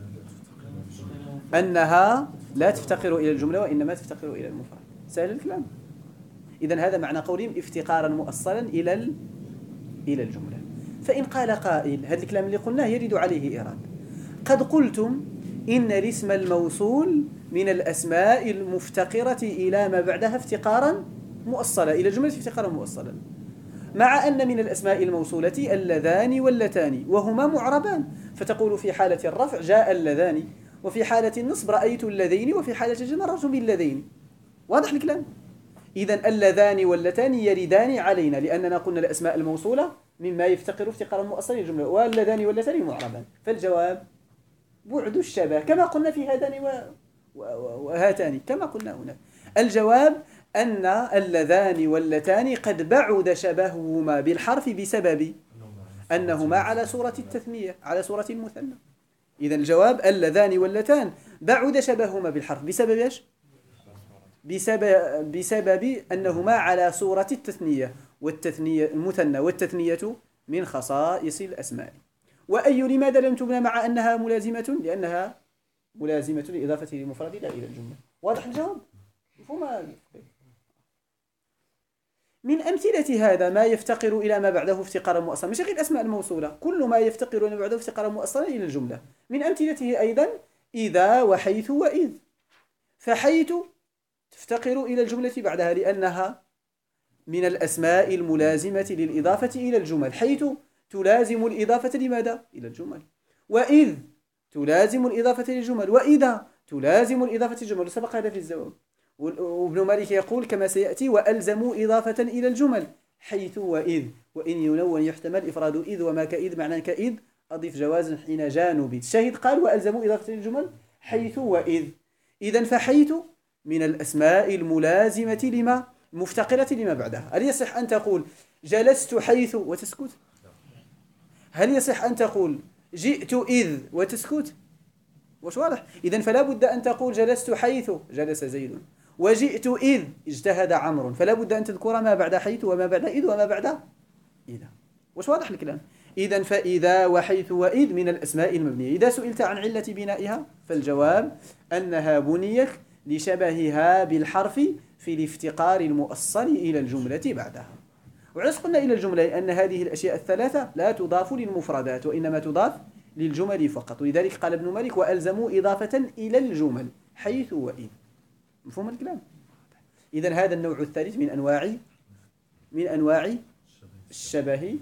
أنها لا تفتقر إلى الجملة وإنما تفتقر إلى المفرد. سهل الكلام. إذن هذا معنى قولهم افتقارا مؤصلا إلى الجملة. فإن قال قائل، هذا الكلام اللي قلناه يرد عليه إيراد. قد قلتم إن الاسم الموصول من الأسماء المفتقرة إلى ما بعدها افتقارا مؤصلا، إلى الجملة افتقارا مؤصلا، مع أن من الأسماء الموصولة اللذان واللتان وهما معربان. فتقول في حالة الرفع جاء اللذان، وفي حالة النصب رأيت اللذين، وفي حالة الجر مررت باللذين. واضح الكلام؟ إذن اللذان واللتان يردان علينا، لأننا قلنا الأسماء الموصولة مما يفتقر افتقارا مؤصلا إلى الجملة، واللذان واللتان معربان. فالجواب بعد الشبه كما قلنا في هذان وهاتان، كما قلنا هنا. الجواب أن اللذان واللتان قد بعد شبههما بالحرف بسبب أنهما على صورة التثنية، على صورة المثنى. إذا الجواب اللذان واللتان بعد شبههما بالحرف بسبب إيش؟ بسبب أنهما على صورة التثنية، والتثنية المثنى والتثنية من خصائص الأسماء. وأي لماذا لم تبنى مع أنها ملازمة؟ لأنها ملازمة لإضافة المفرد لا إلى الجملة. واضح الجواب؟ مفهوم؟ من أمثلة هذا ما يفتقر إلى ما بعده افتقارا مؤصلا، مش غير الأسماء الموصولة، كل ما يفتقر إلى ما بعده افتقارا مؤصلا إلى الجملة. من أمثلته أيضا إذا وحيث وإذ. فحيث تفتقر إلى الجملة بعدها لأنها من الأسماء الملازمة للإضافة إلى الجمل. حيث تلازم الإضافة لماذا؟ إلى الجمل. وإذ تلازم الإضافة للجمل، وإذا تلازم الإضافة للجمل. سبق هذا في الزواب. وابن مالك يقول كما سيأتي: وألزموا إضافة إلى الجمل حيث وإذ، وإن ينون يحتمل إفراد إذ وما كإذ معنى كإذ أضيف جوازا حين جانب. الشاهد قال وألزموا إضافة للجمل حيث وإذ. إذن فحيث من الأسماء الملازمة لما مفتقرة لما بعدها. هل يصح أن تقول جلست حيث وتسكت؟ هل يصح أن تقول جئت إذ وتسكت؟ وش واضح؟ إذن فلا بد أن تقول جلست حيث جلس زيد، وجئت إذ اجتهد عمرو. فلا بد أن تذكر ما بعد حيث وما بعد إذ وما بعد إذا. وش واضح الكلام؟ إذن فإذا وحيث وإذ من الأسماء المبنية. إذا سئلت عن علة بنائها فالجواب أنها بنيت لشبهها بالحرف في الافتقار المؤصل إلى الجملة بعدها. وعلى قلنا إلى الجملة أن هذه الأشياء الثلاثة لا تضاف للمفردات وإنما تضاف للجمل فقط. ولذلك قال ابن مالك وألزموا إضافة إلى الجمل حيث وإذ. مفهوم الكلام؟ إذن هذا النوع الثالث من أنواع الشبه،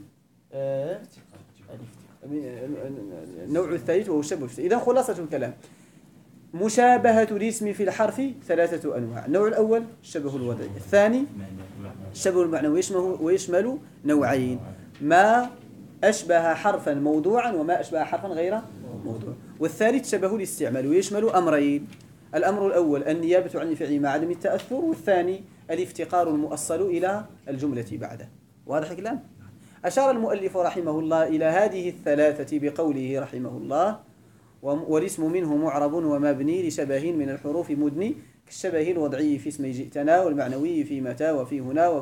النوع الثالث وهو الشبه. إذن خلاصة الكلام: مشابهة الاسم في الحرف ثلاثة أنواع. النوع الأول الشبه الوضعي، الثاني الشبه المعنوي ويشمل نوعين: ما أشبه حرفا موضوعا وما أشبه حرفا غير موضوع. والثالث شبه الاستعمال ويشمل أمرين: الأمر الأول النيابة عن الفعل مع عدم التأثر، والثاني الافتقار المؤصل إلى الجملة بعده. واضح الكلام؟ أشار المؤلف رحمه الله إلى هذه الثلاثة بقوله رحمه الله: والاسم منه معرب ومبني لشبه من الحروف مدني، كالشبه الوضعي في اسم جئتنا، والمعنوي في متى وفي هنا،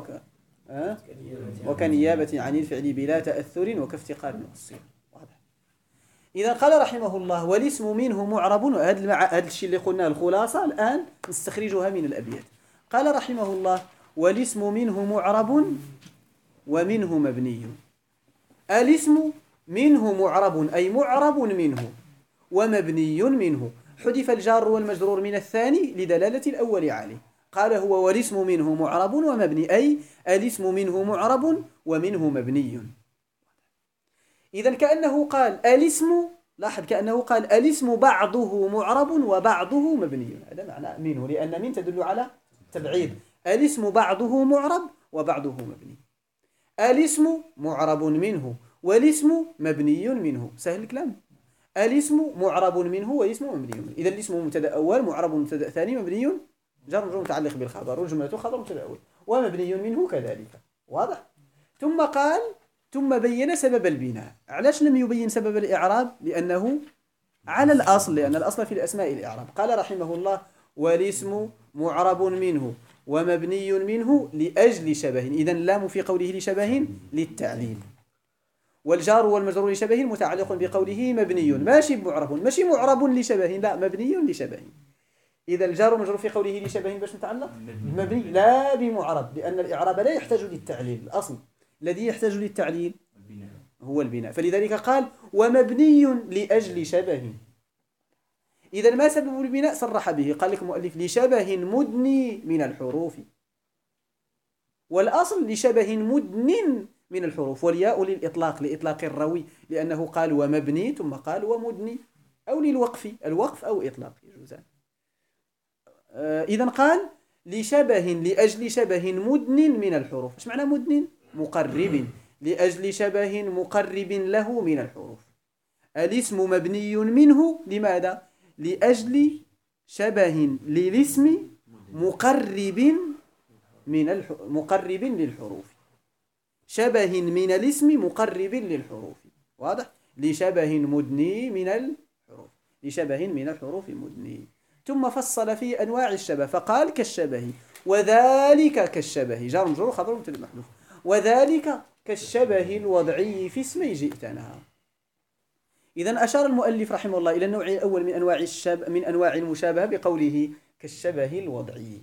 وكنيابة عن الفعل بلا تأثر، وكافتقار مؤصل. واضح. إذا قال رحمه الله والاسم منه معرب، هذا الشيء اللي قلناه الخلاصة الآن نستخرجها من الأبيات. قال رحمه الله والاسم منه معرب ومنه مبني. الاسم منه معرب أي معرب منه، ومبني منه، حذف الجار والمجرور من الثاني لدلالة الأول عليه. قال هو والاسم منه معرب ومبني، أي الاسم منه معرب ومنه مبني. إذن كأنه قال الاسم، لاحظ كأنه قال الاسم بعضه معرب وبعضه مبني. هذا معنى منه، لأن من تدل على تبعيض. الاسم بعضه معرب وبعضه مبني. الاسم معرب منه والاسم مبني منه. سهل الكلام. الاسم معرب منه والاسم مبني منه. إذا الاسم مبتدا أول، معرب مبتدا ثاني، مبني جر مجرور متعلق بالخبر، والجملة خبر مبتدا أول، ومبني منه كذلك. واضح؟ ثم قال ثم بين سبب البناء. علاش لم يبين سبب الإعراب؟ لأنه على الأصل، لأن الأصل في الأسماء الإعراب. قال رحمه الله والاسم معرب منه ومبني منه لأجل شبه. إذن اللام في قوله لشبه للتعليل، والجار والمجرور لشبه متعلق بقوله مبني، ماشي معرب، ماشي معرب لشبه، لا مبني لشبه. إذا الجار والمجرور في قوله لشبه باش متعلق مبني لا بمعرب، لأن الإعراب لا يحتاج للتعليل. الأصل الذي يحتاج للتعليل هو البناء. فلذلك قال ومبني لأجل شبه. إذا ما سبب البناء؟ صرح به، قال لك المؤلف لشبه مدني من الحروف، والأصل لشبه مدن من الحروف، والياء للإطلاق، لإطلاق الروي، لأنه قال ومبني ثم قال ومدني، أو للوقف، الوقف أو إطلاق يجوزان. إذا قال لشبه لأجل شبه مدن من الحروف. إيش معنى مدن؟ مقرب، لأجل شبه مقرب له من الحروف. الاسم مبني منه لماذا؟ لأجل شبه للاسم مقرب مقرب للحروف. شبه من الاسم مقرب للحروف. واضح؟ لشبه مدني من الحروف، لشبه من الحروف مدني. ثم فصل في أنواع الشبه فقال كالشبه، وذلك كالشبه، جار مجرور خبر مبتدأ محذوف، وذلك كالشبه الوضعي في اسمي جئتنا. إذن أشار المؤلف رحمه الله إلى النوع الأول من أنواع المشابهة بقوله كالشبه الوضعي،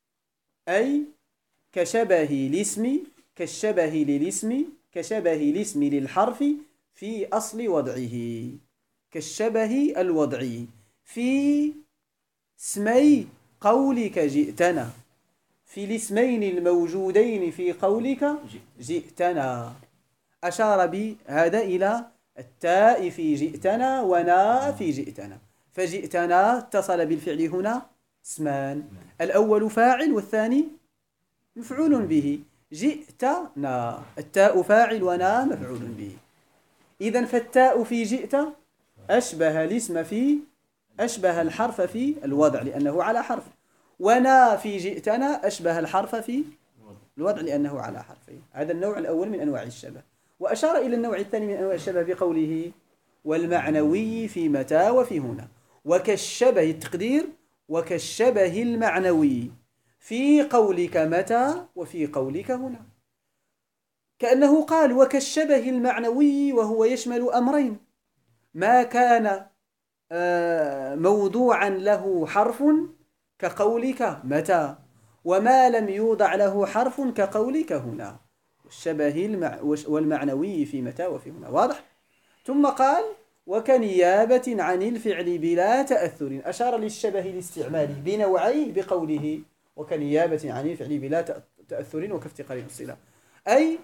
أي كشبه الاسم، كالشبه للاسم، كشبه الاسم للحرف في أصل وضعه، كالشبه الوضعي في اسمي قولك جئتنا، في الاسمين الموجودين في قولك جئتنا. أشار بهذا إلى التاء في جئتنا وناء في جئتنا. فجئتنا اتصل بالفعل هنا اسمان، الأول فاعل والثاني مفعول به. جئتنا التاء فاعل وناء مفعول به. إذن فالتاء في جئت أشبه الاسم في أشبه الحرف في الوضع لأنه على حرف، ونا في جئتنا أشبه الحرف في الوضع لأنه على حرفين. هذا النوع الأول من أنواع الشبه. وأشار إلى النوع الثاني من أنواع الشبه بقوله والمعنوي في متى وفي هنا، وكالشبه التقدير وكالشبه المعنوي في قولك متى وفي قولك هنا. كأنه قال وكالشبه المعنوي، وهو يشمل أمرين: ما كان موضوعا له حرف كقولك متى، وما لم يوضع له حرف كقولك هنا. الشبه والمعنوي في متى وفي هنا. واضح؟ ثم قال وكنيابة عن الفعل بلا تأثر. أشار للشبه الاستعمالي بنوعيه بقوله وكنيابة عن الفعل بلا تأثر وكافتقار الصلة، أي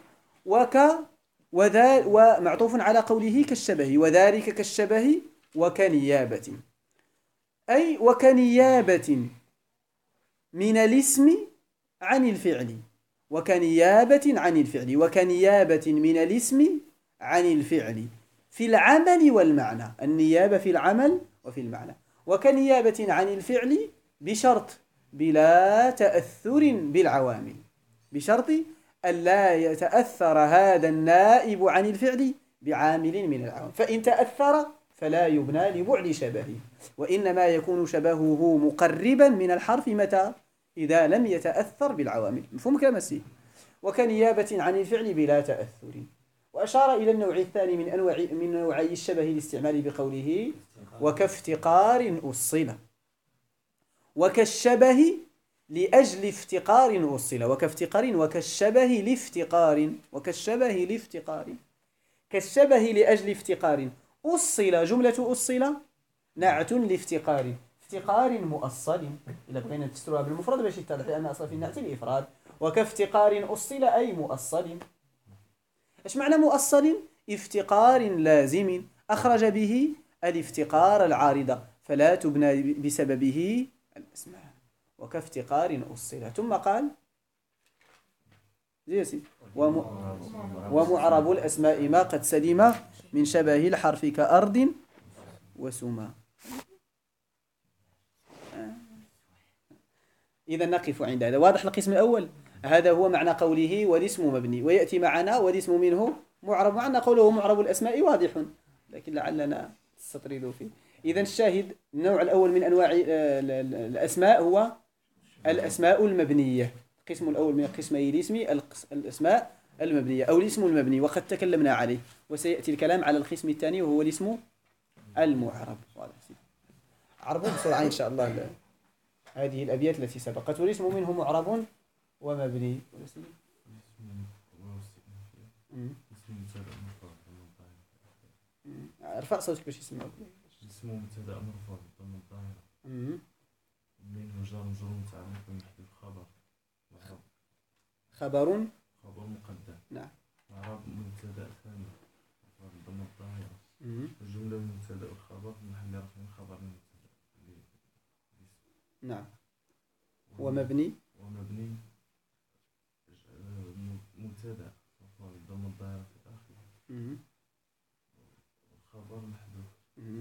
ومعطوف على قوله كالشبه، وذلك كالشبه وكنيابة، أي وكنيابة من الاسم عن الفعل، وكنيابة عن الفعل، وكنيابة من الاسم عن الفعل في العمل والمعنى. النيابة في العمل وفي المعنى. وكنيابة عن الفعل بشرط بلا تأثر بالعوامل، بشرط ألا يتأثر هذا النائب عن الفعل بعامل من العوامل. فإن تأثر فلا يبنى لبعد شبهه، وإنما يكون شبهه مقربا من الحرف متى؟ إذا لم يتأثر بالعوامل. مفهوم كلام السي؟ وكنيابة عن الفعل بلا تأثر. وأشار إلى النوع الثاني من نوعي الشبه الاستعمالي بقوله وكافتقار أصل، وكالشبه لأجل افتقار أصل، وكافتقار وكالشبه لافتقار، وكالشبه لافتقار، كالشبه لأجل افتقار أصل. جملة أصل نعت لافتقار، افتقار مؤصل إذا بغينا نفسرها بالمفرد باش يتضح، لأن أصل في النعت الإفراد. وكافتقار أصل أي مؤصل. ايش معنى مؤصل؟ افتقار لازم أخرج به الافتقار العارضة فلا تبنى بسببه الأسماء. وكافتقار أصل. ثم قال ومعرب الأسماء ما قد سلم من شبه الحرف كأرض وسما. إذا نقف عند هذا. واضح القسم الأول؟ هذا هو معنى قوله والاسم مبني، ويأتي معنا والاسم منه معرب. معنا قوله معرب الأسماء واضح، لكن لعلنا نستطرد فيه. إذا الشاهد النوع الأول من أنواع الأسماء هو الأسماء المبنية. القسم الأول من قسمي الاسم الأسماء المبنية أو الاسم المبني، وقد تكلمنا عليه، وسيأتي الكلام على القسم الثاني وهو الاسم المعرب. عرضوا بسرعة إن شاء الله هذه الأبيات التي سبقت. والاسم منه معرب ومبني. ارفع صوتك باش يسمعوك. اسمه مبتدا مرفوع بالضمه الظاهره، منه جار مجرور متعلق بمحذوف خبر. خبر مقدم. نعم. معرب مبتدا ثاني بالضمه الظاهره. الجمله المبتدا والخبر في محل رفع خبر المبتدا. نعم. ومبني مبتدا مرفوع بالضمه الظاهره في اخره، خبر محذوف.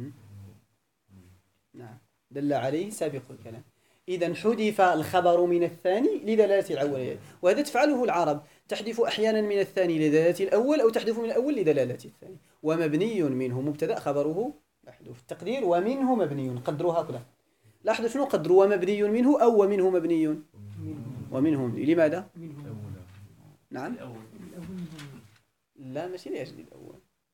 نعم، دل عليه سابق الكلام. إذا حذف الخبر من الثاني لدلالة الأول، وهذا تفعله العرب، تحذف أحيانا من الثاني لدلالة الأول، أو تحذف من الأول لدلالة الثاني. ومبني منه مبتدأ خبره محذوف. التقدير ومنه مبني، قدرها كلها. لاحظوا شنو قدر ومبني منه أو ومنه مبني؟ ومنه مبني. لماذا؟ نعم. لا ماشي لأجل الأول.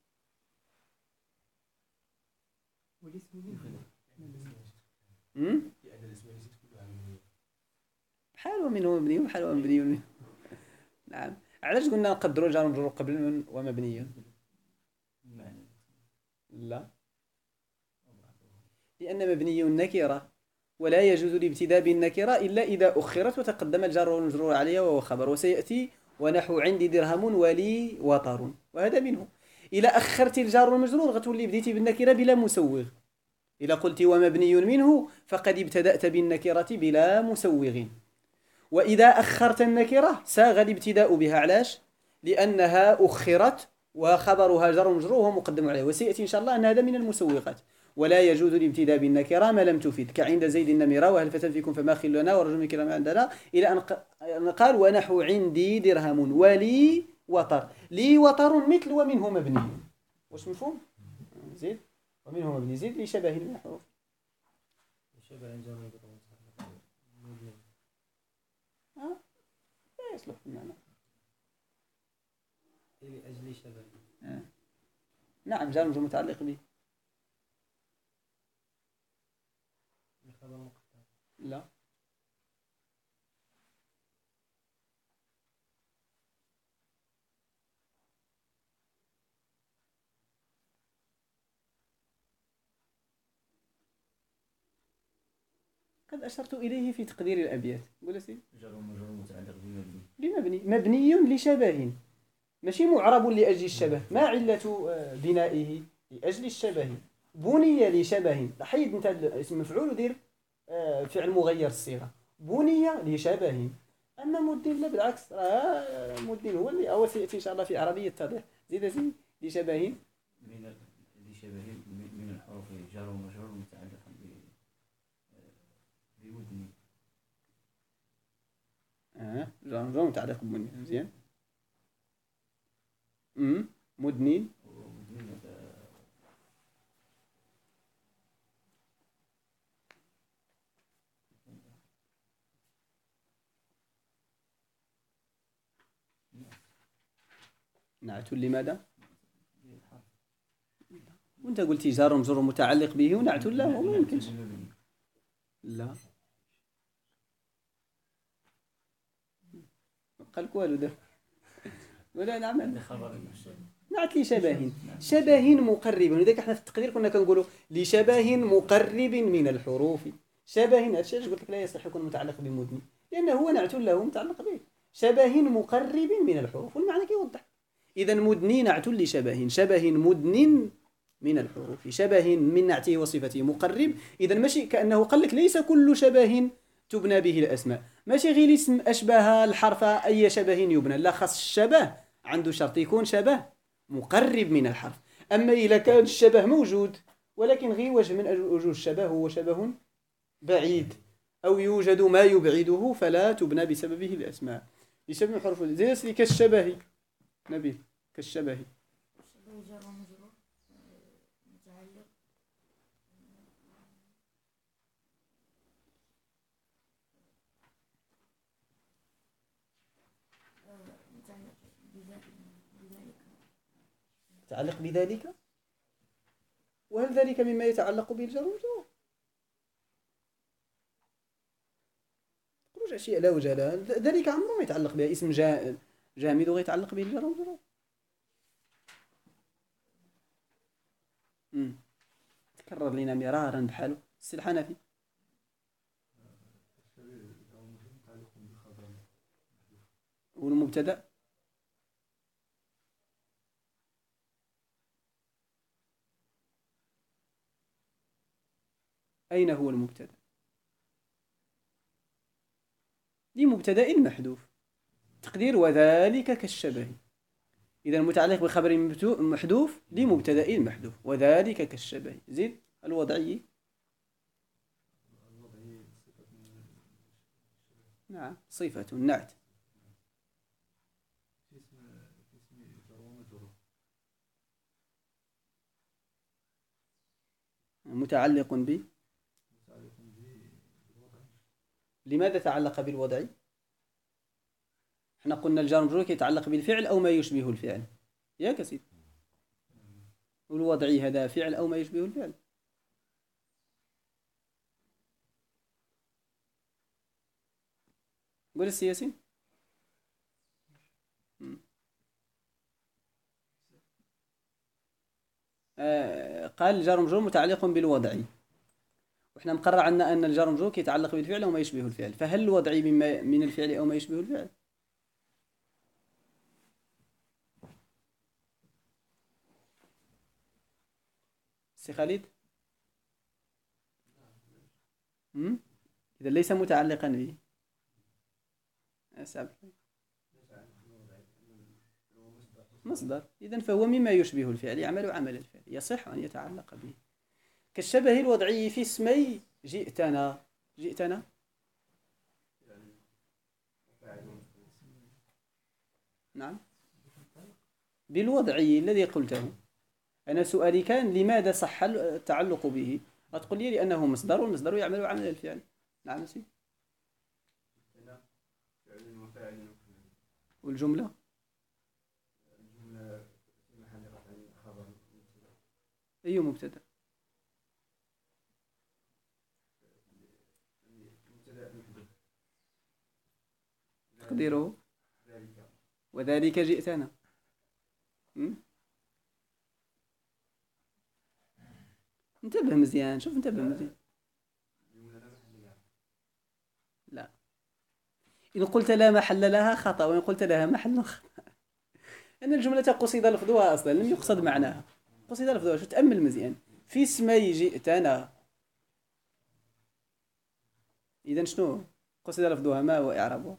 بحال ومنه مبني وبحال ومبني منه. نعم. علاش قلنا نقدروا جار مجرور قبل من ومبني؟ لا، لأن مبني نكرة، ولا يجوز الابتداء بالنكرة إلا إذا أخرت وتقدم الجار والمجرور عليها وهو خبر. وسيأتي ونحو عندي درهم ولي وطر، وهذا منه. إلى أخرت الجار والمجرور غتولي بديتي بالنكرة بلا مسوغ. إذا قلت ومبني منه فقد ابتدأت بالنكرة بلا مسوغ. وإذا أخرت النكرة ساغ الابتداء بها. علاش؟ لأنها أخرت وخبرها جار ومجرور وهو مقدم عليه. وسيأتي إن شاء الله أن هذا من المسوغات. ولا يجوز الابتداء بالنكرة ما لم تفيد، كعند زيد النمرة وهل فتى فيكم فما خلنا ورجل كرام عندنا، إلى أن قال ونحو عندي درهم ولي وطر. لي وطر مثل ومنه مبني. واش مفهوم؟ زيد ومنه مبني، زيد لشبه من الحروف. لا يصلح المعنى. لأجل شبه. نعم، جار مجرور متعلق به. لا. قد أشرت إليه في تقدير الأبيات. قول سي. جار ومجرور متعلق بمبني، مبني لشبه، ماشي معرب لأجل الشبه. ما علة بنائه؟ لأجل الشبه. بني لشبه. حيد انت اسم مفعول ودير فعل مغير الصيغة. بني لشبه. أما مدين لا، بالعكس، مدين هو اللي أول سيأتي إن شاء الله في عربية التضيح. زيد لشبه من الحروف جار ومجرور متعلق بودني. جار ومجرور متعلق بودني. مزيان. مدني. نعت لماذا؟ وانت قلتي جار ومجرور متعلق به ونعت له، ما يمكنش. لا قال لك والو دابا ولا نعمل نعت لي شبه مقرب. ولذلك احنا في التقدير كنا كنقولوا لشبه مقرب من الحروف. شبه هادشي علاش قلت لك لا يصح يكون متعلق بمدن، لانه هو نعت له متعلق به. شبه مقرب من الحروف والمعنى كيوضح. اذا مدني نعت لشبه، شبه مدن من الحروف، شبه من نعته وصفته مقرب. اذا ماشي كانه قال لك ليس كل شبه تبنى به الاسماء، ماشي غير اسم اشبه الحرف اي شبه يبنى، لا، خاص الشبه عنده شرط يكون شبه مقرب من الحرف. اما اذا كان الشبه موجود ولكن غير وجه من وجوه الشبه هو شبه بعيد او يوجد ما يبعده فلا تبنى بسببه الاسماء، بسبب الحروف زي كالشبه. نبيل كالشبه يتعلق بذلك. وهل ذلك مما يتعلق به الجار والمجرور؟ تقولوش أشياء لا وجه لها. ذلك عمره ما يتعلق بها اسم جامد ويتعلق به الجار والمجرور. تكرر لنا مرارا بحاله السي الحنفي. والمبتدأ أين هو المبتدأ؟ لمبتدأ محذوف، تقدير وذلك كالشبه. إذا المتعلق بخبر محذوف لمبتدأ محذوف وذلك كالشبه. زيد الوضعي. نعم صفة النعت. متعلق ب. لماذا تعلق بالوضع؟ احنا قلنا الجار والمجرور يتعلق بالفعل أو ما يشبه الفعل، يا كسيد. والوضعي هذا فعل أو ما يشبه الفعل. قول السياسي. قال الجار والمجرور متعلق بالوضعي، وإحنا مقرر عندنا أن الجار والمجرور يتعلق بالفعل أو ما يشبه الفعل. فهل الوضعي من الفعل أو ما يشبه الفعل؟ سي خالد. إذا ليس متعلقا به مصدر، إذن فهو مما يشبه الفعل، يعمل عمل الفعل، يصح أن يتعلق به. كالشبه الوضعي في اسمي جئتنا. جئتنا نعم بالوضعي الذي قلته. أنا سؤالي كان لماذا صح التعلق به؟ أتقول لي لأنه مصدر والمصدر يعمل عمل الفعل. نعم سي. والجملة أي مبتدأ؟ تقديره وذلك جئتنا. انتبه مزيان، شوف انتبه مزيان. لا، إن قلت لا محل لها خطأ، وإن قلت لها محل خطأ. أن الجملة قصد لفظها أصلا، لم يقصد معناها، قصد لفظها. شو تأمل مزيان في اسمي جئتنا. إذن شنو قصد لفظها؟ ما هو إعرابها؟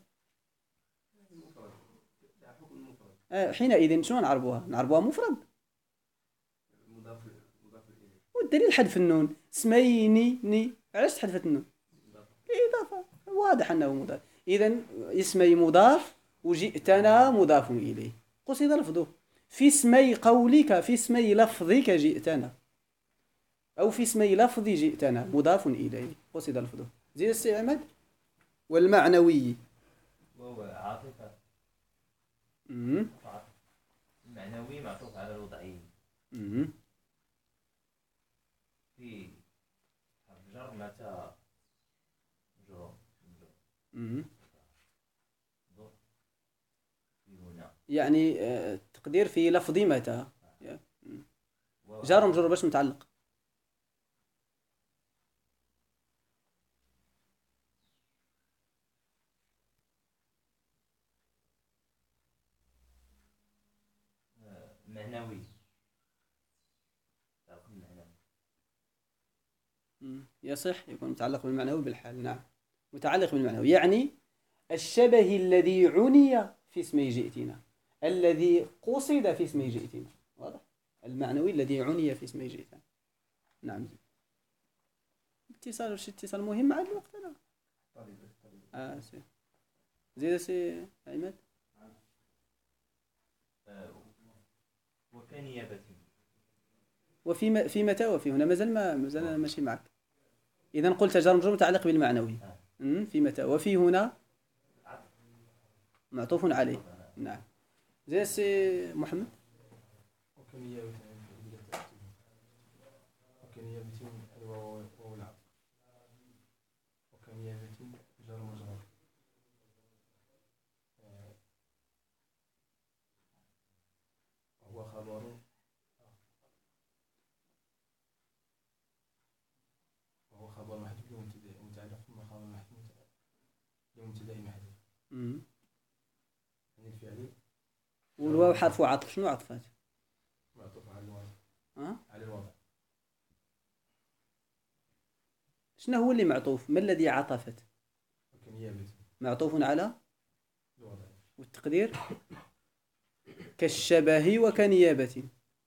حينئذ شنو نعربوها؟ نعربوها مفرد. والدليل حذف النون. اسميني ني، علاش تحذفت النون؟ الإضافة، واضح أنه مضاف. إذن اسمي مضاف وجئتنا مضاف إليه، قصد لفظه. في اسمي قولك، في اسمي لفظك جئتنا، أو في اسمي لفظ جئتنا مضاف إليه، قصد لفظه. زي السي عماد. والمعنوي وهو عاطفة. المعنوي معطوف على الوضعي. في حرف جر متى مجرور مم. ظهر في هنا يعني التقدير في لفظ متى. و- جار ومجرور باش متعلق. معنوي تعرف المعنوي يصح يكون متعلق بالمعنوي بالحال. نعم متعلق بالمعنوي، يعني الشبه الذي عني في اسمه جئتنا، الذي قصد في اسمه جئتنا. واضح؟ المعنوي الذي عني في اسمه جئتنا. نعم. اتصال وش اتصال مهم مع الوقت. لا سي زيد سي عماد. وكنيابة في متى وفي هنا مازال ماشي معك. إذا قلت جار مجرور متعلق بالمعنوي. في متى وفي هنا معطوف عليه. نعم. زي سي محمد. وكنيابة الواو والعطف وكنيابة جار مجرور وهو خبر محذوف لمبتدأ متعلق ثم خبر محذوف لمبتدأ محذوف يعني الفعل. والواو حرف عطف. شنو عطفات؟ معطوف على الوضع. على الوضع. شنو هو اللي معطوف؟ ما الذي عطفت؟ وكنيابة معطوف على الوضع. والتقدير كالشبه وكنيابة.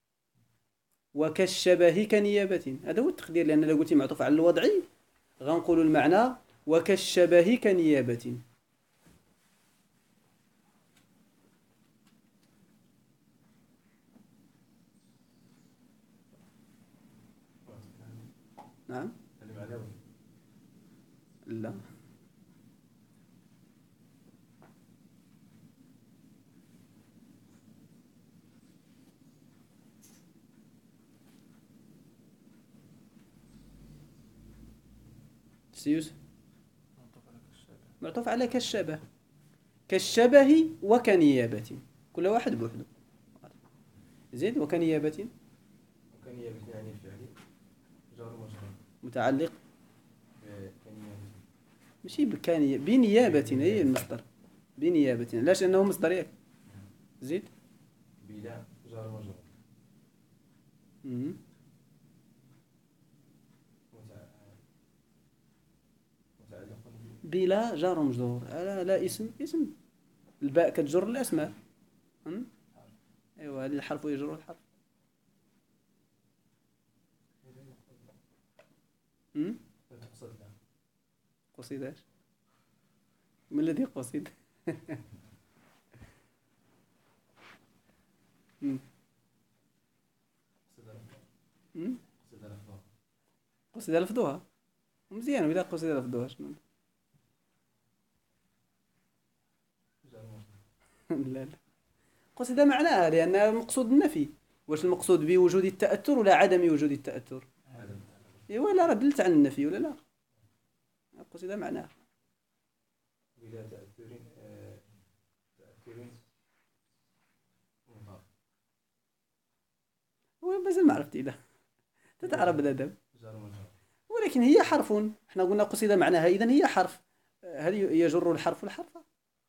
وكالشبه كنيابة، هذا هو التقدير. لأن لو قلت معطوف على الوضعي غنقول المعنى وكالشبه كنيابة. نعم. المعنوي لا سيوسف. معطوف على كالشبه. كالشبه وكنيابة، كل واحد بوحده. زيد. وكنيابة وكنيابة يعني الفعل جار مجرور متعلق بكنيابة ماشي بنيابة. هي المصدر بنيابة. علاش؟ لأنه مصدر ياك. زيد. بلا جار مجرور متعلق بلا جار ومجرور. لا اسم الباء كتجر الأسماء. ايوا هذا الحرف يجر الحرف. تقصد لا قصيداش؟ ما الذي قصد؟ قصد لفظها مزيان. وإذا قصد لفظها شنو؟ لا قصد معناها، لأن المقصود النفي. واش المقصود بوجود التأثر ولا عدم وجود التأثر؟ ولا راه دلت عن النفي ولا لا؟ قصد معناها بلا تأثير مضاف. هو مازال ما عرفتي. لا تتعرف بالأدب. جار مجرور ولكن هي حرف. احنا قلنا قصد معناها، إذن هي حرف. هل يجر الحرف الحرف؟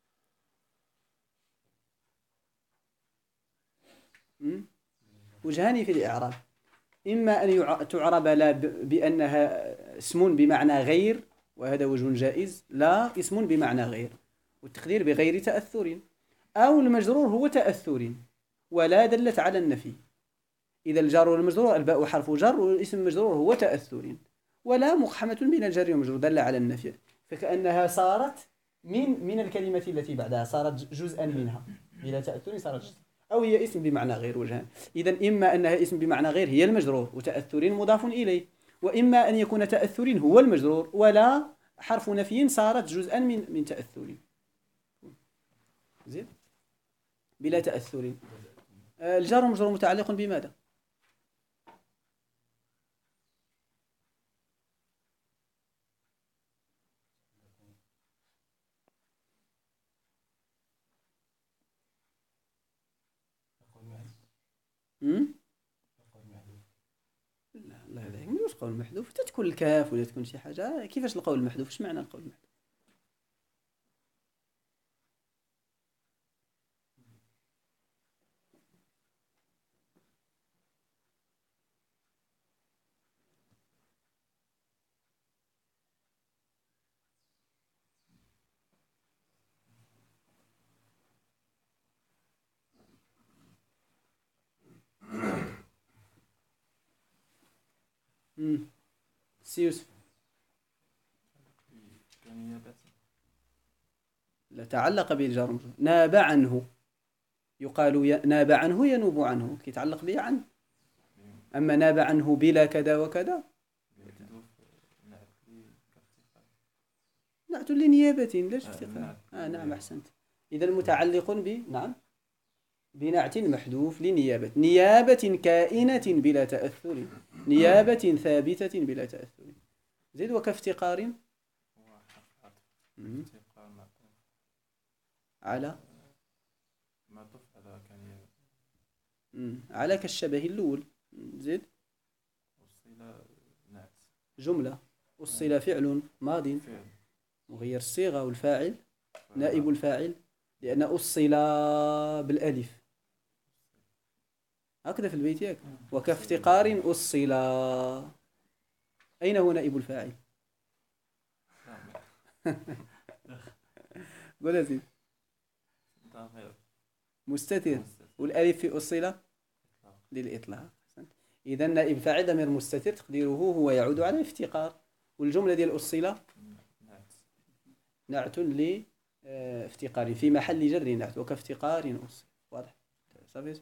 وجهان في الإعراب. إما أن تعرب لا بأنها اسم بمعنى غير، وهذا وجه جائز. لا اسم بمعنى غير والتقدير بغير تأثر. أو المجرور هو تأثر ولا دلت على النفي. إذا الجار والمجرور الباء حرف جر والاسم المجرور هو تأثر ولا مقحمة بين الجر والمجرور دل على النفي، فكأنها صارت من الكلمة التي بعدها، صارت جزءا منها. بلا تأثر صارت جزء. أو هي اسم بمعنى غير. وجهان. إذن إما أنها اسم بمعنى غير هي المجرور وتأثر مضاف إليه، وإما أن يكون تأثر هو المجرور ولا حرف نفي صارت جزءا من تأثر. زين. بلا تأثر. الجار والمجرور متعلق بماذا؟ القول المحذوف تكون الكاف ولا تكون شي حاجة. كيفاش القول المحذوف؟ اش معنى القول المحذوف؟ سي يوسف. كنيابة. لا تعلق به الجار والمجرور. ناب عنه يقال ناب عنه ينوب عنه كيتعلق به عن. أما ناب عنه بلا كذا وكذا محذوف نعت كافتقار. نعت لنيابة لاش افتقار. نعت. نعم أحسنت. إذا متعلق نعم بنعت محذوف لنيابة. نيابة كائنة بلا تأثر، نيابة ثابتة بلا تأثر. زيد. وكافتقار هو حرف عطف. افتقار معطوف على على كنيابة. على كالشبه الأول. زيد. والصلة نعت. جملة. الصلة فعل ماض فعل. مغير الصيغة والفاعل نائب الفاعل لأن أصل بالألف هكذا في البيت ياك. وكافتقار أصل. أين هو نائب الفاعل؟ قول يا سيدي. ضمير مستتر. والألف في أصل للإطلاق. إذا نائب فاعل ضمير مستتر تقديره هو يعود على الافتقار. والجملة ديال الأصلة نعت لافتقار في محل جر نعت. وكافتقار أصل. واضح صافي.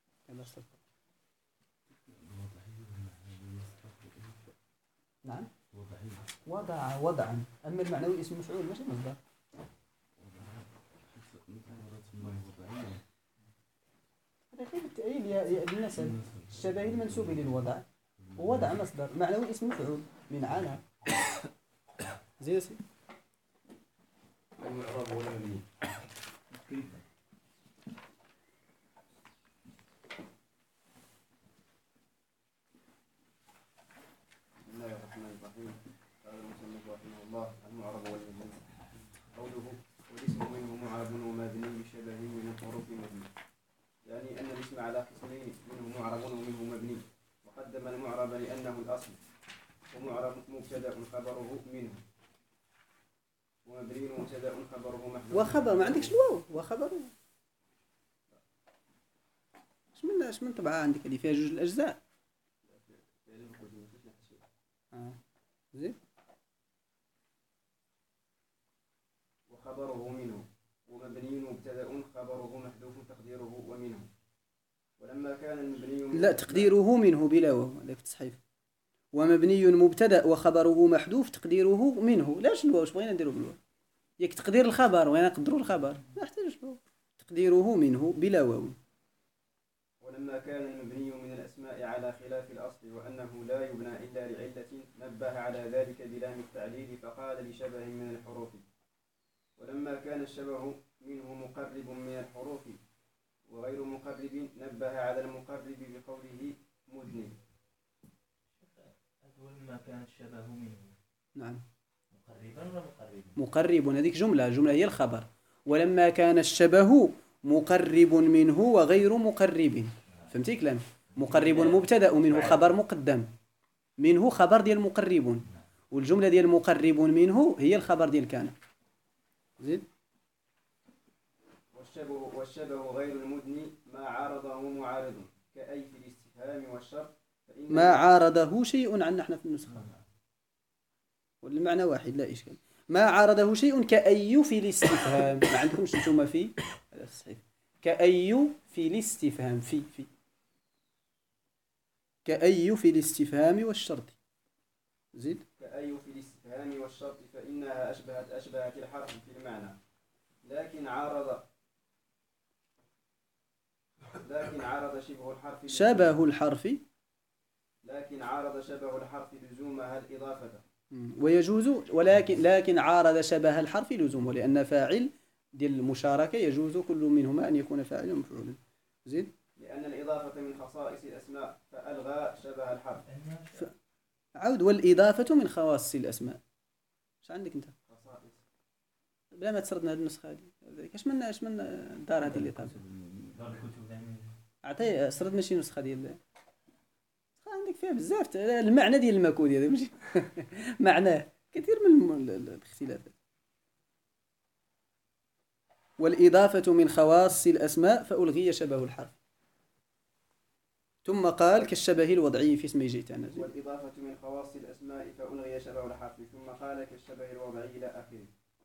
نعم وضعا. أما المعنوي اسم مفعول ماشي مصدر. هذا كيف التأييد يا النسب الشبه المنسوب للوضع. ووضع مصدر معنوي اسم مفعول من على زي المعرب ولا مبني. بسم الله الرحمن الرحيم. قال المصنف رحمه الله: المعرب والمبني. قوله والاسم منه معرب ومبني بشبه من الحروف مبني، يعني أن الاسم على قسمين منه معرب ومنه مبني. وقدم المعرب لأنه الأصل، ومعرب مبتدأ خبره منه، ومبني مبتدأ خبره محذوف. وخبر ما عندكش الواو. وخبر اش من طبعة عندك اللي فيها جوج الأجزاء. زين. وخبره منه، ومبني مبتدأ خبره محذوف تقديره ومنه. ولما كان المبني لا تقديره منه بلا واو هذاك التصحيف. ومبني مبتدأ وخبره محذوف تقديره منه. لاش الواو؟ واش بغينا نديرو بالواو؟ ياك تقدير الخبر وين نقدروا الخبر ما يحتاجش الواو. تقديره منه بلا واو. ولما كان المبني من الأسماء على خلاف الأصل وأنه لا يبنى إلا لعلة نبه على ذلك بلام التعليل فقال لشبه من الحروف. ولما كان الشبه منه مقرب من الحروف وغير مقرب نبه على المقرب بقوله مدني. ولما كان الشبه منه نعم مقربا ولا مقربا؟ مقرب. هذيك جملة هي الخبر. ولما كان الشبه مقرب منه وغير مقرب. فهمتي كلام؟ مقرب مبتدأ منه خبر مقدم، منه خبر ديال مقرب، والجملة ديال مقرب منه هي الخبر ديال كان. زيد. والشبه غير المدني ما عارضه معارض كأي في الاستفهام والشرط. ما عارضه شيء عندنا احنا في النسخة والمعنى واحد لا إشكال. ما عارضه شيء كأي في الاستفهام. ما عندكمش انتم في هذا الصحيح. كأي في الاستفهام في كأي في الاستفهام والشرط. زيد. كأي في الاستفهام والشرط فإنها أشبهت الحرف في المعنى، لكن عارض شبه الحرف لزومها الإضافة. ويجوز لكن عارض شبه الحرف لزومه لأن فاعل ديال المشاركة يجوز كل منهما أن يكون فاعلا ومفعولا. زيد. لأن الإضافة من خصائص الأسماء فألغى شبه الحرف. عود والإضافة من خواص الأسماء. اش عندك أنت؟ خصائص. بلا ما تسردنا هذه النسخة هذه. اش من الدار هذه اللي طابت؟ دار الكتب يعني. عطي سردنا شي نسخة ديال عندك فيها بزاف المعنى ديال المكودي هذا ماشي معناه كثير من الاختلافات. والإضافة من خواص الأسماء فألغي شبه الحرف. ثم قال كالشبه الوضعي في اسم جئتنا. والإضافة من خواص الأسماء فألغي شبه الحرف. ثم قال كالشبه الوضعي إلى آخره.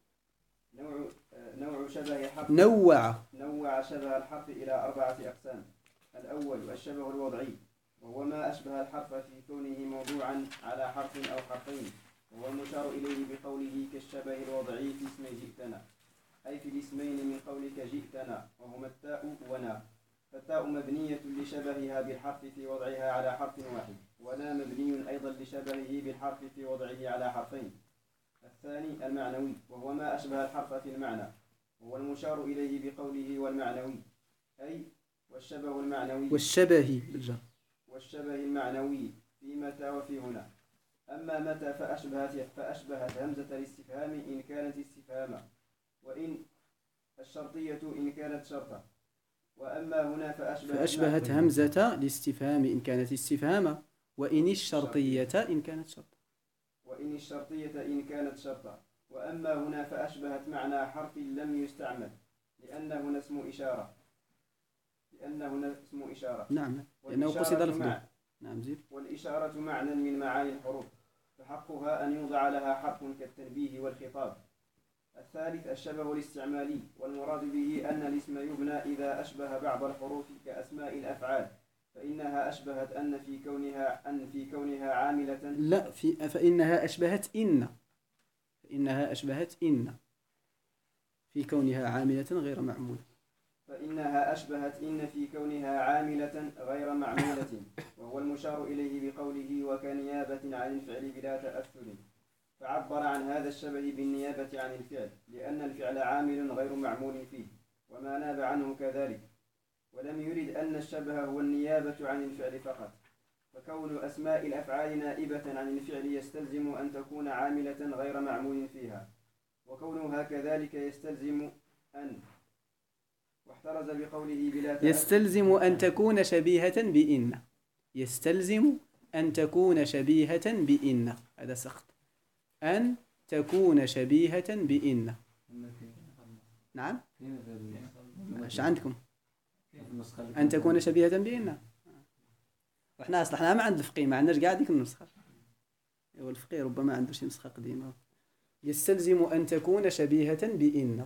نوع شبه حرف. نوع شبه الحرف إلى 4 أقسام. الأول الشبه الوضعي، وهو ما أشبه الحرف في كونه موضوعا على حرف أو حرفين، وهو المشار إليه بقوله كالشبه الوضعي في اسم جئتنا، أي في الاسمين من قولك جئتنا، وهما التاء ونا. فالتاء مبنية لشبهها بالحرف في وضعها على حرف واحد، ونا مبني أيضا لشبهه بالحرف في وضعه على حرفين. الثاني المعنوي، وهو ما أشبه الحرف في المعنى، وهو المشار إليه بقوله والمعنوي، أي والشبه المعنوي والشبه المعنوي في متى وفي هنا. أما متى فأشبهت همزة الاستفهام إن كانت استفهاما، وإن الشرطية إن كانت شرطا. وأما هنا فأشبهت همزة الاستفهام إن كانت استفهاما، وإن الشرطية إن كانت شرطا. وأما هنا فأشبهت معنى حرف لم يستعمل لأنه هنا اسم إشارة. نعم، لأنه قصد لفظه. نعم زيد. والإشارة معنى من معاني الحروف، فحقها أن يوضع لها حرف كالتنبيه والخطاب. الثالث الشبه الاستعمالي، والمراد به أن الاسم يبنى إذا أشبه بعض الحروف كأسماء الأفعال، فإنها أشبهت في كونها عاملة. لا، فإنها أشبهت إن في كونها عاملة غير معمولة. في كونها عاملة غير معمولة، وهو المشار إليه بقوله وكنيابة عن الفعل بلا تأثر. فعبر عن هذا الشبه بالنيابة عن الفعل، لأن الفعل عامل غير معمول فيه، وما ناب عنه كذلك. ولم يرد أن الشبه هو النيابة عن الفعل فقط، فكون أسماء الأفعال نائبة عن الفعل يستلزم أن تكون عاملة غير معمول فيها، وكونها كذلك يستلزم أن. واحترز بقوله بلا تأثر. يستلزم أن تكون شبيهة بإن. هذا سخط. أن تكون شبيهة بإن. نعم. ايش عندكم؟ أن تكون شبيهة بإن. وإحنا أصلحنا ما عند الفقيه، ما عندناش قاعد ديك النسخة. والفقيه ربما عنده شي نسخة قديمة. يستلزم أن تكون شبيهة بإن.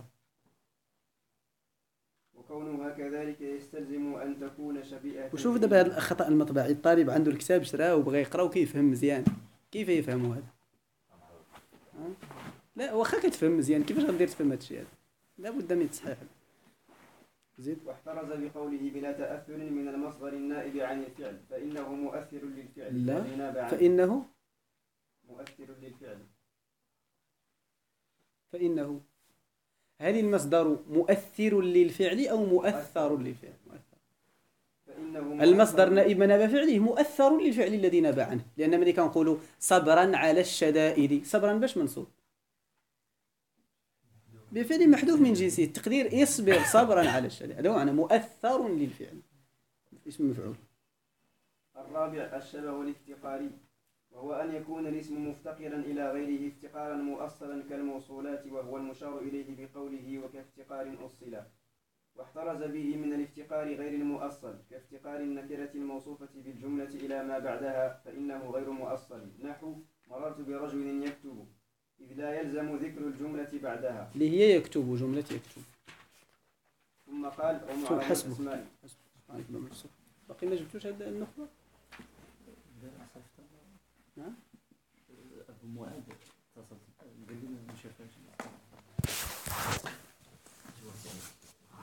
وكونها كذلك يستلزم أن تكون شبيهة. وشوف دابا هذا الخطأ المطبعي، الطالب عنده الكتاب شراه وبغى يقرأ وكيفهم مزيان. كيف يفهموا هذا؟ لا واخا كتفهم مزيان، كيفاش غدير تفهم هذا الشيء هذا؟ لابد من التصحيح. زيد. واحترز بقوله بلا تأثر من المصدر النائب عن الفعل، فإنه مؤثر للفعل. لا، فإنه مؤثر للفعل. هل المصدر مؤثر للفعل أو مؤثر للفعل؟ المصدر نائب من ناب فعله مؤثر للفعل الذي ناب عنه، لأن ملي كنقولوا صبرا على الشدائد، صبرا باش منصوب بفعل محذوف من جنسه، التقدير اصبر صبرا على الشدائد، هذا معنى مؤثر للفعل، اسم مفعول. الرابع الشبه الافتقاري، وهو أن يكون الاسم مفتقرا إلى غيره افتقارا مؤصلا كالموصولات، وهو المشار إليه بقوله وكافتقار أصلا. واحترز به من الافتقار غير المؤصل، كافتقار النكرة الموصوفة بالجملة إلى ما بعدها، فإنه غير مؤصل. نحو مررت برجل يكتب، إذ لا يلزم ذكر الجملة بعدها، اللي هي يكتب، جملة يكتب. ثم قال حسبه. باقي ما جبتوش هذا النقطة؟ نعم.